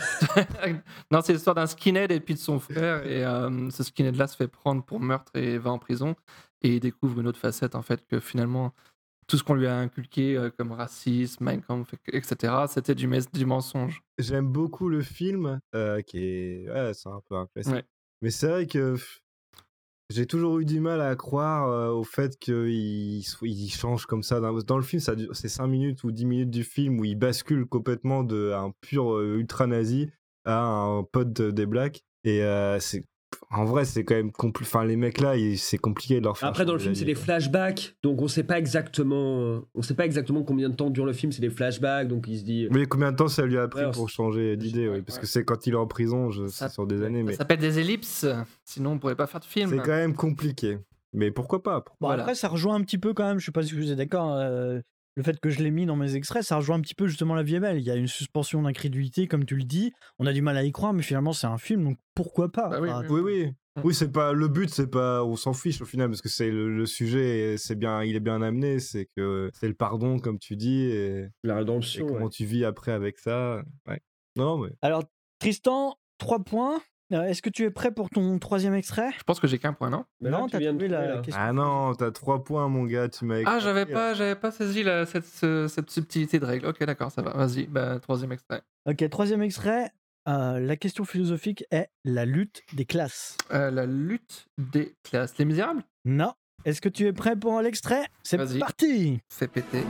non, c'est l'histoire d'un skinhead et puis de son frère. Et euh, ce skinhead-là se fait prendre pour meurtre et va en prison. Et il découvre une autre facette, en fait, que finalement, tout ce qu'on lui a inculqué euh, comme racisme, Mein Kampf, et cetera, c'était du, mes- du mensonge. J'aime beaucoup le film, euh, qui est... Ouais, c'est un peu un classique. Ouais. Mais c'est vrai que pff, j'ai toujours eu du mal à croire euh, au fait qu'il soit- il change comme ça. Dans, dans le film, ça dure- c'est cinq minutes ou dix minutes du film où il bascule complètement d'un pur euh, ultra-nazi à un pote de- des Blacks. Et euh, c'est... En vrai, c'est quand même compliqué. Enfin, les mecs là, il- c'est compliqué de leur faire Après, dans le changer film, c'est d'avis, des quoi. flashbacks, donc on sait pas exactement, on sait pas exactement combien de temps dure le film. C'est des flashbacks, donc il se dit. Mais combien de temps ça lui a pris Ouais, pour c'est- changer d'idée, oui, parce que c'est quand il est en prison, je... Ça- c'est sur des années, mais Ça s'appelle des ellipses, sinon on pourrait pas faire de film. c'est quand même compliqué. Mais pourquoi pas? Pourquoi Bon, Voilà. après, ça rejoint un petit peu quand même, je sais pas si vous êtes d'accord, euh, le fait que je l'ai mis dans mes extraits, ça rejoint un petit peu justement La Vie est belle. Il y a une suspension d'incrédulité, comme tu le dis. On a du mal à y croire, mais finalement, c'est un film, donc pourquoi pas? Bah oui, Enfin, Oui, oui. Mm. Oui, c'est pas le but, c'est pas on s'en fiche au final parce que c'est le, le sujet, et c'est bien, il est bien amené, c'est que c'est le pardon comme tu dis et, La et rédemption. comment ouais. tu vis après avec ça. Ouais. Non, mais Alors, Tristan, trois points. Euh, Est-ce que tu es prêt pour ton troisième extrait? Je pense que j'ai qu'un point, non? Mais là, Non, tu t'as viens de trouvé trouver, la là. question. ah non, t'as trois points mon gars, tu m'as. Ah, éclaté, j'avais là. pas, j'avais pas saisi la- cette, ce- cette subtilité de règle. Ok, d'accord, ça va. Vas-y, bah, troisième extrait. Ok, troisième extrait. Euh, la question philosophique est la lutte des classes. Euh, la lutte des classes. Les Misérables? Non. Est-ce que tu es prêt pour l'extrait? C'est Vas-y. parti. Fais péter.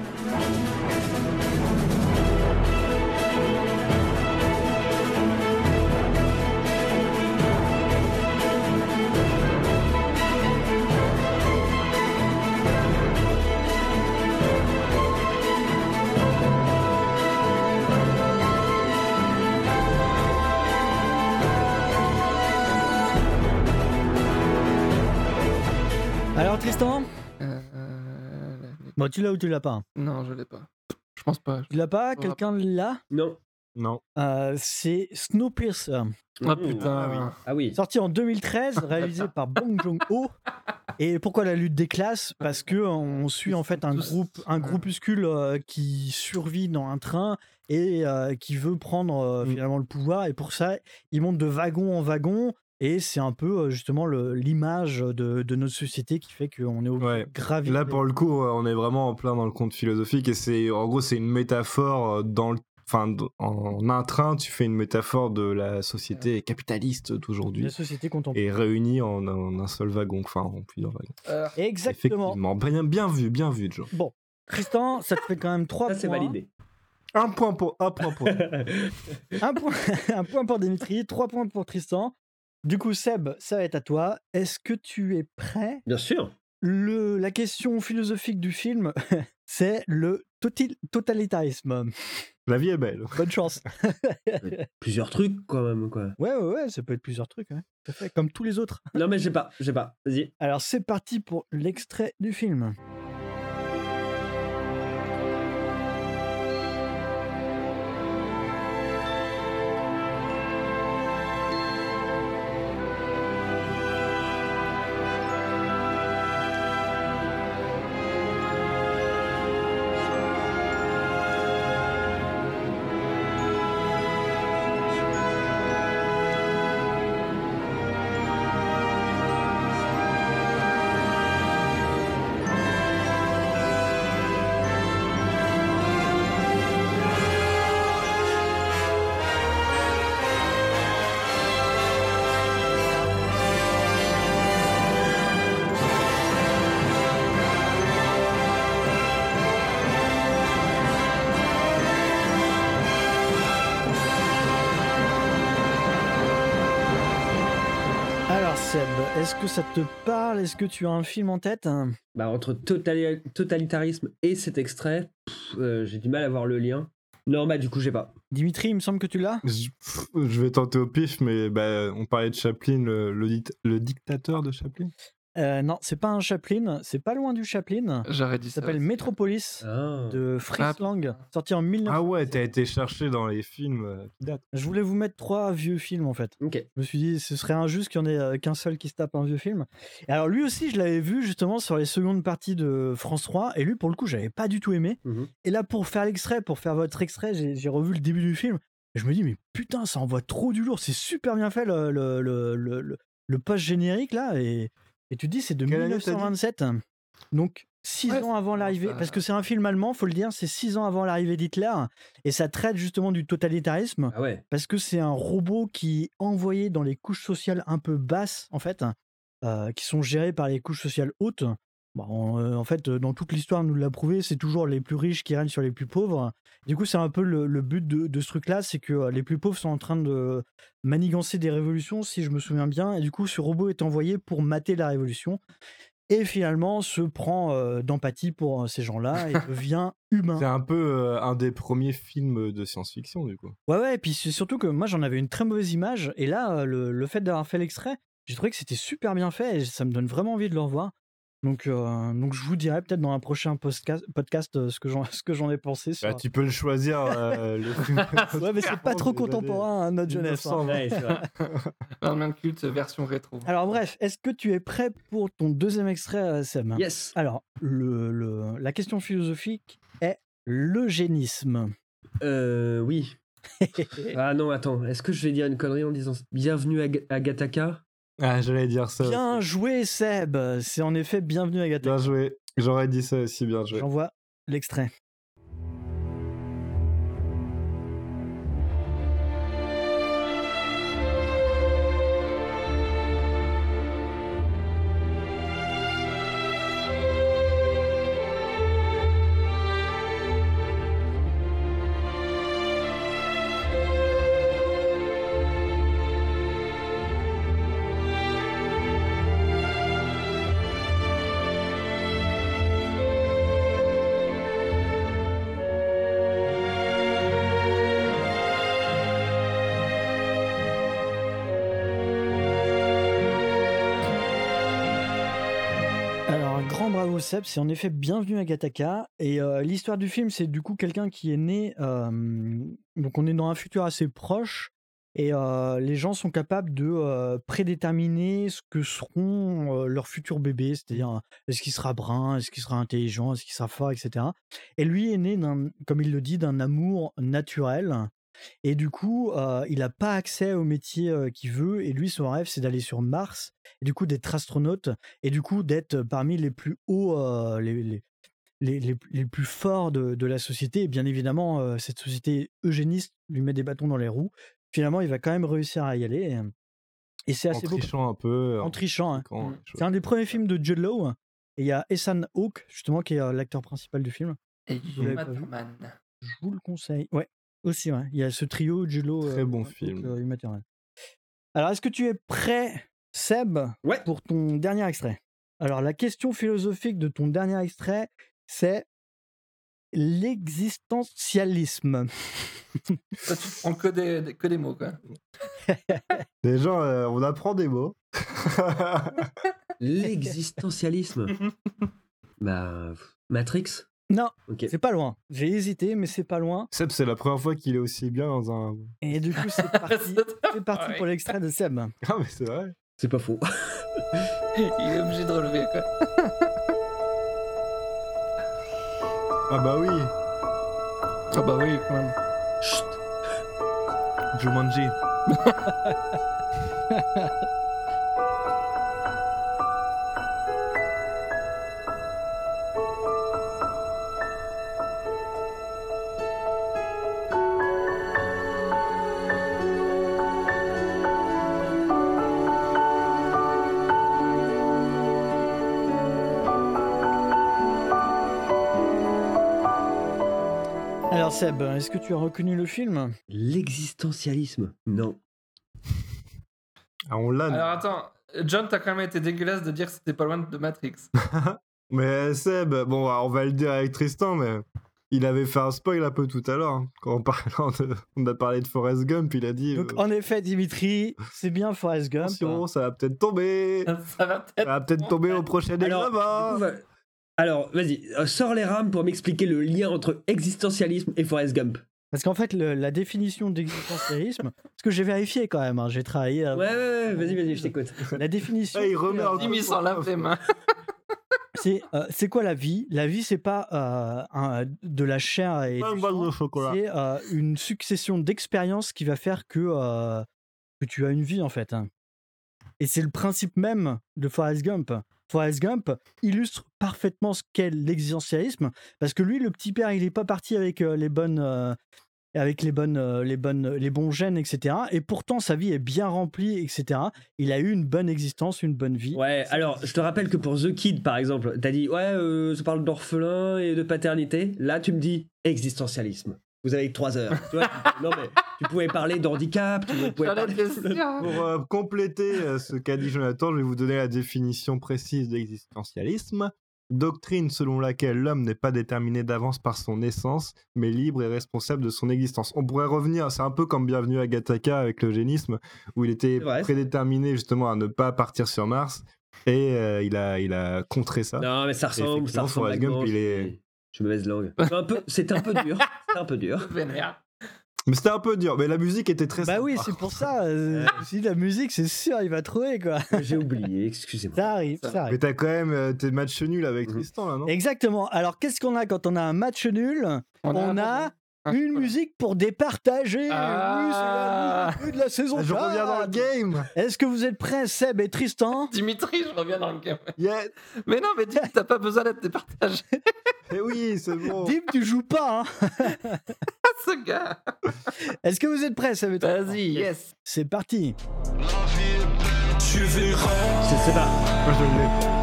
Alors, Tristan? Euh, euh, la- Bon, tu l'as ou tu l'as pas? Non, je l'ai pas. Je pense pas. Tu l'as pas? On Quelqu'un l'a? Non. Non. Euh, c'est Snowpiercer. Ah putain. Ah oui. Sorti en deux mille treize, réalisé par Bong Joon-ho. Et pourquoi la lutte des classes? Parce que on suit en fait un groupe, un groupuscule euh, qui survit dans un train et euh, qui veut prendre euh, finalement le pouvoir. Et pour ça, ils montent de wagon en wagon. Et c'est un peu euh, justement le- l'image de, de notre société qui fait qu'on est obligé Ouais. de gravir. Là, les- pour le coup, euh, on est vraiment en plein dans le conte philosophique et c'est, en gros, c'est une métaphore euh, dans le, enfin, d- en un train, tu fais une métaphore de la société capitaliste d'aujourd'hui La société contemporaine. et réunie en, en un seul wagon, enfin, en plusieurs wagons. Euh, Exactement. Effectivement, bien, bien vu, bien vu, Joe. Bon, Tristan, ça te fait quand même trois Ça, points. c'est validé. Un point pour, un point pour. Un point, un point pour Dimitri, trois points pour Tristan. Du coup, Seb, ça va être à toi. Est-ce que tu es prêt? Bien sûr. Le, la question philosophique du film, c'est le toti- totalitarisme. La vie est belle. Bonne chance. Plusieurs trucs, quand même, quoi. Ouais, ouais, ouais, ça peut être plusieurs trucs, hein. Tout à fait, comme tous les autres. Non, mais j'ai pas, j'ai pas. Vas-y. Alors, c'est parti pour l'extrait du film. Alors, Seb, est-ce que ça te parle? Est-ce que tu as un film en tête? Bah, entre totali- totalitarisme et cet extrait, pff, euh, j'ai du mal à voir le lien. Non, bah, du coup, j'ai pas. Dimitri, il me semble que tu l'as. Je, pff, je vais tenter au pif, mais bah, on parlait de Chaplin, le, le, dict- le dictateur de Chaplin. Euh, non, c'est pas un Chaplin, c'est pas loin du Chaplin. J'aurais dit Ça s'appelle Metropolis Ah. de Fritz Lang, sorti en mille neuf cent. Ah ouais, t'as été cherché dans les films euh, qui datent. Je voulais vous mettre trois vieux films en fait. Ok. Je me suis dit, ce serait injuste qu'il y en ait euh, qu'un seul qui se tape un vieux film. Et alors lui aussi, je l'avais vu justement sur les secondes parties de France trois, et lui, pour le coup, j'avais pas du tout aimé. Mhm. Et là, pour faire l'extrait, pour faire votre extrait, j'ai j'ai revu le début du film, et je me dis, mais putain, ça envoie trop du lourd, c'est super bien fait le, le, le, le, le- le post-générique là, et, et tu te dis, c'est de Quelle année t'as dit mille neuf cent vingt-sept, donc six Ouais, ans avant l'arrivée, ça- parce que c'est un film allemand, faut le dire, c'est six ans avant l'arrivée d'Hitler, et ça traite justement du totalitarisme, Ah ouais. parce que c'est un robot qui est envoyé dans les couches sociales un peu basses, en fait, euh, qui sont gérées par les couches sociales hautes. Bon, euh, en fait, euh, dans toute l'histoire, nous l'a prouvé, c'est toujours les plus riches qui règnent sur les plus pauvres. Du coup, c'est un peu le, le but de, de ce truc-là, c'est que euh, les plus pauvres sont en train de manigancer des révolutions, si je me souviens bien, et du coup, ce robot est envoyé pour mater la révolution, et finalement se prend euh, d'empathie pour euh, ces gens-là et devient humain. C'est un peu euh, un des premiers films de science-fiction, du coup. Ouais, ouais, et puis c'est surtout que moi j'en avais une très mauvaise image, et là, euh, le, le fait d'avoir fait l'extrait, j'ai trouvé que c'était super bien fait, et ça me donne vraiment envie de le revoir. Donc, euh, donc je vous dirai peut-être dans un prochain podcast, podcast euh, ce que j'en ce que j'en ai pensé. Sur... Bah, tu peux le choisir, euh, le film. Ouais, mais c'est pas trop contemporain, hein, notre jeunesse. hein. Ouais, c'est vrai. Lendemain de culte, version rétro. Alors bref, est-ce que tu es prêt pour ton deuxième extrait, euh, Sam? Yes. Alors, le, le- la question philosophique est l'eugénisme. Euh, oui. Ah non, attends. Est-ce que je vais dire une connerie en disant bienvenue à, Ga- à Gattaca? Ah, j'allais dire ça. Bien joué, Seb. C'est en effet bienvenue à Bien Gattaca. joué. J'aurais dit ça aussi, bien joué. J'envoie l'extrait. Alors, un grand bravo Seb, c'est en effet bienvenue à Gattaca. Et euh, l'histoire du film, c'est du coup quelqu'un qui est né. euh, donc, on est dans un futur assez proche. Et euh, les gens sont capables de euh, prédéterminer ce que seront euh, leurs futurs bébés, c'est-à-dire euh, est-ce qu'il sera brun, est-ce qu'il sera intelligent, est-ce qu'il sera fort, et cetera. Et lui est né, d'un, comme il le dit, d'un amour naturel. Et du coup, euh, il n'a pas accès au métier euh, qu'il veut. Et lui, son rêve, c'est d'aller sur Mars, et du coup d'être astronaute, et du coup d'être parmi les plus hauts, euh, les, les, les, les, les plus forts de, de la société. Et bien évidemment, euh, cette société eugéniste lui met des bâtons dans les roues. Finalement, il va quand même réussir à y aller. Et, et c'est En assez beau. trichant un peu. En trichant. Hein. Quand- Mm. C'est un des premiers films de Jude Law. Et il y a Ethan Hawke, justement, qui est euh, l'acteur principal du film. Et Vous l'avez pas vu? Matterman. Je vous le conseille. Ouais, aussi, ouais. Il y a ce trio, Jude Law, Très euh, bon Ethan Hawke, film. euh, Uma Thurman. Alors, est-ce que tu es prêt, Seb, pour ton dernier extrait? Alors, la question philosophique de ton dernier extrait, c'est l'existentialisme. Toi, tu prends que des, des- que des mots, quoi. Déjà, euh, on apprend des mots. L'existentialisme. Bah, pff, Matrix. Non, Ok. c'est pas loin. J'ai hésité, mais c'est pas loin. Seb, c'est la première fois qu'il est aussi bien dans un. Et du coup, c'est parti, c'est parti pour l'extrait de Seb. Ah, mais c'est vrai. C'est pas faux. Il est obligé de relever, quoi. Ah, bah oui. Ah bah oui, quand même. Jumanji. Alors Seb, est-ce que tu as reconnu le film? L'existentialisme. Non. Ah, on l'a. Alors attends, John, t'as quand même été dégueulasse de dire que c'était pas loin de Matrix. Mais Seb, bon, on va le dire avec Tristan, mais il avait fait un spoil un peu tout à l'heure. hein. Quand on, parlant de- on a parlé de Forrest Gump, il a dit Donc euh, en effet, Dimitri, c'est bien Forrest Gump. attention, ça va peut-être tomber. Ça va peut-être. Ça va peut-être tomber au prochain Alors, examen. du coup, va- Alors, vas-y, euh, sors les rames pour m'expliquer le lien entre existentialisme et Forrest Gump. Parce qu'en fait, le- la définition d'existentialisme, parce que j'ai vérifié quand même, hein, j'ai travaillé. euh, Ouais, ouais, ouais, vas-y, vas-y, je t'écoute. La définition. Ah, il remet c'est, euh, en Jimmy s'en lave les mains. C'est euh, c'est quoi la vie? La vie, c'est pas euh, un- de la chair et Pas du une balle sang, de chocolat. c'est euh, une succession d'expériences qui va faire que, euh, que tu as une vie en fait. hein. Et c'est le principe même de Forrest Gump. Forrest Gump illustre parfaitement ce qu'est l'existentialisme, parce que lui, le petit père, il est pas parti avec euh, les bonnes, euh, avec les bonnes, euh, les bonnes, les bons gènes, et cetera. Et pourtant, sa vie est bien remplie, et cetera. Il a eu une bonne existence, une bonne vie. Ouais, alors, je te rappelle que pour The Kid, par exemple, t'as dit, ouais, euh, ça parle d'orphelin et de paternité. Là, tu me dis existentialisme. Vous avez que trois heures. Tu vois, tu- non, mais tu pouvais parler d'handicap, tu pouvais J'allais parler... te le dire. Pour euh, compléter euh, ce qu'a dit Jonathan, je vais vous donner la définition précise d'existentialisme. Doctrine selon laquelle l'homme n'est pas déterminé d'avance par son essence, mais libre et responsable de son existence. On pourrait revenir, c'est un peu comme Bienvenue à Gattaca avec l'eugénisme, où il était C'est vrai. prédéterminé justement à ne pas partir sur Mars, et euh, il, a, il a contré ça. Non, mais ça Et ressemble, ça effectivement, ressemble Forrest Gump, vaguement, il je est... suis- Je suis mauvaise langue. C'est un peu, c'était un peu dur. C'était un peu dur. Vénère. Mais c'était un peu dur, mais la musique était très Bah sympa. oui, c'est pour ça. euh, si la musique, c'est sûr, il va trouver quoi. J'ai oublié, excusez-moi. Ça arrive, ça Mais arrive. t'as quand même euh, tes matchs nuls avec Mhm. Tristan là, non? Exactement. Alors, qu'est-ce qu'on a quand on a un match nul? On a On un a Un une chocolat. musique pour départager. Ah. Oui, c'est la musique de la saison. Ah, je reviens dans le quatre. game. Est-ce que vous êtes prêts, Seb et Tristan? Dimitri, je reviens dans le game. Yeah. Mais non, mais dis, t'as pas besoin d'être départagé. Eh oui, c'est bon. Dim, tu joues pas, hein? Ce gars. Est-ce que vous êtes prêts, Seb et Tristan? Vas-y, yes. C'est parti. C'est c'est pas. Moi, je l'ai.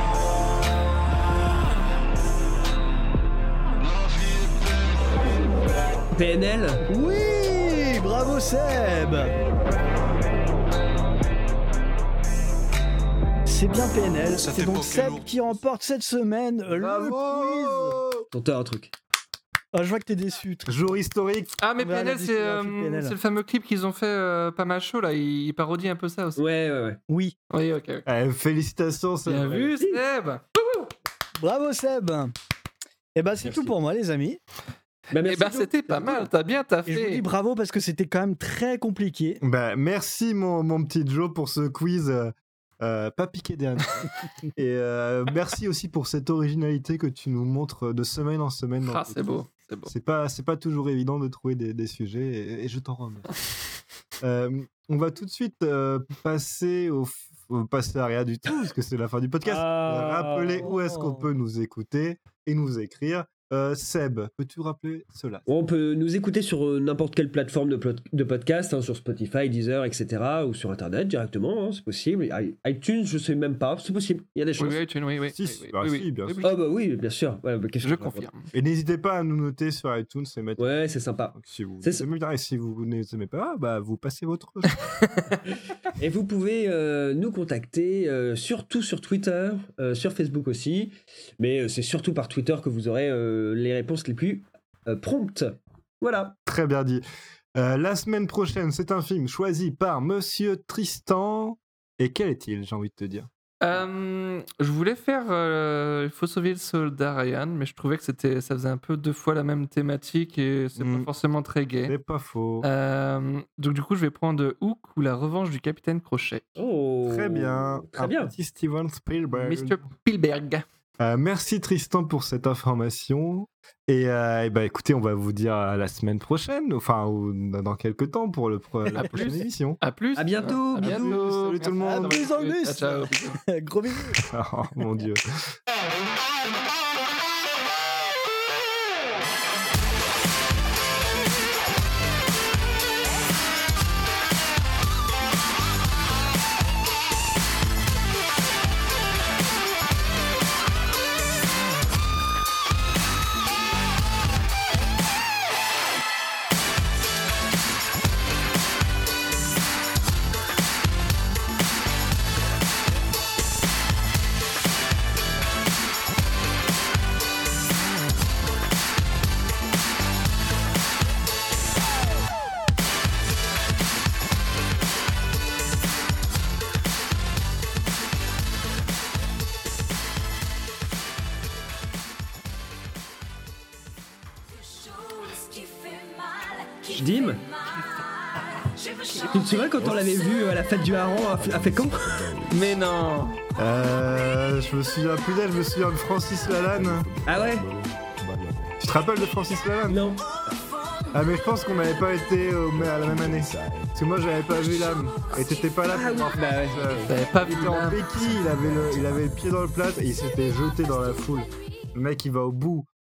P N L. Oui, bravo Seb. C'est bien P N L. C'est donc Seb qui remporte cette semaine le quiz. Tente un truc. Oh, je vois que t'es déçu. Tristan. Jour historique. Ah, mais On verra la P N L, c'est discographie euh, P N L. c'est le fameux clip qu'ils ont fait euh, pas mal chaud là. Ils, ils parodient un peu ça aussi. Ouais, ouais, ouais. Oui. Oui, ok. ok. Eh, félicitations, Seb. Bien vu, Seb. Bravo Seb. Et ben c'est tout pour moi les amis. Bah, Et merci, ben Joe. c'était pas mal, t'as bien Et je vous taffé. dis bravo parce que c'était quand même très compliqué. Bah, merci mon, mon petit Joe pour ce quiz euh, euh, pas piqué des hannetons. Et euh, merci aussi pour cette originalité que tu nous montres de semaine en semaine. dans Ah, tes c'est beau, quiz. c'est beau. C'est pas, c'est pas toujours évident de trouver des, des sujets et, et je t'en remercie. Euh, on va tout de suite euh, passer au, f- au- passer à rien du tout parce que c'est la fin du podcast. Ah. Rappeler où est-ce qu'on peut nous écouter et nous écrire. Euh, Seb, peux-tu rappeler cela? On peut nous écouter sur euh, n'importe quelle plateforme de, plot- de podcast, hein, sur Spotify, Deezer, et cetera. Ou sur Internet directement, hein, c'est possible. I- iTunes, je sais même pas, c'est possible. Il y a des Oui, choses. oui, iTunes, oui, oui. Si, oui, si, oui, bah oui, si, oui, bien oui, sûr. oui. Ah bah oui, bien sûr. Voilà, bah, qu'est-ce que Je je raconte. confirme. Et n'hésitez pas à nous noter sur iTunes et mettre. Ouais, c'est sympa. Donc, si vous C'est ça. aimez bien et si vous n'aimez pas, bah vous passez votre. Et vous pouvez euh, nous contacter, euh, surtout sur Twitter, euh, sur Facebook aussi. Mais euh, c'est surtout par Twitter que vous aurez euh, les réponses les plus euh, promptes. Voilà. Très bien dit. Euh, la semaine prochaine, c'est un film choisi par Monsieur Tristan. Et quel est-il, j'ai envie de te dire? Euh, je voulais faire euh, Il faut sauver le soldat Ryan, mais je trouvais que c'était, ça faisait un peu deux fois la même thématique et c'est Mm. pas forcément très gai. C'est pas faux. Euh, donc du coup, je vais prendre Hook ou La revanche du capitaine Crochet. Oh. Très bien. Très Un bien. petit Steven Spielberg. Mister Spielberg. Euh, merci Tristan pour cette information. Et, euh, eh ben, écoutez, on va vous dire à la semaine prochaine, enfin ou dans quelques temps pour le pro- la À prochaine plus. émission. À plus. À bientôt. À bisous. bientôt. Salut tout le Merci. monde. Ah, Bisous, ciao, Auguste. ciao, bisous. Gros bisous. Oh mon dieu. Dim, tu te souviens quand on l'avait vu à la fête du hareng à F- à Fécamp? Mais non. Euh, je me souviens plus d'elle, je me souviens de Francis Lalanne. Ah ouais? Tu te rappelles de Francis Lalanne? Non. Ah mais je pense qu'on n'avait pas été au- à la même année. Parce que moi j'avais pas vu l'âme. Et t'étais pas là pour Ah oui. voir Bah ouais. Francis Lalanne. T'avais pas Il vu était en l'âme. béquille, il avait, le, il avait le pied dans le plat et il s'était jeté dans la foule. Le mec il va au bout